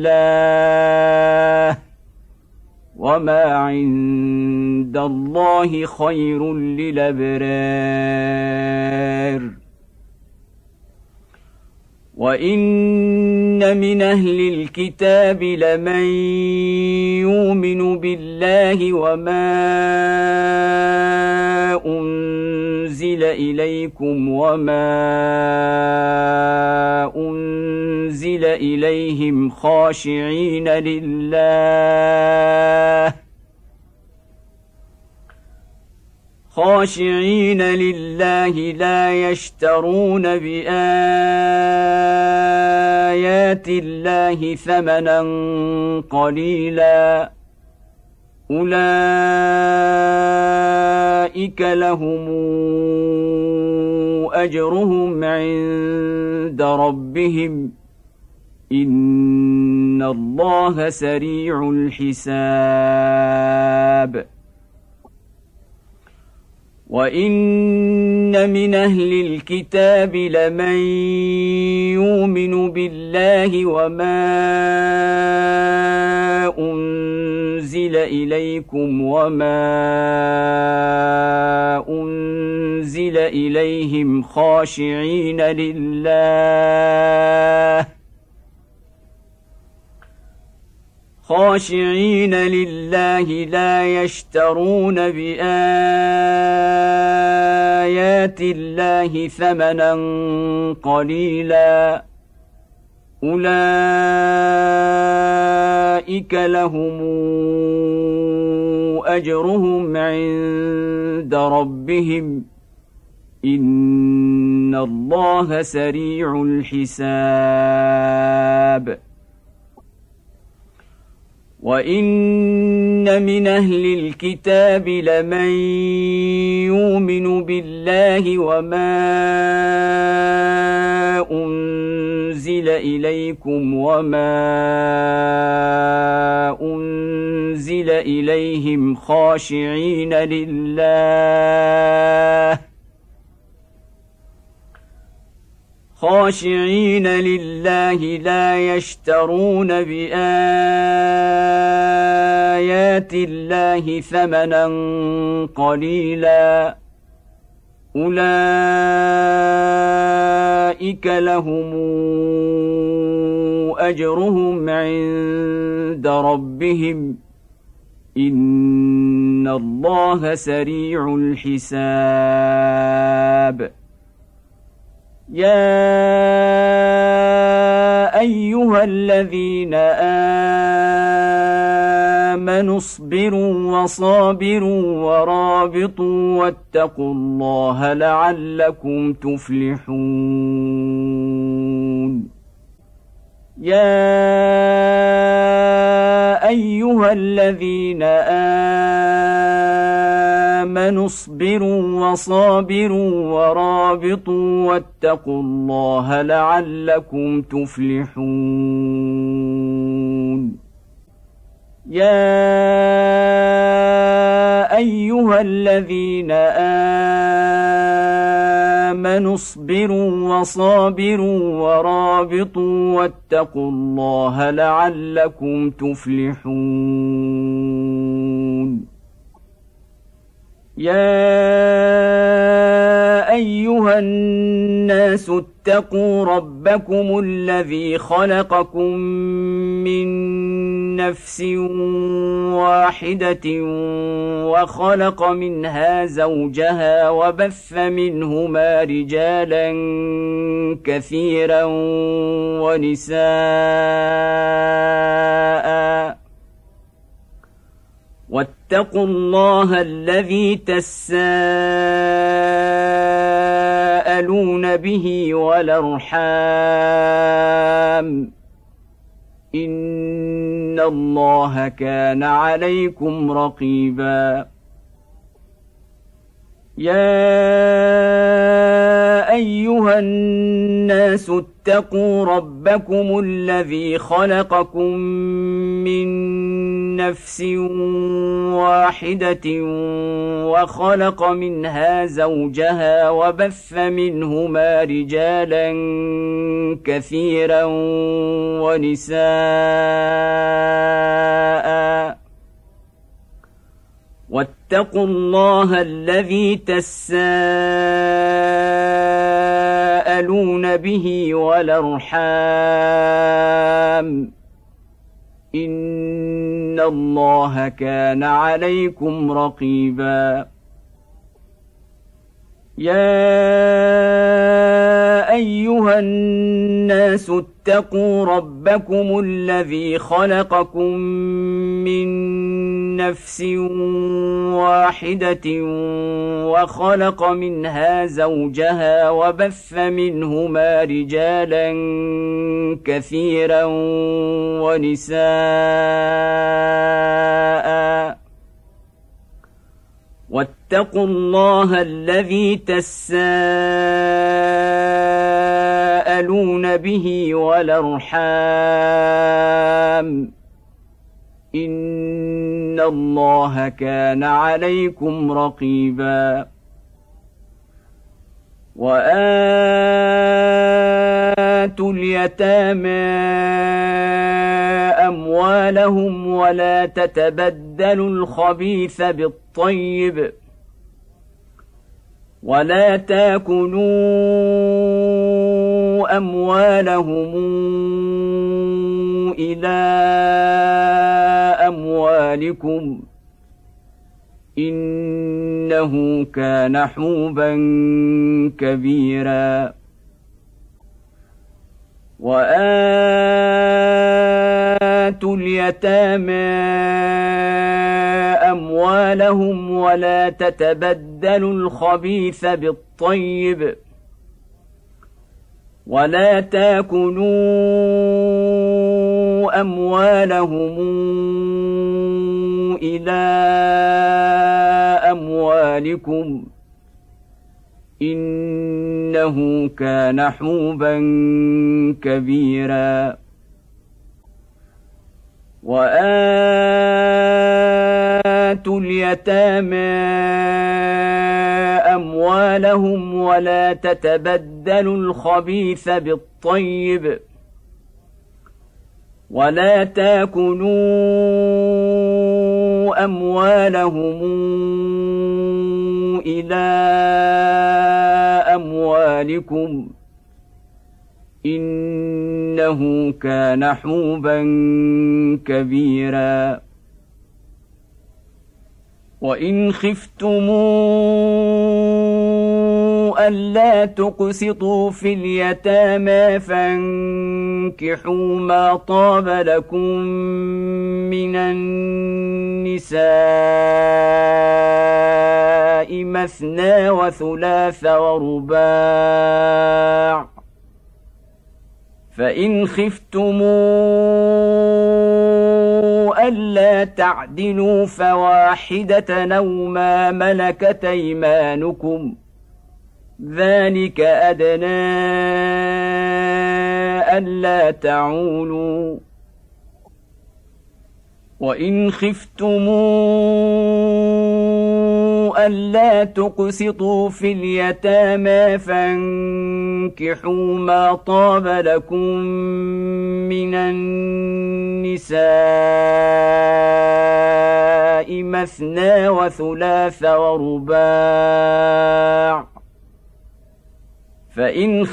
الله وما عند الله خير للأبرار. وإن من أهل الكتاب لمن يؤمن بالله وما أنزل إليكم وما أنزل إليهم خاشعين لله خاشعين لله لا يشترون بآيات الله ثمنا قليلا أولئك لهم أجرهم عند ربهم إن الله سريع الحساب وإن من أهل الكتاب لمن يؤمن بالله وما أنزل إليكم وما أنزل إليهم خاشعين لله خاشعين لله لا يشترون بآيات الله ثمنا قليلا أولئك لهم أجرهم عند ربهم إن الله سريع الحساب وإن من أهل الكتاب لمن يؤمن بالله وما أنزل إليكم وما أنزل إليهم خاشعين لله خاشعين لله لا يشترون بآيات الله ثمنا قليلا أولئك لهم أجرهم عند ربهم إن الله سريع الحساب يا أيها الذين آمنوا اصبروا وصابروا ورابطوا واتقوا الله لعلكم تفلحون يا أيها الذين آمنوا اصبروا وصابروا ورابطوا واتقوا الله لعلكم تفلحون يا أيها الذين آمنوا اصبروا وصابروا ورابطوا واتقوا الله لعلكم تفلحون يا أيها الناس اتقوا ربكم الذي خلقكم من نفس واحدة وخلق منها زوجها وبث منهما رجالا كثيرا ونساء واتقوا الله الذي تساءلون به والأرحام إن الله كان عليكم رقيبا يا أيها الناس اتقوا ربكم الذي خلقكم من نفس واحدة وخلق منها زوجها وبث منهما رجالا كثيرا ونساء واتقوا الله الذي تساءلون به والأرحام إن الله كان عليكم رقيبا يا أيها الناس اتقوا ربكم الذي خلقكم من نفس واحدة وخلق منها زوجها وبث منهما رجالا كثيرا ونساء واتقوا الله الذي تساءلون به والأرحام إن الله كان عليكم رقيبا وآتوا اليتامى أموالهم ولا تتبدلوا الخبيث بالطيب ولا تاكلوا أموالهم إلى أموالكم إنه كان حوبا كبيرا وآتوا اليتامى أموالهم ولا تتبدلوا الخبيث بالطيب ولا تاكلوا أموالهم إلى أموالكم إنه كان حوبا كبيرا وآتوا اليتامى أموالهم ولا تتبدلوا الخبيث بالطيب ولا تاكلوا أموالهم إلى أموالكم إنه كان حوبا كبيرا وإن خفتموا ألا تقسطوا في اليتامى فانكحوا ما طاب لكم من النساء مثنى وثلاث ورباع فإن خفتموا ألا تعدلوا فواحدة أو ما ملكت أيمانكم ذلك أدنى ألا تعولوا وإن خفتموا ألا تقسطوا في اليتامى فانكحوا ما طاب لكم من النساء مثنى وثلاث ورباع فإن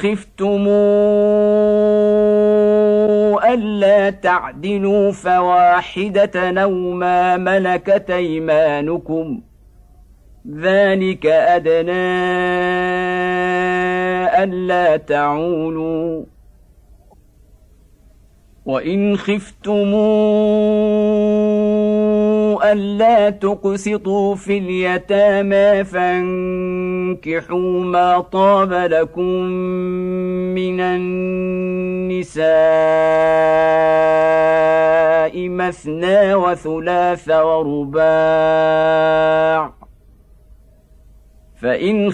خفتموا ألا تعدلوا فواحدة أو ما ملكت أيمانكم ذلك أدنى ألا تعولوا وإن خفتموا ألا تقسطوا في اليتامى فانكحوا ما طاب لكم من النساء مثنى وثلاث ورباع فإن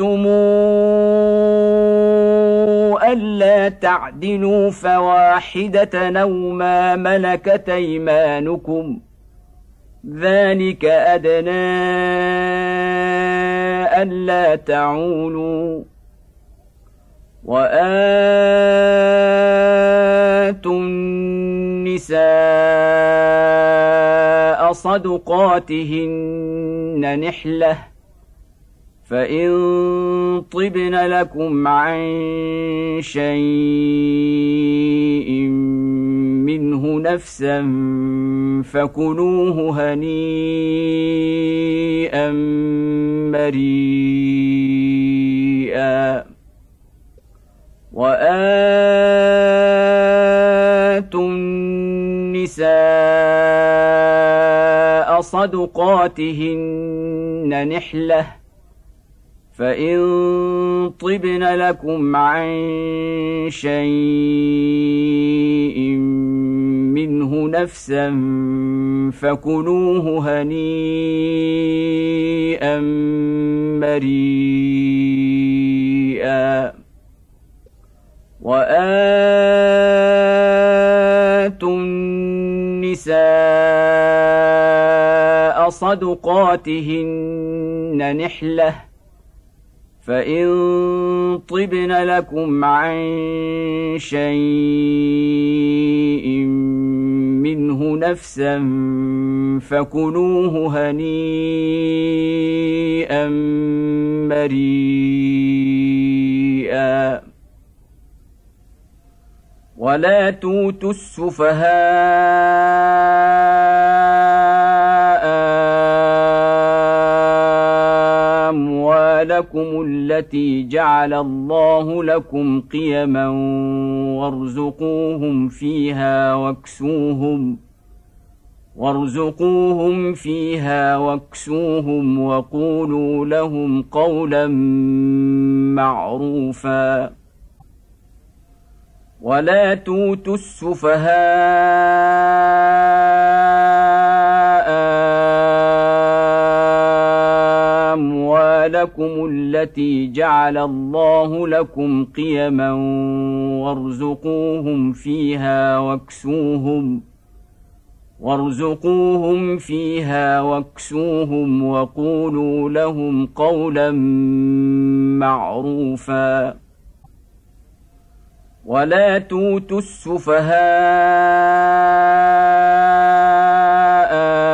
خفتموا ألا تعدلوا فواحدة أو ما ملكت أيمانكم ذلك أدنى ألا تعولوا وآتوا النساء صدقاتهن نحلة فإن طبن لكم عن شيء منه نفسا فكلوه هنيئا مريئا وآتوا النساء صدقاتهن نحلة فإن طبن لكم عن شيء منه نفسا فكلوه هنيئا مريئا وآتوا النساء صدقاتهن نحلة فإن طبن لكم عن شيء منه نفسا فكلوه هنيئا مريئا ولا توتوا السفهاء أموالكم التي جعل الله لكم قيما وارزقوهم فيها واكسوهم وارزقوهم فيها واكسوهم وقولوا لهم قولا معروفا ولا توتوا السفهاء أموالكم التي جعل الله لكم قيما وارزقوهم فيها واكسوهم وارزقوهم فيها واكسوهم وقولوا لهم قولا معروفا ولا توتوا السفهاء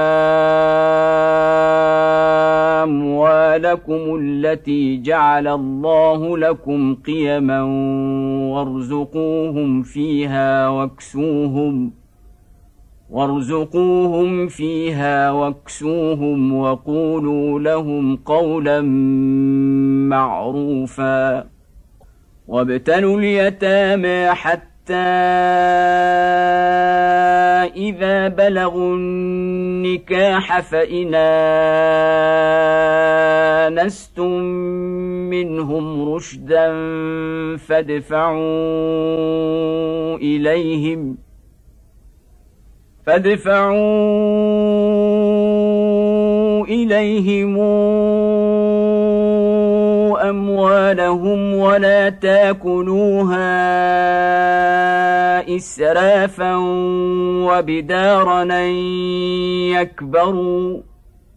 أموالكم التي جعل الله لكم قيما وارزقوهم فيها واكسوهم وارزقوهم فيها واكسوهم وقولوا لهم قولا معروفا وابتلوا اليتامى حتى إذا بلغوا النكاح فإن آنستم منهم رشدا فادفعوا إليهم فادفعوا إليهم أموالهم ولا تاكلوها إسرافا وبدارا أن يكبروا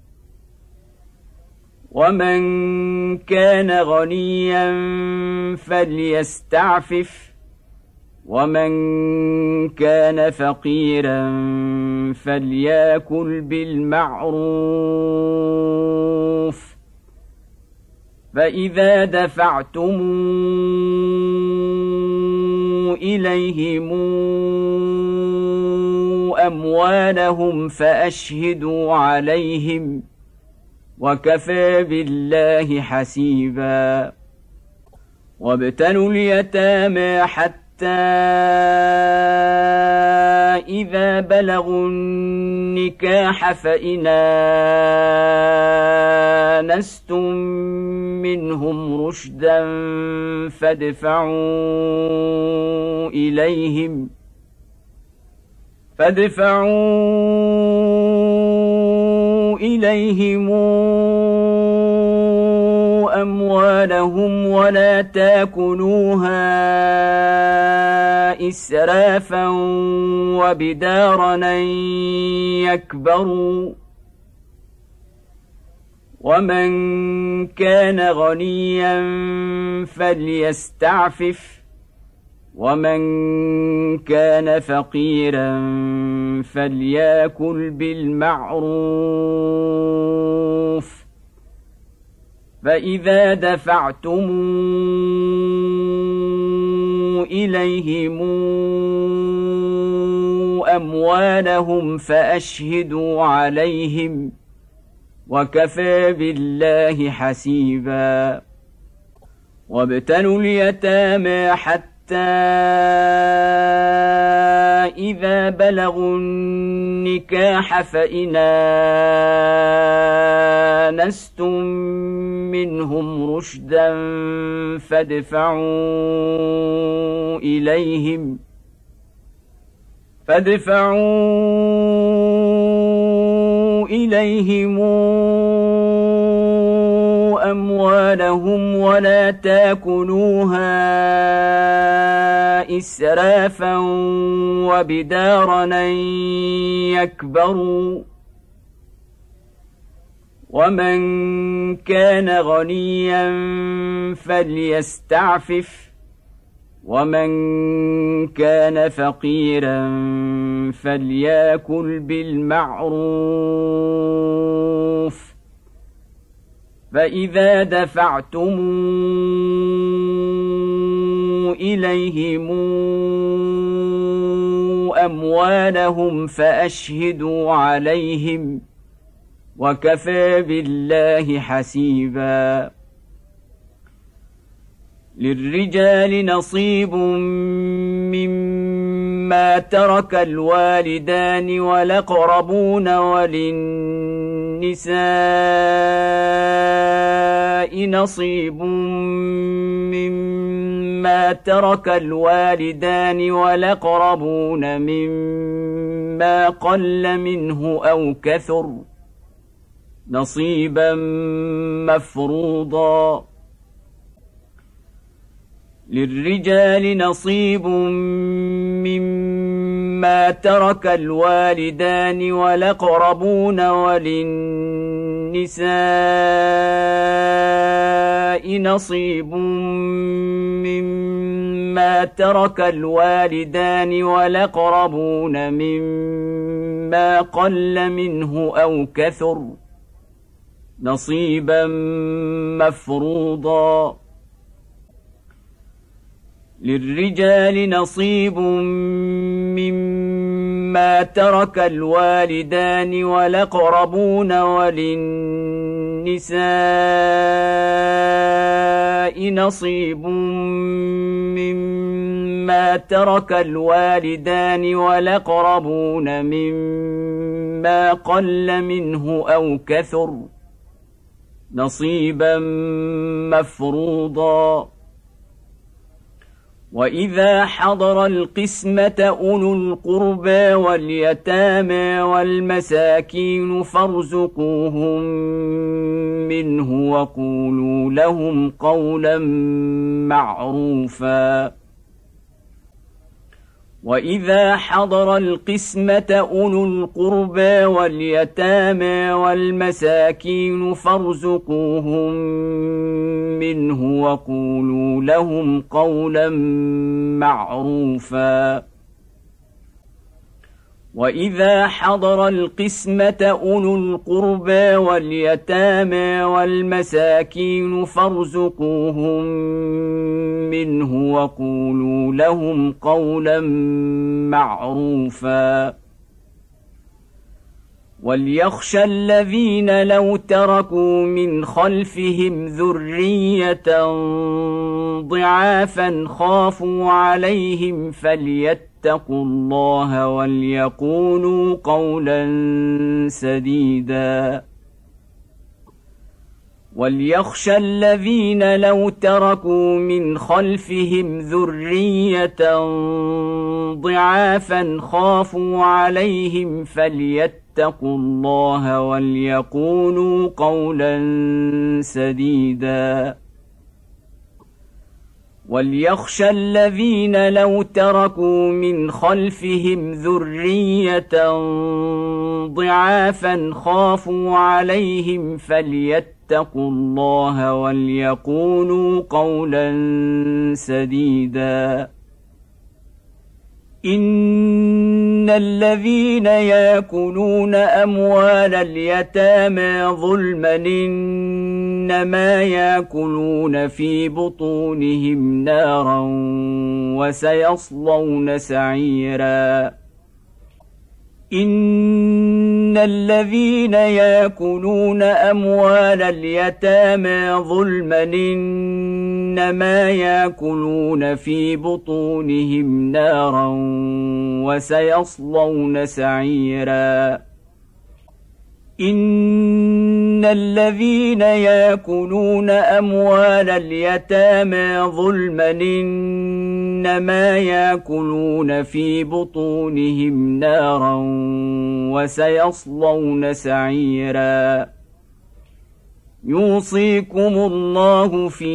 ومن كان غنيا فليستعفف ومن كان فقيرا فليأكل بالمعروف فإذا دفعتم إليهم أموالهم فأشهدوا عليهم وكفى بالله حسيبا وابتلوا اليتامى حتى إذا بلغوا النكاح فإن آنستم منهم رشدا فادفعوا إليهم فادفعوا إليهم أموالهم ولا تاكلوها إسرافا وبدارا أن يكبروا ومن كان غنيا فليستعفف ومن كان فقيرا فليأكل بالمعروف فإذا دفعتم إليهم أموالهم فأشهدوا عليهم وكفى بالله حسيبا وابتلوا اليتامى حتى إذا بلغوا النكاح فإن آنستم منهم رشدا فادفعوا إليهم فادفعوا إليهم أموالهم ولا تاكلوها إسرافا وبدارا أن يكبروا ومن كان غنيا فليستعفف ومن كان فقيرا فليأكل بالمعروف فإذا دفعتم إليهم أموالهم فأشهدوا عليهم وكفى بالله حسيبا. للرجال نصيب مما ترك الوالدان والأقربون وللنساء نصيب مما ترك الوالدان والأقربون مما قل منه أو كثر نصيبا مفروضا. للرجال نصيب مما ترك الوالدان والأقربون وللنساء نصيب مما ترك الوالدان والأقربون مما قل منه أو كثر نصيبا مفروضا. للرجال نصيب مما ترك الوالدان والأقربون وللنساء نصيب مما ترك الوالدان والأقربون مما قل منه أو كثر نصيبا مفروضا. وإذا حضر القسمة أولو القربى واليتامى والمساكين فارزقوهم منه وقولوا لهم قولا معروفا. وإذا حضر القسمة أولو القربى واليتامى والمساكين فارزقوهم منه وقولوا لهم قولا معروفا. وإذا حضر القسمة أولو القربى واليتامى والمساكين فارزقوهم منه وقولوا لهم قولا معروفا. وليخشى الذين لو تركوا من خلفهم ذرية ضعافا خافوا عليهم فليتقوا الله وليقولوا قولا سديدا. وليخشى الذين لو تركوا من خلفهم ذرية ضعافا خافوا عليهم فليتقوا الله وليقولوا قولا سديدا. وليخشى الذين لو تركوا من خلفهم ذرية ضعافا خافوا عليهم فليتقوا الله وليقولوا قولا سديدا. إن الذين يأكلون أموال اليتامى ظلما إنما يأكلون في بطونهم نارا وسيصلون سعيرا. إن الذين يأكلون أموال اليتامى ظلما إنما يأكلون في بطونهم نارا وسيصلون سعيرا إن الذين يأكلون أموال اليتامى ظلما إنما يأكلون في بطونهم نارا وسيصلون سعيرا يوصيكم الله في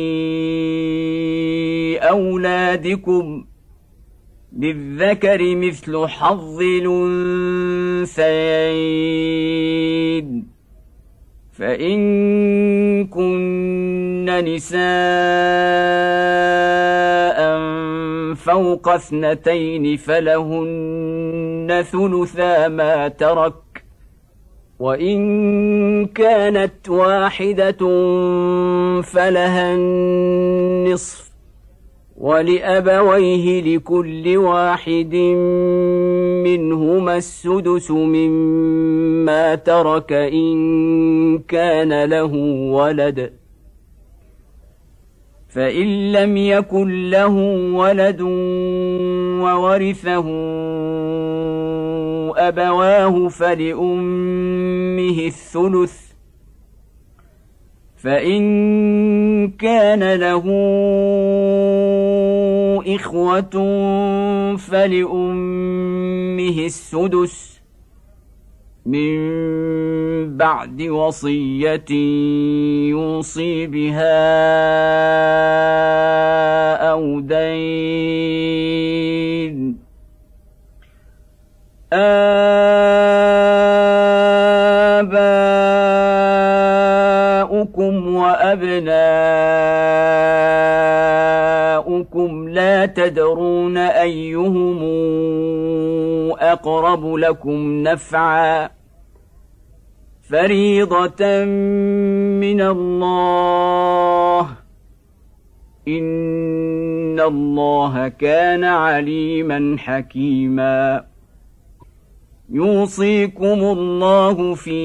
أولادكم للذكر مثل حظ الأنثيين فإن كن نساء فوق اثنتين فلهن ثلثا ما ترك وإن كانت واحدة فلها النصف ولأبويه لكل واحد منهما السدس مما ترك إن كان له ولد فإن لم يكن له ولد وورثه أبواه فلأمه الثلث فإن كان له إخوة فلأمه السدس من بعد وصية يوصي بها أو دين آباؤكم وأبناؤكم لا تدرون أيهم أقرب لكم نفعا فريضة من الله إن الله كان عليما حكيما يوصيكم الله في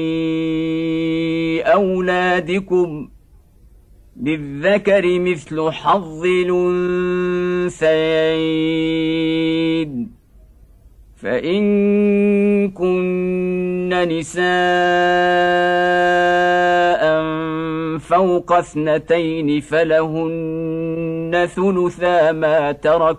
أولادكم للذكر مثل حظ الأنثيين فإن كن نساء فوق اثنتين فلهن ثلثا ما ترك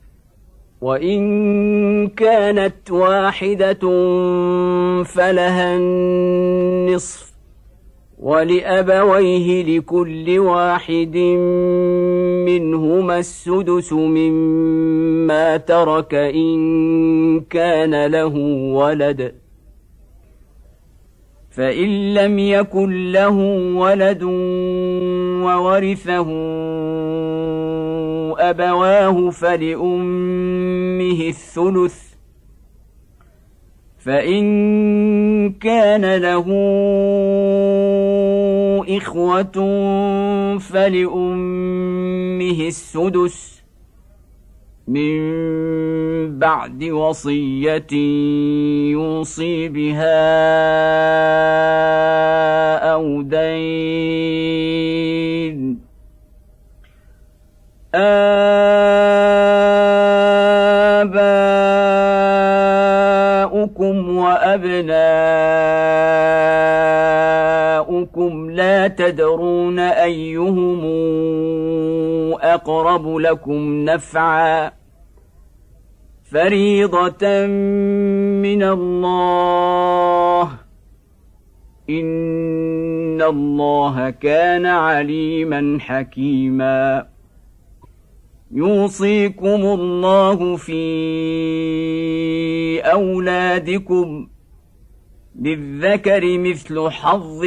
وإن كانت واحدة فلها النصف ولأبويه لكل واحد منهما السدس مما ترك إن كان له ولد فإن لم يكن له ولد وورثه أبواه فلأمه الثلث فإن كان له إخوة فلأمه السدس من بعد وصية يوصي بها أو دين آباؤكم وأبناؤكم لا تدرون أيهم أقرب لكم نفعا فريضة من الله إن الله كان عليما حكيما يوصيكم الله في أولادكم للذكر مثل حظ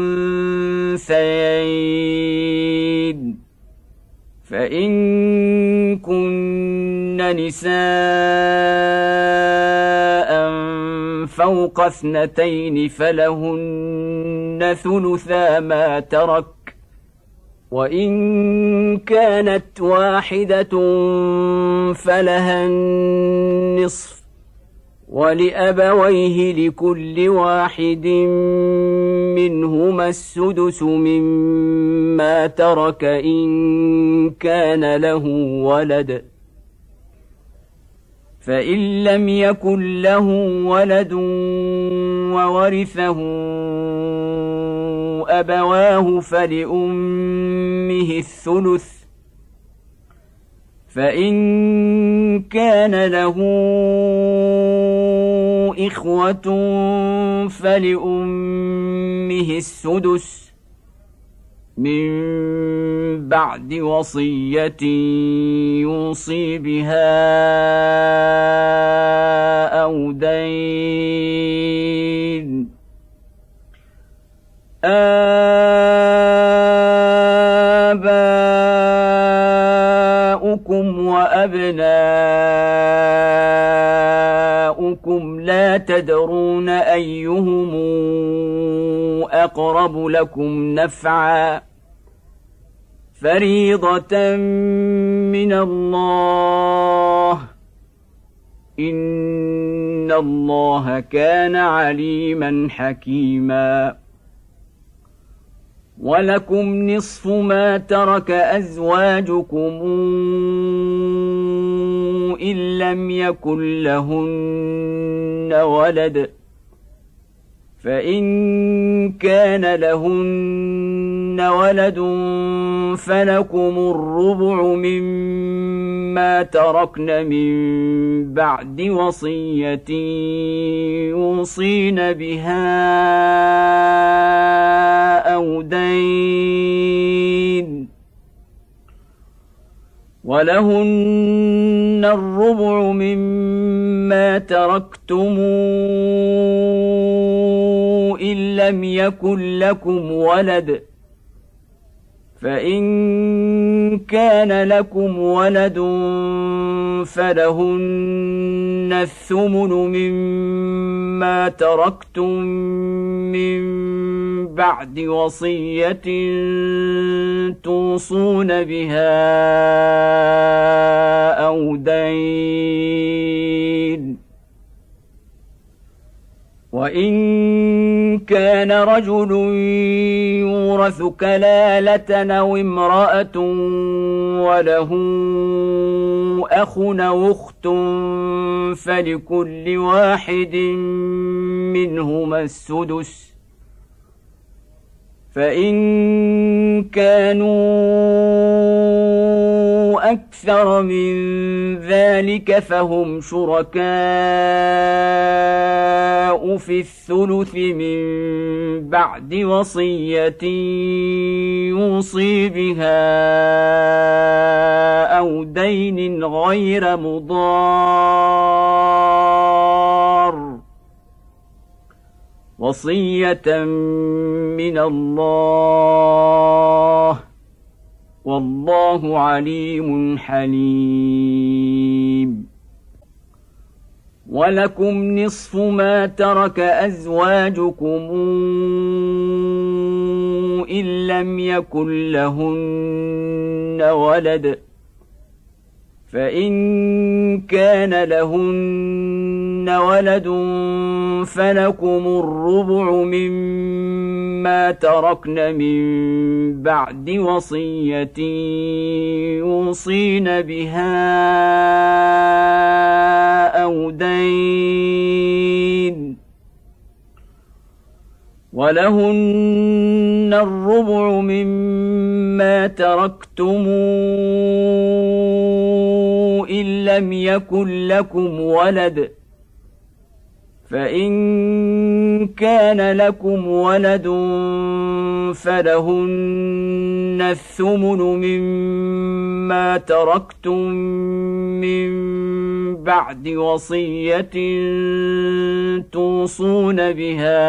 الأنثيين فإن كن نساء فوق اثنتين فلهن ثلثا ما ترك وإن كانت واحدة فلها النصف ولأبويه لكل واحد منهما السدس مما ترك إن كان له ولد، فإن لم يكن له ولد وورثه أبواه فلأمه الثلث، فإن كان له إخوة فلأمه السدس من بعد وصية يوصي بها أو دين. آباؤكم وأبناؤكم لا تدرون أيهم أقرب لكم نفعا فريضة من الله، إن الله كان عليما حكيما. ولكم نصف ما ترك أزواجكم إن لم يكن لهن ولد، فإن كان لهن ولد فلكم الربع مما تركن من بعد وصية يوصين بها أو دين، ولهن الربع مما تركتم إن لم يكن لكم ولد، فإن كان لكم ولد فلهن الثمن مما تركتم من بعد وصية توصون بها أو دين. وإن كان رجل يورث كلالة أو امرأة وله أخ أو أخت فلكل واحد منهما السدس، فإن كانوا أكثر من ذلك فهم شركاء في الثلث من بعد وصية يوصي بها أو دين غير مضار، وصية من الله، والله عليم حليم. ولكم نصف ما ترك أزواجكم إن لم يكن لهن ولد، فإن كان لهن ولد فلكم الربع مما تركن من بعد وصية يوصين بها أو دين، ولهن الربع مما تركتم إن لم يكن لكم ولد، فإن كان لكم ولد فلهن الثمن مما تركتم من بعد وصية توصون بها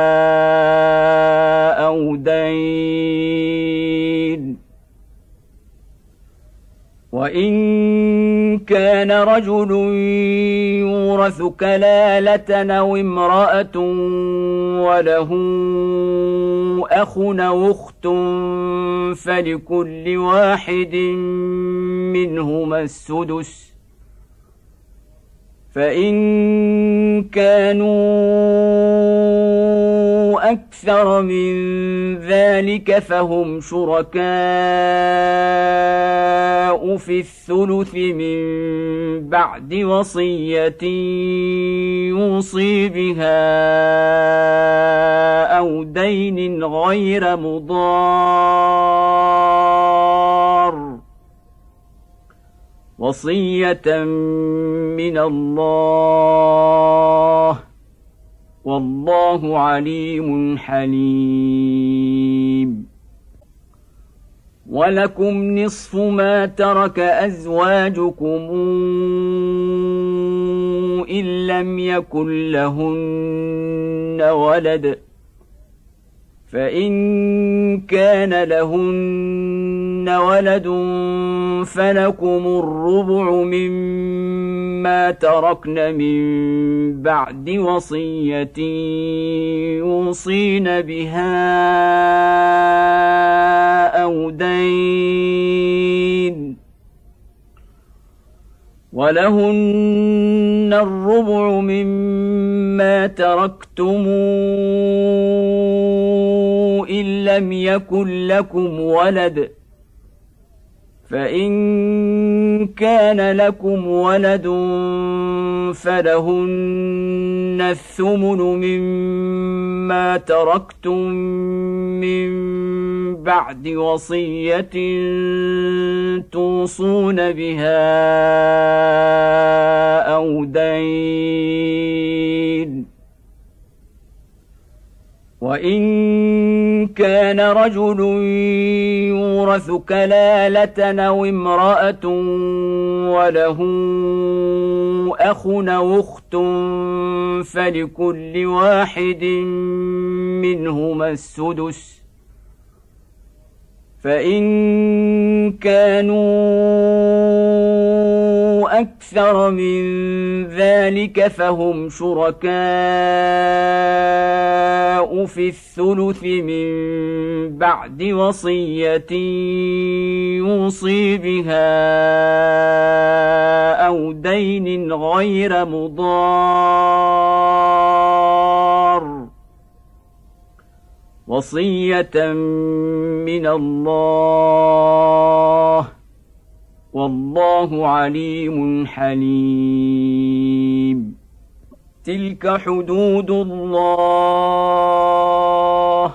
أو دين. وإن كان رجل يورث كلالة أو امرأة وله أخ أو أخت فلكل واحد منهما السدس، فإن كانوا أكثر من ذلك فهم شركاء في الثلث من بعد وصية يوصي بها أو دين غير مضار وصية من الله والله عليم حليم. ولكم نصف ما ترك أزواجكم إن لم يكن لهن ولد فإن كان لهن ولد فلكم الربع مما تركن من بعد وصية يوصين بها أو دين ولهن الربع مما تركتم إن لم يكن لكم ولد فإن كان لكم ولد فلهن الثمن مما تركتم من بعد وصية توصون بها أو دين وإن كان رجل يورث كلالة أو امرأة وله أخ أو أخت فلكل واحد منهما السدس فإن كانوا أكثر من ذلك فهم شركاء في الثلث من بعد وصية يوصي بها أو دين غير مضار وصية من الله والله عليم حليم. تلك حدود الله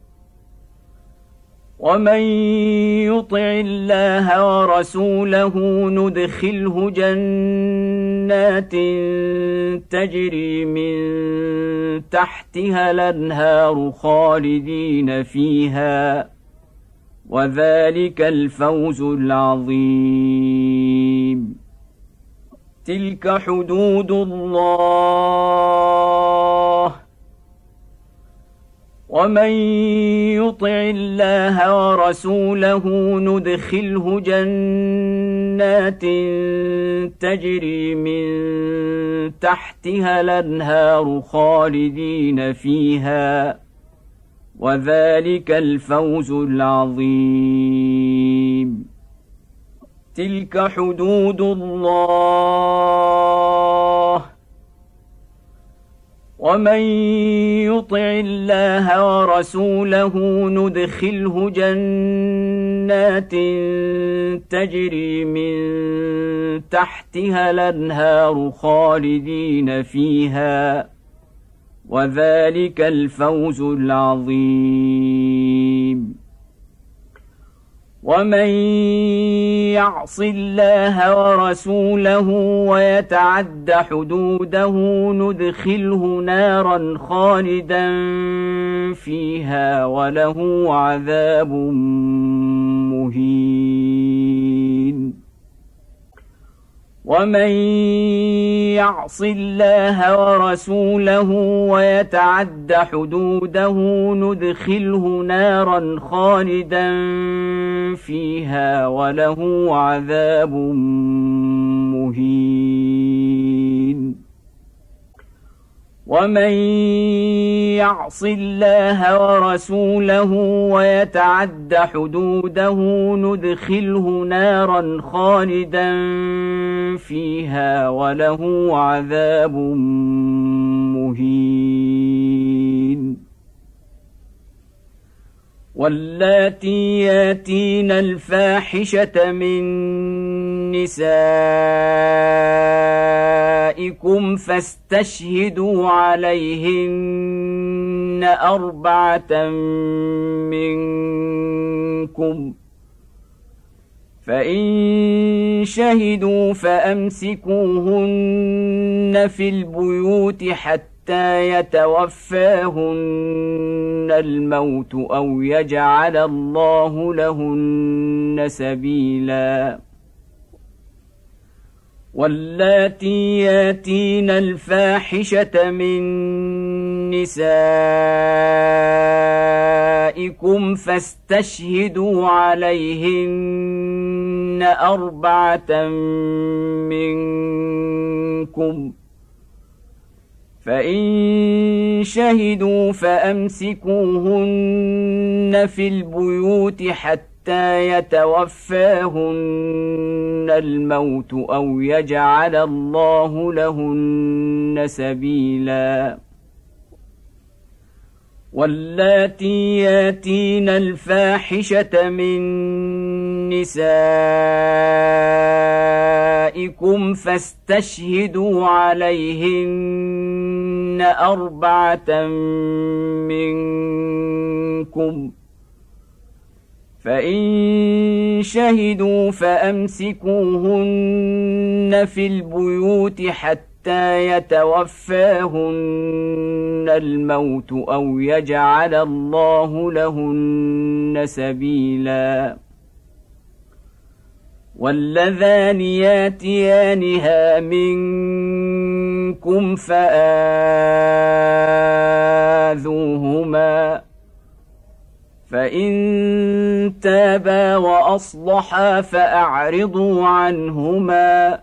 ومن يطع الله ورسوله ندخله جنات تجري من تحتها الأنهار خالدين فيها وذلك الفوز العظيم. تلك حدود الله ومن يطع الله ورسوله ندخله جنات تجري من تحتها الأنهار خالدين فيها وذلك الفوز العظيم. تلك حدود الله ومن يطع الله ورسوله ندخله جنات تجري من تحتها الأنهار خالدين فيها وذلك الفوز العظيم. ومن يعص الله ورسوله ويتعد حدوده ندخله نارا خالدا فيها وله عذاب مهين. ومن يعص الله ورسوله ويتعد حدوده ندخله نارا خالدا فيها وله عذاب مهين. ومن يعص الله ورسوله ويتعد حدوده ندخله نارا خالدا فيها وله عذاب مهين. واللاتي ياتين الفاحشة من نسائكم فاستشهدوا عليهن أربعة منكم، فإن شهدوا فأمسكوهن في البيوت حتى يتوفاهن الموت أو يجعل الله لهن سبيلا. واللاتي ياتين الفاحشة من نسائكم فاستشهدوا عليهن أربعة منكم، فإن شهدوا فأمسكوهن في البيوت حتى يتوفاهن الموت أو يجعل الله لهن سبيلا. واللاتي ياتين الفاحشة من نسائكم فاستشهدوا عليهن أربعة منكم، فإن شهدوا فأمسكوهن في البيوت حتى يتوفاهن الموت أو يجعل الله لهن سبيلا. واللذان ياتيانها منكم فآذوهما، فإن تابا وأصلحا فأعرضوا عنهما،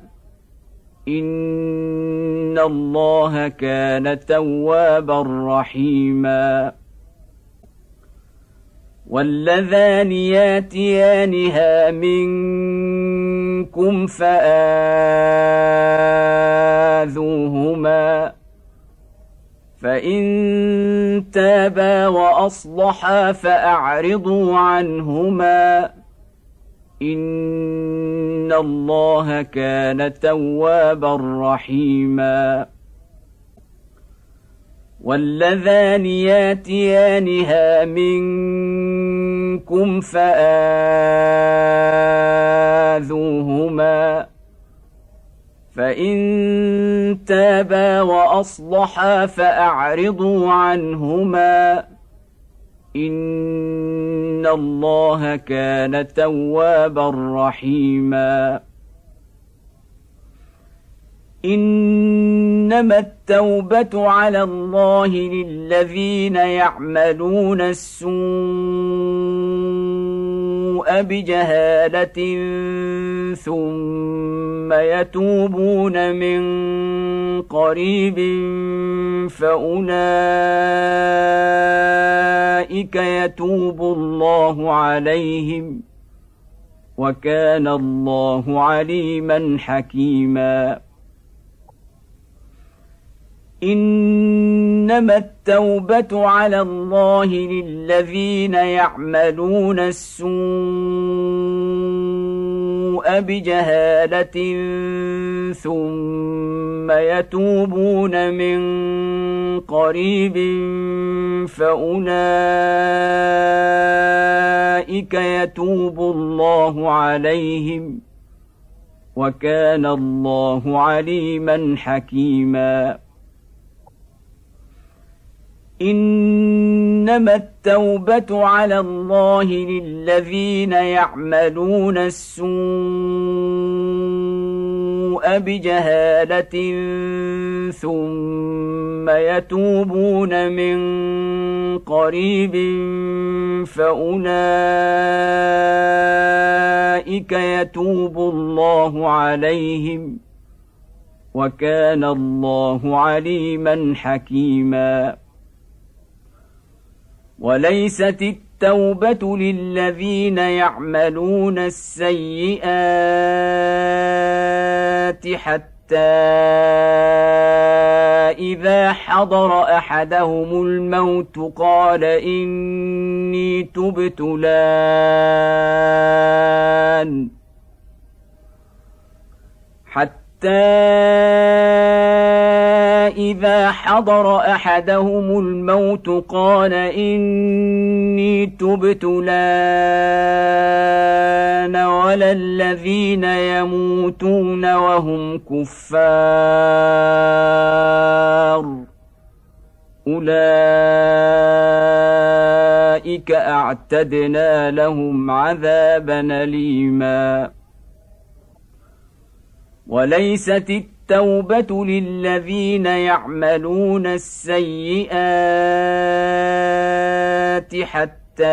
إن الله كان توابا رحيما. واللذان ياتيانها منكم فآذوهما، فإن تابا وأصلحا فأعرضوا عنهما، إن الله كان توابا رحيما. واللذان ياتيانها منكم فآذوهما، فإن تابا وأصلحا فأعرضوا عنهما، إن الله كان توابا رحيما. إنما التوبة على الله للذين يعملون السوء بجهالة ثم يتوبون من قريب فأولئك يتوب الله عليهم، وكان الله عليما حكيما. إنما التوبة على الله للذين يعملون السوء بجهالة ثم يتوبون من قريب فأولئك يتوب الله عليهم، وكان الله عليما حكيما. إنما التوبة على الله للذين يعملون السوء بجهالة ثم يتوبون من قريب فأولئك يتوب الله عليهم، وكان الله عليما حكيما. إنما التوبة على الله للذين يعملون السوء بجهالة ثم يتوبون من قريب فأولئك وكان الله عليما حكيما. إنما التوبة على الله للذين يعملون السوء بجهالة ثم يتوبون من قريب فأولئك يتوب الله عليهم، وكان الله عليما حكيما. وليست التوبة للذين يعملون السيئات حتى إذا حضر أحدهم الموت قال إني تبت الآن حتى إذا حضر أحدهم الموت قال إني تبت الآن ولا الذين يموتون وهم كفار أولئك أعتدنا لهم عذابا أليما. وليست التوبة للذين يعملون السيئات حتى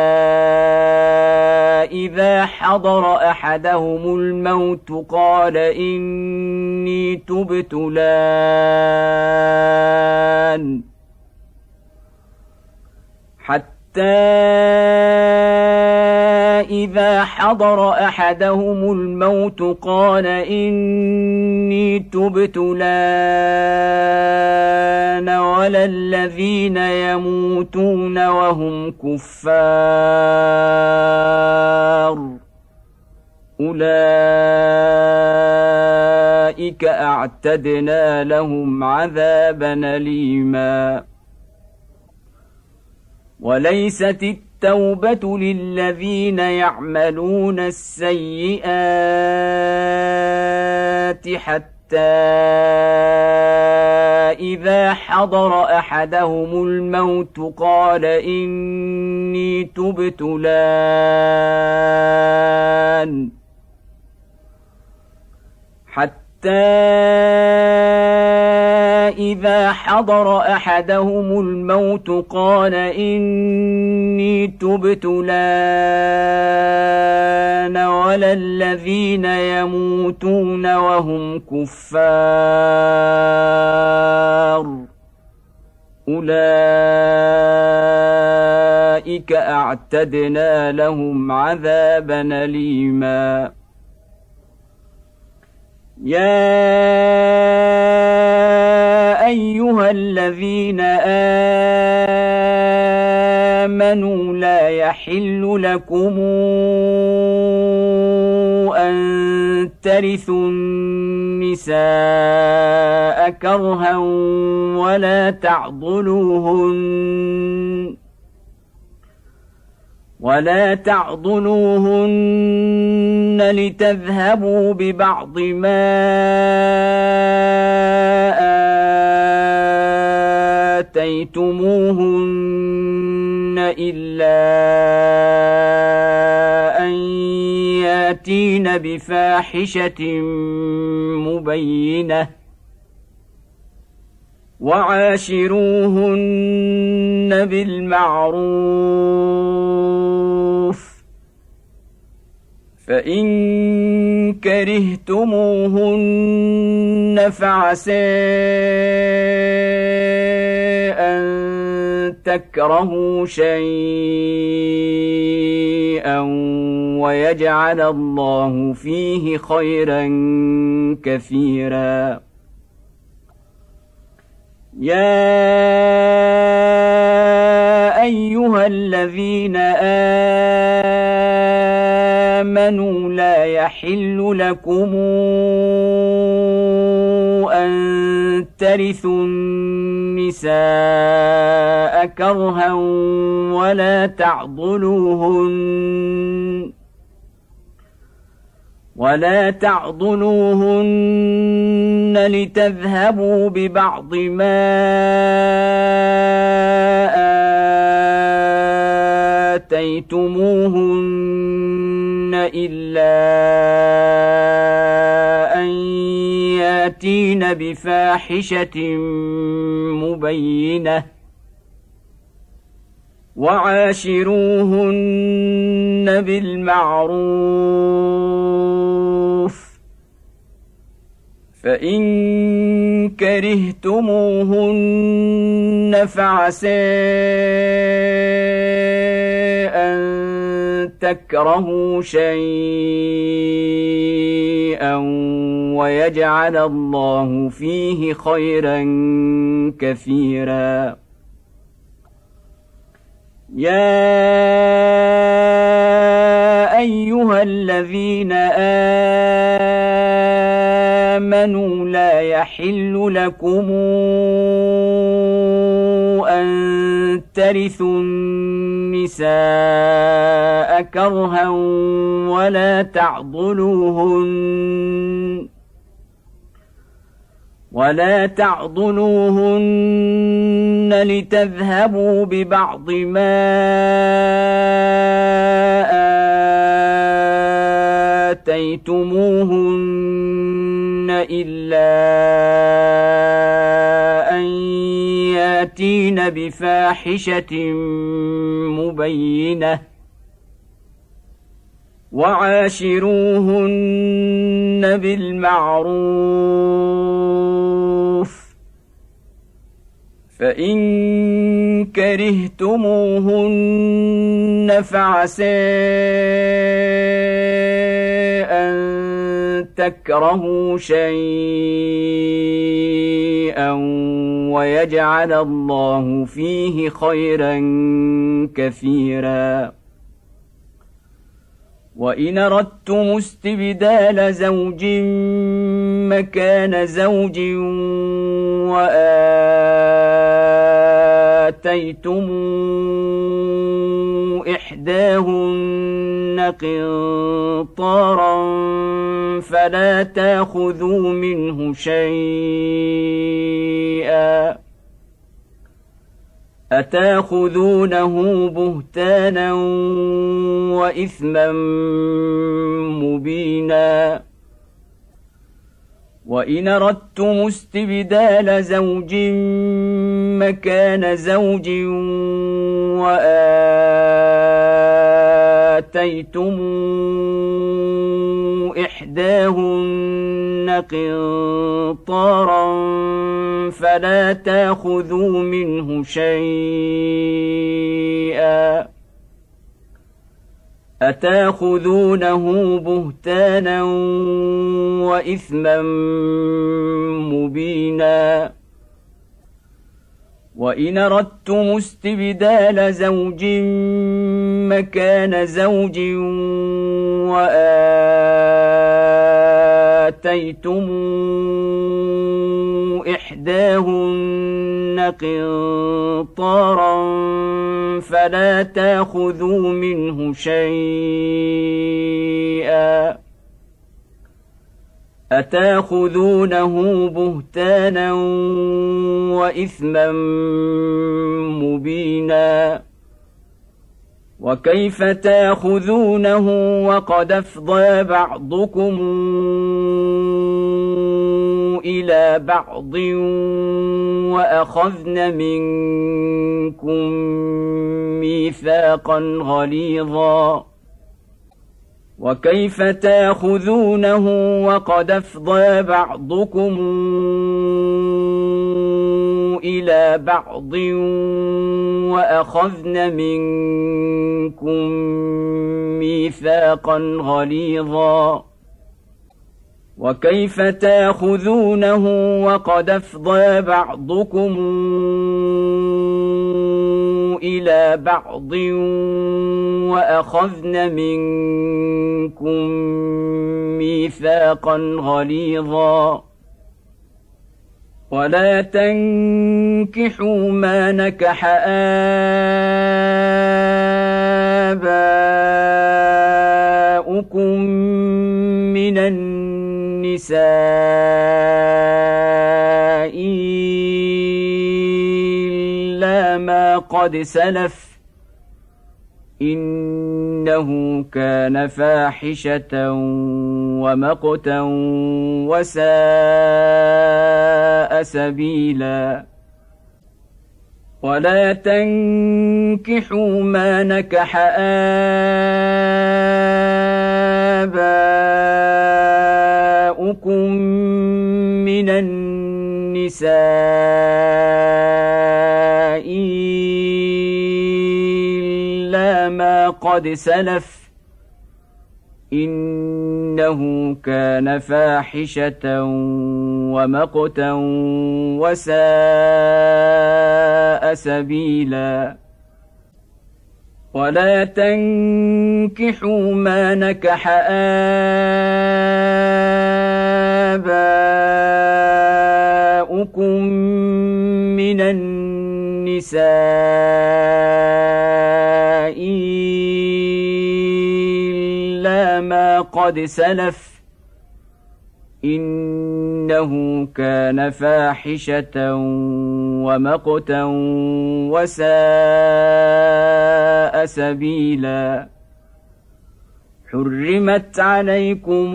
إذا حضر أحدهم الموت قال إني تبت الآن حتى إذا حضر أحدهم الموت قال إني تبت الآن ولا الذين يموتون وهم كفار أولئك أعتدنا لهم عذابا أليما. وليست التوبة للذين يعملون السيئات حتى إذا حضر أحدهم الموت قال إني تبت الآن حتى إذا حضر أحدهم الموت قال إني تبت الآن ولا الذين يموتون وهم كفار أولئك أعتدنا لهم عذابا أليما. يا أيها الذين آمنوا لا يحل لكم أن ترثوا النساء كرها ولا تعضلوهن ولا تعضلوهن لتذهبوا ببعض ما آتيتموهن إلا أن يأتين بفاحشة مبينة وعاشروهن بالمعروف فإن كرهتموهن فعسى أن تكرهوا شيئا ويجعل الله فيه خيرا كثيرا. يا أيها الذين آمنوا لا يحل لكم أن ترثوا النساء كرها ولا تعضلوهن ولا تعضلوهن لتذهبوا ببعض ما آتيتموهن إلا أن يأتين بفاحشة مبينة وعاشروهن بالمعروف فإن كرهتموهن فعسى أن تكرهوا شيئا ويجعل الله فيه خيرا كثيرا. يا أيها الذين آمنوا لا يحل لكم أن ترثوا النساء كرها ولا تعضلوهن ولا تعضلوهن لتذهبوا ببعض ما آتيتموهن إلا أن يأتين بفاحشة مبينة وعاشروهن بالمعروف. فإن كرهتموهن فعسى أن تكرهوا شيئا ويجعل الله فيه خيرا كثيرا. وإن أردتم استبدال زوج مكان زوج وآتيتم إحداهن قنطارا فلا تأخذوا منه شيئا أتأخذونه بهتانا وإثما مبينا. وإن أردتم استبدال زوج مكان زوج وآتيتم إحداهن قنطارا فلا تأخذوا منه شيئا أتأخذونه بهتانا وإثما مبينا. وإن أردتم استبدال زوج مكان زوج وآتيتم إحداهن قنطارا فلا تأخذوا منه شيئا أتأخذونه بهتانا وإثما مبينا. وكيف تأخذونه وقد أفضى بعضكم إلى بعض وأخذن منكم ميثاقا غليظا. وكيف تأخذونه وقد أفضى بعضكم إلى بعض وأخذن منكم ميثاقا غليظا. وكيف تأخذونه وقد أفضى بعضكم إلى بعض وأخذن منكم ميثاقا غليظا. ولا تنكحوا ما نكح آباؤكم من النساء إلا ما قد سلف إنه كان فاحشة ومقتا وساء سبيلا. ولا تنكحوا ما نكح آباؤكم نساؤكم من النساء إلا ما قد سلف إنه كان فاحشة ومقتا وساء سبيلا ولا تنكحوا ما نكح آباؤكم من النساء إلا ما قد سلف إنه كان فاحشة ومقتا وساء سبيلا حرمت عليكم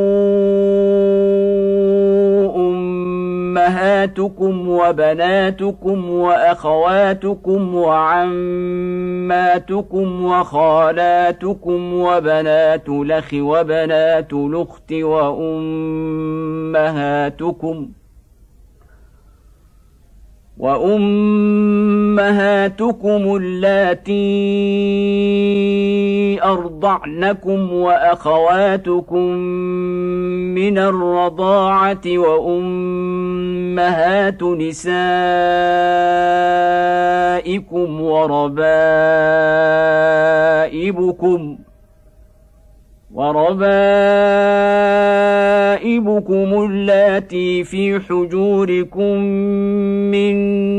أمهاتكم وبناتكم وأخواتكم وعماتكم وخالاتكم وبنات الأخ وبنات الأخت وأمهاتكم وأمهاتكم اللاتي أرضعنكم وأخواتكم من الرضاعة وأمهات نسائكم وربائبكم وربائبكم اللاتي في حجوركم من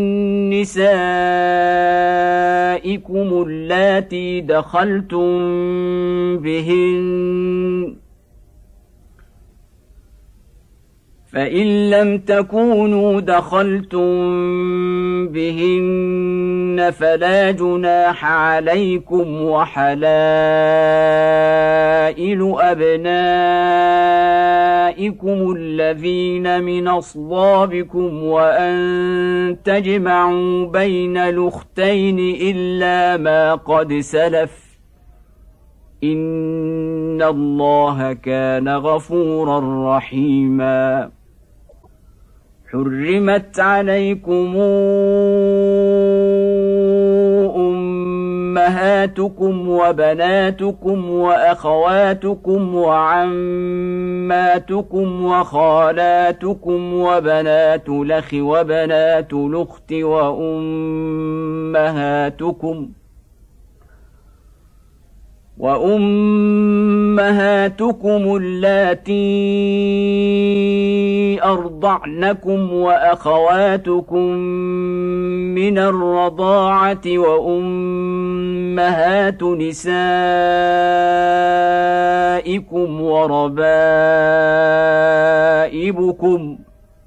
نسائكم اللاتي دخلتم بهن فإن لم تكونوا دخلتم بهن فلا جناح عليكم وحلائل أبنائكم الذين من أصلابكم وأن تجمعوا بين الأختين إلا ما قد سلف إن الله كان غفورا رحيما حرمت عليكم أمهاتكم وبناتكم وأخواتكم وعماتكم وخالاتكم وبنات الأخ وبنات الأخت وأمهاتكم وأمهاتكم اللاتي أرضعنكم وأخواتكم من الرضاعة وأمهات نسائكم وربائبكم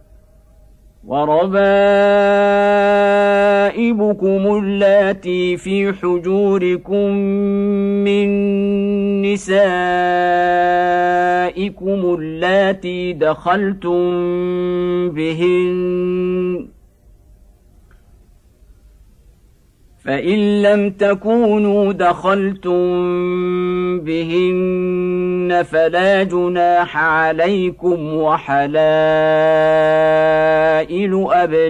وربائبكم اللاتي في حجوركم من نسائكم اللاتي دخلتم بهن فإن لم تكونوا دخلتم بهن فلا جناح عليكم وحلائل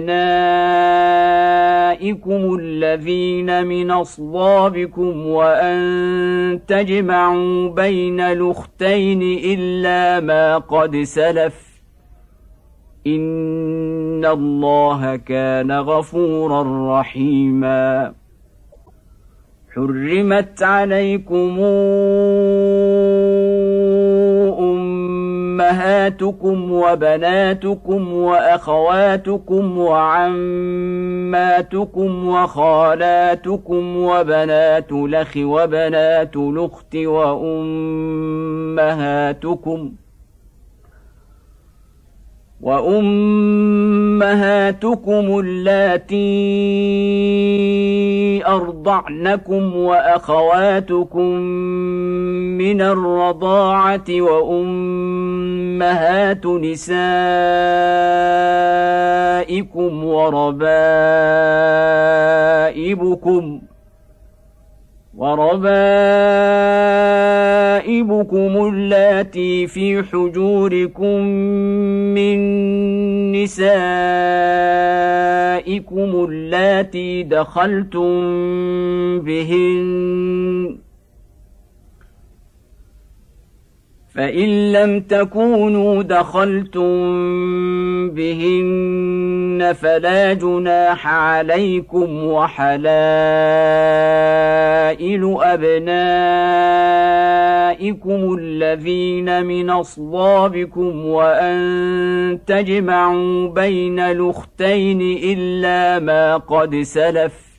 أبنائكم الذين من أصلابكم وأن تجمعوا بين الأختين إلا ما قد سلف إن الله كان غفورا رحيما حرمت عليكم أمهاتكم وبناتكم وأخواتكم وعماتكم وخالاتكم وبنات الأخ وبنات الأخت وأمهاتكم وأمهاتكم اللاتي أرضعنكم وأخواتكم من الرضاعة وأمهات نسائكم وربائبكم وربائبكم اللاتي في حجوركم من نسائكم اللاتي دخلتم بهن فإن لم تكونوا دخلتم بهن فلا جناح عليكم وحلائل أبنائكم الذين من أصلابكم وأن تجمعوا بين الأختين إلا ما قد سلف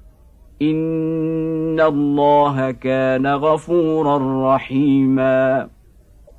إن الله كان غفورا رحيما